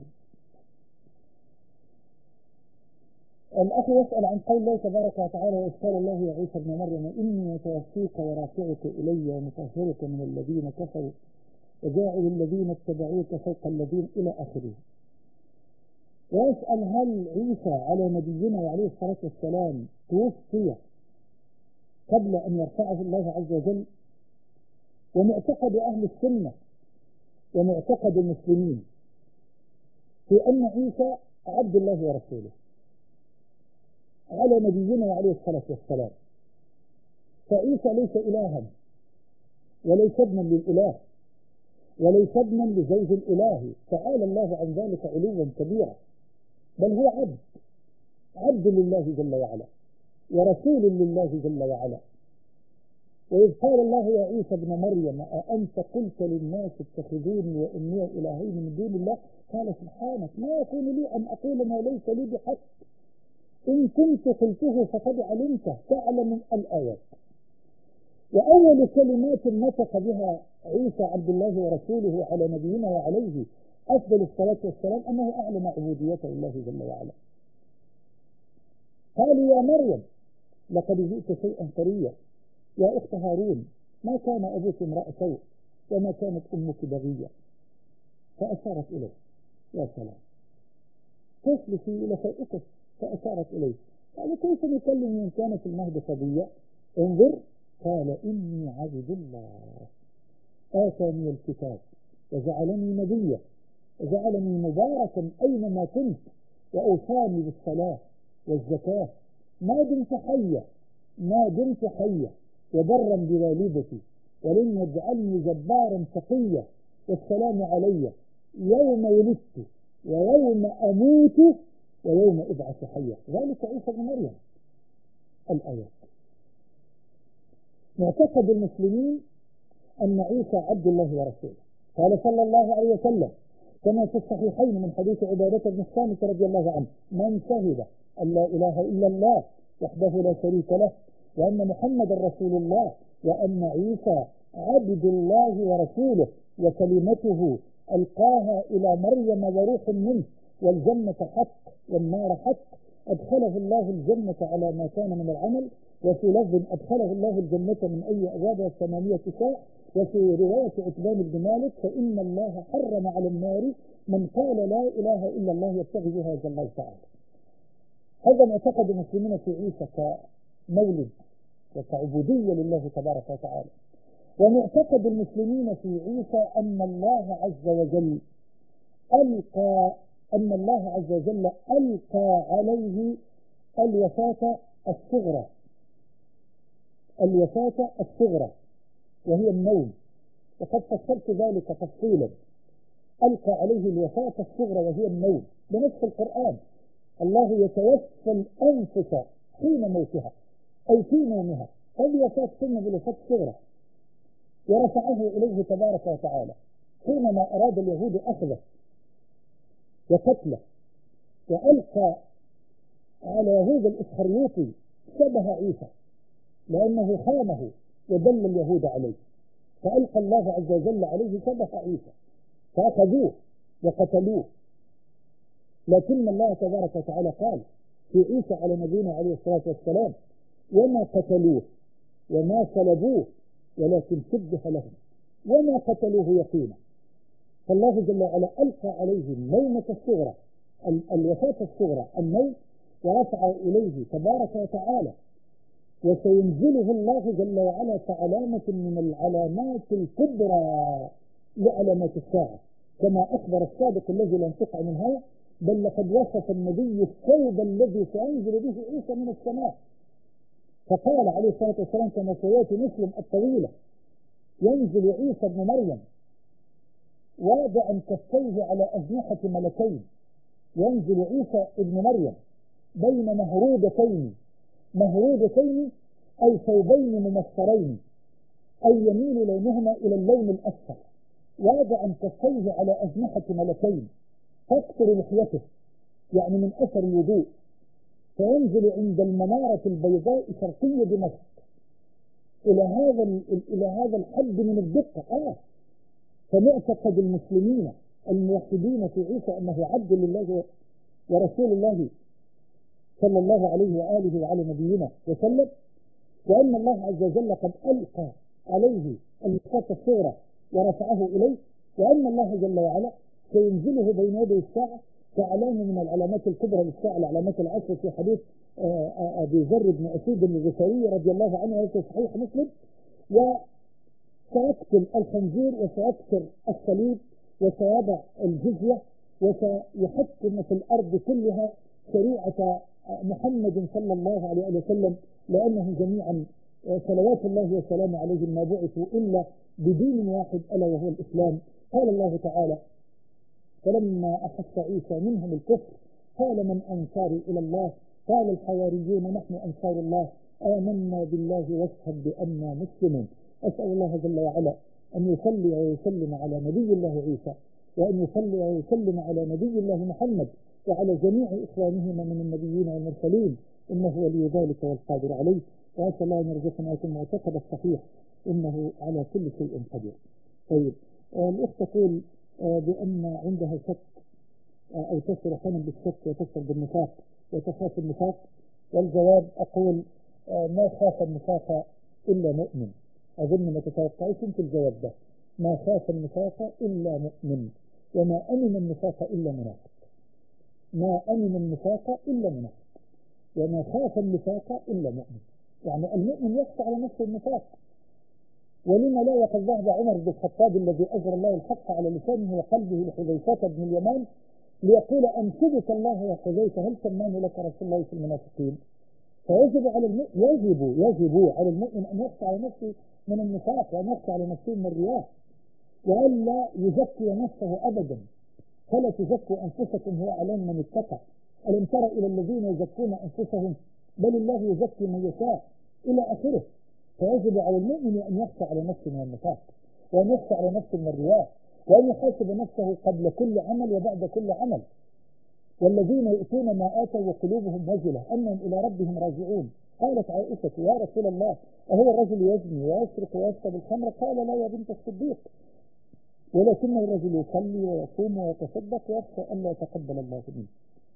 الأخ يسأل عن قول الله تبارك وتعالى: وإذ قال الله يا عيسى ابن مريم إني متوفيك ورافعك إلي ومطهرك من الذين كفروا وجاعل الذين اتبعوك فوق الذين إلى آخره. ويسأل: هل عيسى على نبينا وعليه الصلاة والسلام توفي قبل أن يرفعه الله عز وجل؟ ومعتقد أهل السنة ومعتقد المسلمين في أن عيسى عبد الله ورسوله على نبينا وعليه الصلاة والسلام، فعيسى ليس إلها وليس ابنا للإله وليس ابنا لزوج الإله، تعالى الله عن ذلك علوا كبيرا، بل هو عبد لله جل وعلا ورسول لله جل وعلا. وإذ قال الله يا عيسى ابن مريم أأنت قلت للناس اتخذوني وأمي إلهين من دون الله؟ قال سبحانك ما يكون لي أن أقول ما ليس لي بحق، إن كنت قلته فقد علمته تعلم الآيات. وأول كلمات نطق بها عيسى عبد الله ورسوله على نبينا وعليه أفضل الصلاة والسلام أنه أعلن عبوديته لله جل وعلا. قال يا مريم لقد جئت شيئا فريا، يا أخت هارون ما كان أبوك امرأ سوء وما كانت أمك بغية، فأشارت إليه يا سلام تسلسي إلى شيئك، فأشارت إليه قال كيف نكلم من كان في المهد صبيا؟ انظر قال إني عبد الله آتاني الكتاب وجعلني نبيا وجعلني مباركا أينما كنت وأوصاني بالصلاة والزكاة ما دمت حيا وبرا بوالدتي ولم يجعلني جبارا شقيا، والسلام علي يوم ولدت ويوم أموت ويوم أبعث حيا. ذلك عيسى ابن مريم. الآيات. معتقد المسلمين أن عيسى عبد الله ورسوله. قال صلى الله عليه وسلم كما في الصحيحين من حديث عبادة بن الصامت رضي الله عنه: من شهد أن لا إله إلا الله وحده لا شريك له وأن محمد رسول الله وأن عيسى عبد الله ورسوله وكلمته ألقاها إلى مريم وروح منه والجنة حق والنار حق، أدخله الله الجنة على ما كان من العمل. وفي لفظ أدخله الله الجنة من أي أبوابها 8 شاء. وفي رواية عتبان بن مالك: فإن الله حرم على النار من قال لا إله إلا الله يبتغي بها وجه الله تعالى. هذا معتقد المسلمين في عيسى كمولد وكعبودية لله تبارك وتعالى. ومعتقد المسلمين في عيسى أن الله عز وجل ألقى عليه الوفاة الصغرى وهي النوم، وقد فسرت ذلك تفصيلا. ألقى عليه الوفاة الصغرى وهي النوم بنص القرآن: الله يتوفى الأنفس حين موتها أي في نومها، فالوفاة ثم بالوفاة الصغرى، ورفعه إليه تبارك وتعالى حينما أراد اليهود أخذه وقتله، وألقى على يهود الإسخريوطي شبه عيسى لأنه خانه ودل اليهود عليه، فألقى الله عز وجل عليه شبه عيسى فأخذوه وقتلوه. لكن الله تبارك وتعالى قال في عيسى على نبينا عليه الصلاة والسلام: وما قتلوه وما صلبوه ولكن شبه لهم وما قتلوه يقينا. فالله جل وعلا ألقى عليه النومة الصغرى، الوفاة الصغرى النوم، ورفع إليه تبارك وتعالى. وسينزله الله جل وعلا كعلامة من العلامات الكبرى لعلامات الساعة، كما أخبر الصادق الذي لا ينطق عن الهوى: بل لقد وصف النبي الثوب الذي سينزل به عيسى من السماء، فقال عليه الصلاة والسلام كما سيأتي مسلم الطويلة: ينزل عيسى ابن مريم واضعا كفيه على أجنحة ملكين. ينزل عيسى ابن مريم بين مهرودتين أي ثوبين ممصرين أي يميل لونهما إلى اللون الأصفر، واضعا كفيه على أجنحة ملكين، تقطر لحيته يعني من أثر الوضوء، فينزل عند المنارة البيضاء شرقية دمشق إلى هذا الحد من الدقة. فمعتقد المسلمين الموحدين في عيسى أنه عبد لله ورسول الله صلى الله عليه وآله وعلى نبينا وسلم، وأن الله عز وجل قد ألقى عليه الميثاق الصغرى ورفعه إليه، وأن الله جل وعلا سينزله بين يدي الساعة كعلامة من العلامات الكبرى للساعة، العلامات العشر، في حديث أبي ذر بن أسيد الغفاري رضي الله عنه في صحيح مسلم. وسيقتل الخنزير وسيكسر الصليب وسيضع الجزية وسيحكم في الأرض كلها شريعة محمد صلى الله عليه وسلم، لأنه جميعا صلوات الله وسلامه عليه ما بعثوا إلا بدين واحد ألا وهو الإسلام. قال الله تعالى: فلما أحس عيسى منهم الكفر قال من أنصاري إلى الله؟ قال الحواريون نحن أنصار الله آمنا بالله واشهد بأننا مسلمون. أسأل الله جل وعلا أن يصلي ويسلم على نبي الله عيسى، وأن يصلي ويسلم على نبي الله محمد وعلى جميع إخوانهما من النبيين والمرسلين، إنه ولي ذلك والقادر عليه. وأسأل الله أن يرزقنا المعتقد الصحيح، إنه على كل شيء قدير. طيب، الأخت تقول بأن عندها شك أو تشعر أحيانا بالشك وتشعر بالنفاق وتخاف النفاق. والجواب أقول ما خاف النفاق إلا مؤمن. أظن ما تتوقعيش أنت الجواب ده. ما خاف النفاق إلا مؤمن، وما أمن النفاق إلا منافق. ما أمن النفاق إلا منافق، وما خاف النفاق إلا مؤمن. يعني المؤمن يخشى على نفسه النفاق. ولما لا؟ وقد ذهب عمر بن الخطاب الذي أجرى الله الحق على لسانه وقلبه لحذيفة بن اليمان ليقول: أنشدك الله يا حذيفة هل سماني لك رسول الله في المنافقين؟ فيجب على يجب على المؤمن أن يخشى على نفسه من النفاق، وأن يخشى على نفسه من الرياء، وأن لا يزكي نفسه أبدا. فلا تزكوا أنفسكم هو أعلم من اتقى. ألم تر إلى الذين يزكون أنفسهم بل الله يزكي من يشاء إلى آخره. فيجب على المؤمن أن يخشى على نفسه من النفاق، وأن يخشى على نفسه من الرياء، وأن يحاسب نفسه قبل كل عمل وبعد كل عمل. والذين يؤتون ما آتوا وقلوبهم وجلة أنهم إلى ربهم راجعون. قالت عائشة: يا رسول الله أهو الرجل يزني ويسرق ويشرب الخمر؟ قال: لا يا بنت الصديق، ولكن الرجل يصلي ويصوم ويتصدق ويخشى أن لا يتقبل الله منه.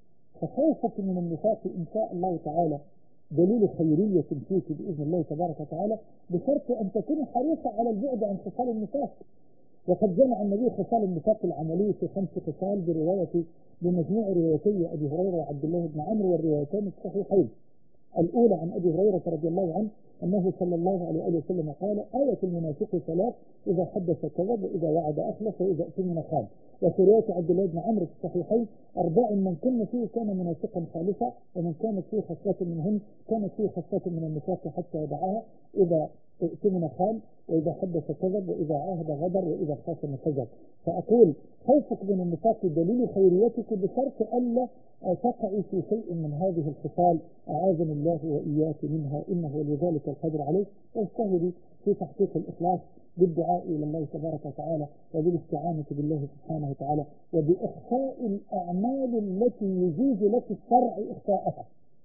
فخوفك من النفاق إن شاء الله تعالى دليل خيرية فيك بإذن الله تبارك وتعالى، بشرط أن تكون حريصة على البعد عن خصال النفاق. وقد جمع النبي خصال النفاق العملي في 5 خصال بمجموع روايتي أبي هريرة وعبد الله بن عمرو، والروايتان الصحيحين. الأولى عن أبي هريرة رضي الله عنه أنه صلى الله عليه وسلم قال: آية المنافق 3: إذا حدث كذب، وإذا وعد أخلف، وإذا اؤتمن خان. وفي رواية عبد الله بن عمرو في الصحيحين: 4 من كن فيه كان منافقا خالصا، ومن كانت فيه خصلة منهن كانت فيه خصلة من النفاق حتى يدعها: إذا اؤتمن خان، وإذا حدث كذب، وإذا عاهد غدر، وإذا خاصم فجر. فأقول خوفك من النفاق دليل خيريتك، بشرط ألا تقعي في شيء من هذه الخصال، أعاذني الله وإياك منها، إنه لذلك القدر عليه. واجتهدي في تحقيق الإخلاص بالدعاء إلى الله تبارك وتعالى، وبالاستعانة بالله سبحانه وتعالى، وبإخفاء الأعمال التي يجوز لك الشرع إخفاءها.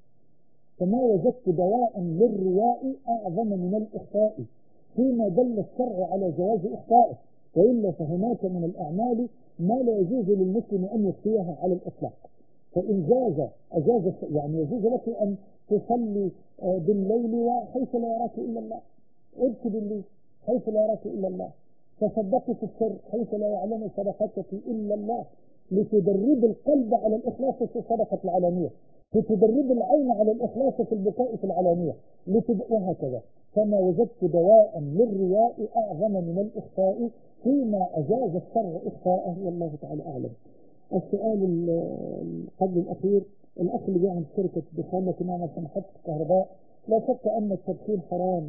فما وجدت دواء للرياء أعظم من الإخفاء، فيما دل الشرع على جواز إخفائه، وإلا فهناك من الأعمال ما لا يجوز للمسلم أن يخفيها على الإطلاق. فإن أجاز يعني يجوز لك أن تصلي بالليل وحيث لا يراك إلا الله، ابكي بالليل حيث لا يراك إلا الله، تصدقي في السر حيث لا يعلم صدقتك إلا الله، لتدرب القلب على الإخلاص في صدقة العلانية، لتدرب العين على الإخلاص في البكاء في العلانية، وهكذا. فما وجدت دواء للرياء أعظم من الإخفاء، فيما أجاز الشرع إخفاءه، والله تعالى أعلم. السؤال قبل الأخير: الأخ اللي بيعمل شركة دخان لكن يعمل في محطة كهرباء، لا شك أن التدخين حرام،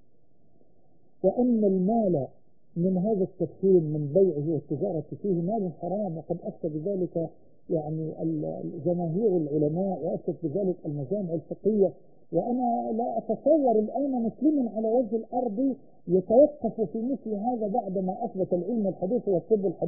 وأن المال من هذا التدخين من بيعه والتجارة فيه مال حرام، وقد أفتى بذلك يعني جماهير العلماء، وأفتى بذلك المجامع الفقهية. وأنا لا أتصور الآن مسلما على وجه الأرض يتوقف في مثل هذا بعدما أثبت العلم الحديث والطب الحديث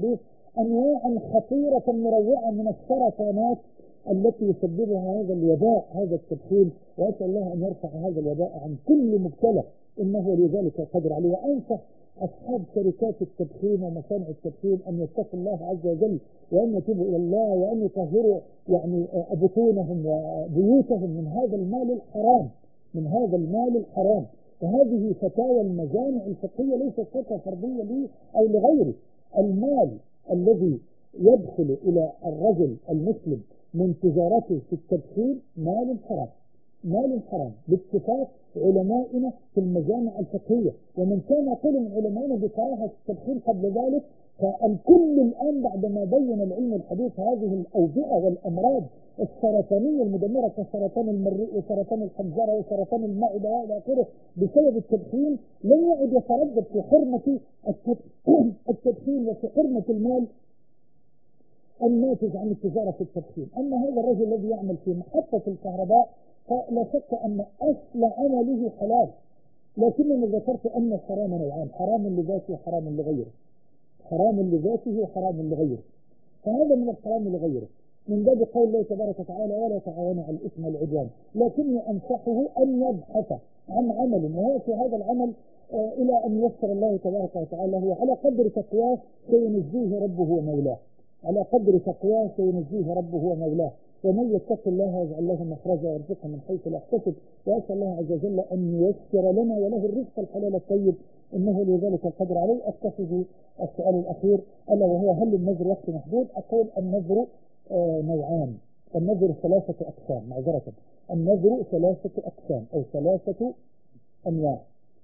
أنواعا خطيرة مروعة من السرطانات التي يسببها هذا الوباء، هذا التدخين. وأسأل الله أن يرفع هذا الوباء عن كل مبتلى، إنه لذلك القدر عليه. وأنصح أصحاب شركات التدخين ومصانع التدخين أن يتقوا الله عز وجل، وأن يتوبوا إلى الله، وأن يطهروا يعني بطونهم وبيوتهم من هذا المال الحرام، من هذا المال الحرام. وهذه فتاوى المجامع الفقهية، ليست فتوى فردية لي أو لغيري. المال الذي يدخل إلى الرجل المسلم من تجارته في التدخين مال حرام، مال حرام باتفاق علمائنا في المجامع الفقهية. ومن كان يقول من علمائنا بكراهة التدخين قبل ذلك، فالكل الآن بعدما بين العلم الحديث هذه الأوبئة والأمراض السرطانية المدمرة كسرطان المريء وسرطان الحنجرة وسرطان المعدة وإلى آخره بسبب التدخين، لم يعد يتردد في حرمة التدخين وفي حرمة المال الناتج عن التجارة في التدخين. أما هذا الرجل الذي يعمل في محطة الكهرباء فلا شك أن أصل عمله حلال، لكنني ذكرت أن الحرام نوعان: حرام لذاته وحرام لغيره، حرام لذاته وحرام لغيره. فهذا من الحرام لغيره من باب قول الله تبارك وتعالى: ولا تعاونوا على الإثم والعدوان. لكني أنصحه أن يبحث عن عمل، وهو في هذا العمل إلى أن يسر الله تبارك وتعالى هو على قدر تقواه سينجيه ربه ومولاه، على قدر تقواه سينجيه ربه ومولاه. ومن يتق الله يجعل له مخرجا ويرزقه من حيث لا يحتسب. وأسأل الله عز وجل أن ييسر لنا وله الرزق الحلال الطيب، إنه لذلك القدر عليه. أكتفي بالسؤال الأخير ألا وهو: هل النذر وقت محدود؟ أقول النذر نوعان، النذر ثلاثة أقسام، معذرة، النذر ثلاثة أقسام أو ثلاثة أنواع.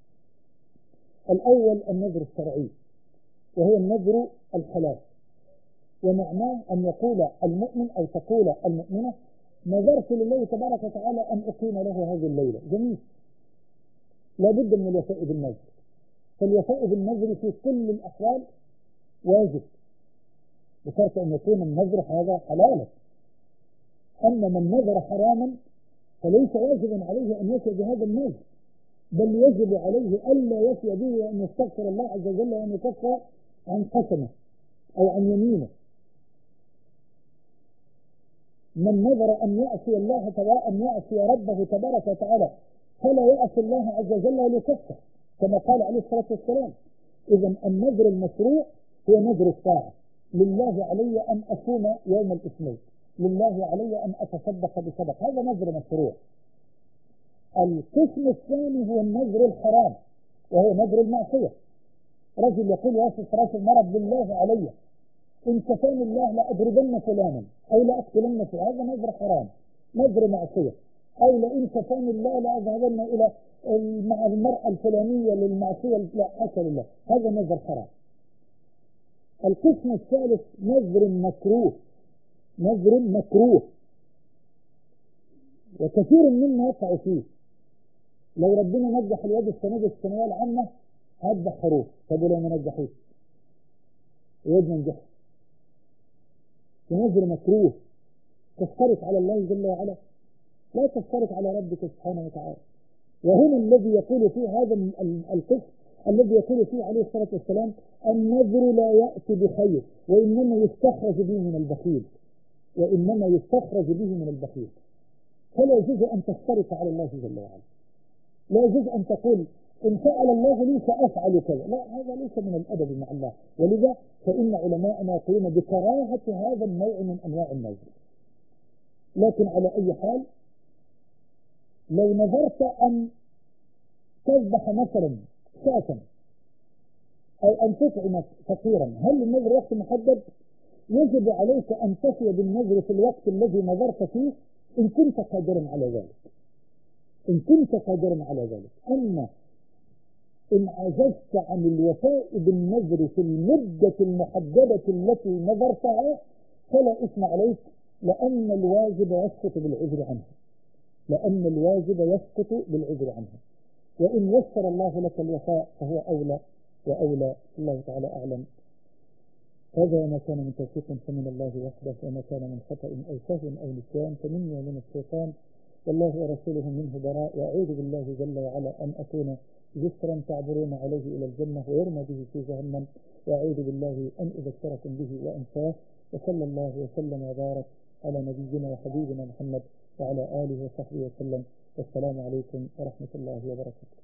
الأول النذر الشرعي، وهو النذر الحلال، ومعناه أن يقول المؤمن أو تقول المؤمنة: نذرت لله تبارك وتعالى أن أقيم له هذه الليلة. جميل، لا بد من الوفاء بالنذر، فالوفاء بالنذر في كل الأحوال واجب، بشرط أن يكون النذر هذا حلالا. أما من نذر حراما فليس واجبا عليه أن يفي بهذا النذر، بل يجب عليه ألا يفي به وأن يستغفر الله عز وجل وأن يكفر عن قسمه أو عن يمينه. من نذر أن يعصي الله أن يعصي ربه تبارك وتعالى فلا يعصي الله عز وجل وليكفر، كما قال عليه الصلاة والسلام. إذا النذر المشروع هو نذر الطاعة: لله علي أن أصوم يوم الاثنين، لله علي أن أتصدق بصدق، هذا نذر مشروع. القسم الثاني هو النذر الحرام، وهو نذر المعصية. رجل يقول واصف راس المرض: لله علي إن كفاني الله لأضربن فلانا أو لأقتلن فلانا، هذا نذر حرام، نذر معصية. أو لئن كفاني الله لأذهبن إلى مع المرأة الفلانية للمعصية، لا حاشا لله، هذا نذر حرام. القسم الثالث نذر مكروه، نذر مكروه، وكثير منا يقع فيه. لو ربنا نجح الواد السنة دي الثانوية العامة هذبح خروف، طب لو ما نجحوش الواد ما نجحش، نذر مكروه. تشترط على الله جل وعلا؟ لا تشترط على ربك سبحانه وتعالى. وهنا الذي يقول فيه هذا القسم الذي يقول فيه عليه الصلاة والسلام: النذر لا يأتي بخير وإنما يستخرج به من البخيل، وإنما يستخرج به من البخيل. فلا يجوز أن تشترط على الله جل وعلا، لا يجوز أن تقول إن فعل الله لي سأفعل كذا، لا، هذا ليس من الأدب مع الله. ولذا فإن علماءنا يقولون بكراهة هذا النوع من أنواع النذر. لكن على أي حال، لو نذرت أن تذبح مثلا شاة أو أن تطعم فقيرا، هل النذر وقت محدد؟ يجب عليك أن تفي بالنذر في الوقت الذي نذرت فيه إن كنت قادرا على ذلك، إن كنت قادرا على ذلك. أما إن عجزت عن الوفاء بالنذر في المدة المحددة التي نذرتها فلا إثم عليك، لأن الواجب يسقط بالعذر عنه، لأن الواجب يسقط بالعذر عنه. وإن يسر الله لك الوفاء فهو أولى وأولى. الله تعالى أعلم. هذا ما كان من توفيق فمن الله وحده، وما كان من خطأ أو سهو أو نسيان فمني ومن الشيطان، والله ورسوله منه براء. وأعوذ بالله جل وعلا أن أكون جسرا تعبرون عليه إلى الجنة ويرمى به في جهنم، وأعوذ بالله أن أذكركم به وأنساه. وصلى الله وسلم وبارك على نبينا وحبيبنا محمد وعلى آله وصحبه وسلم. والسلام عليكم ورحمة الله وبركاته.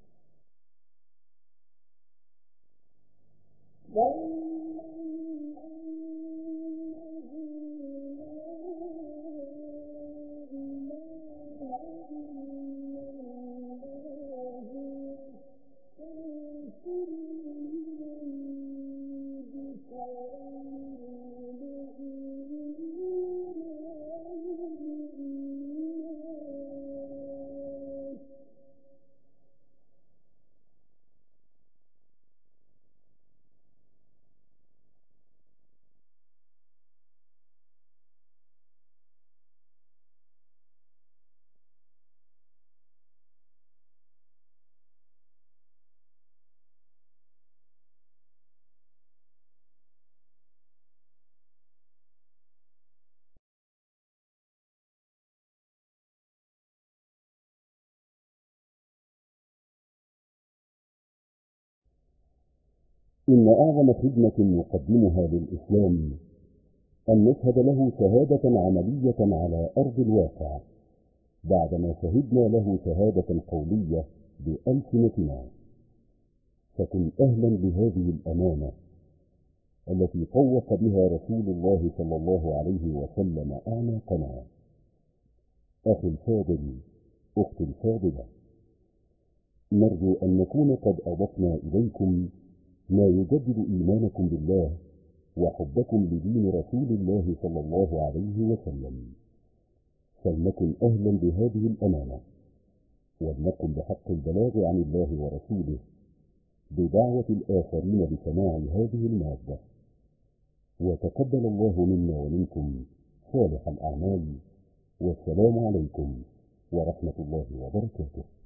إن أعظم خدمة نقدمها للإسلام أن نشهد له شهادة عملية على أرض الواقع بعدما شهدنا له شهادة قولية بألسنتنا. فكن أهلا بهذه الأمانة التي طوق بها رسول الله صلى الله عليه وسلم أعناقنا. أخي الفاضل، أختي الفاضلة، نرجو أن نكون قد أضفنا إليكم ما يجدد إيمانكم بالله وحبكم لدين رسول الله صلى الله عليه وسلم. فلنكن أهلا بهذه الأمانة، ولنقم بحق البلاغ عن الله ورسوله بدعوة الآخرين لسماع هذه المادة. وتقبل الله منا ومنكم صالح الأعمال. والسلام عليكم ورحمة الله وبركاته.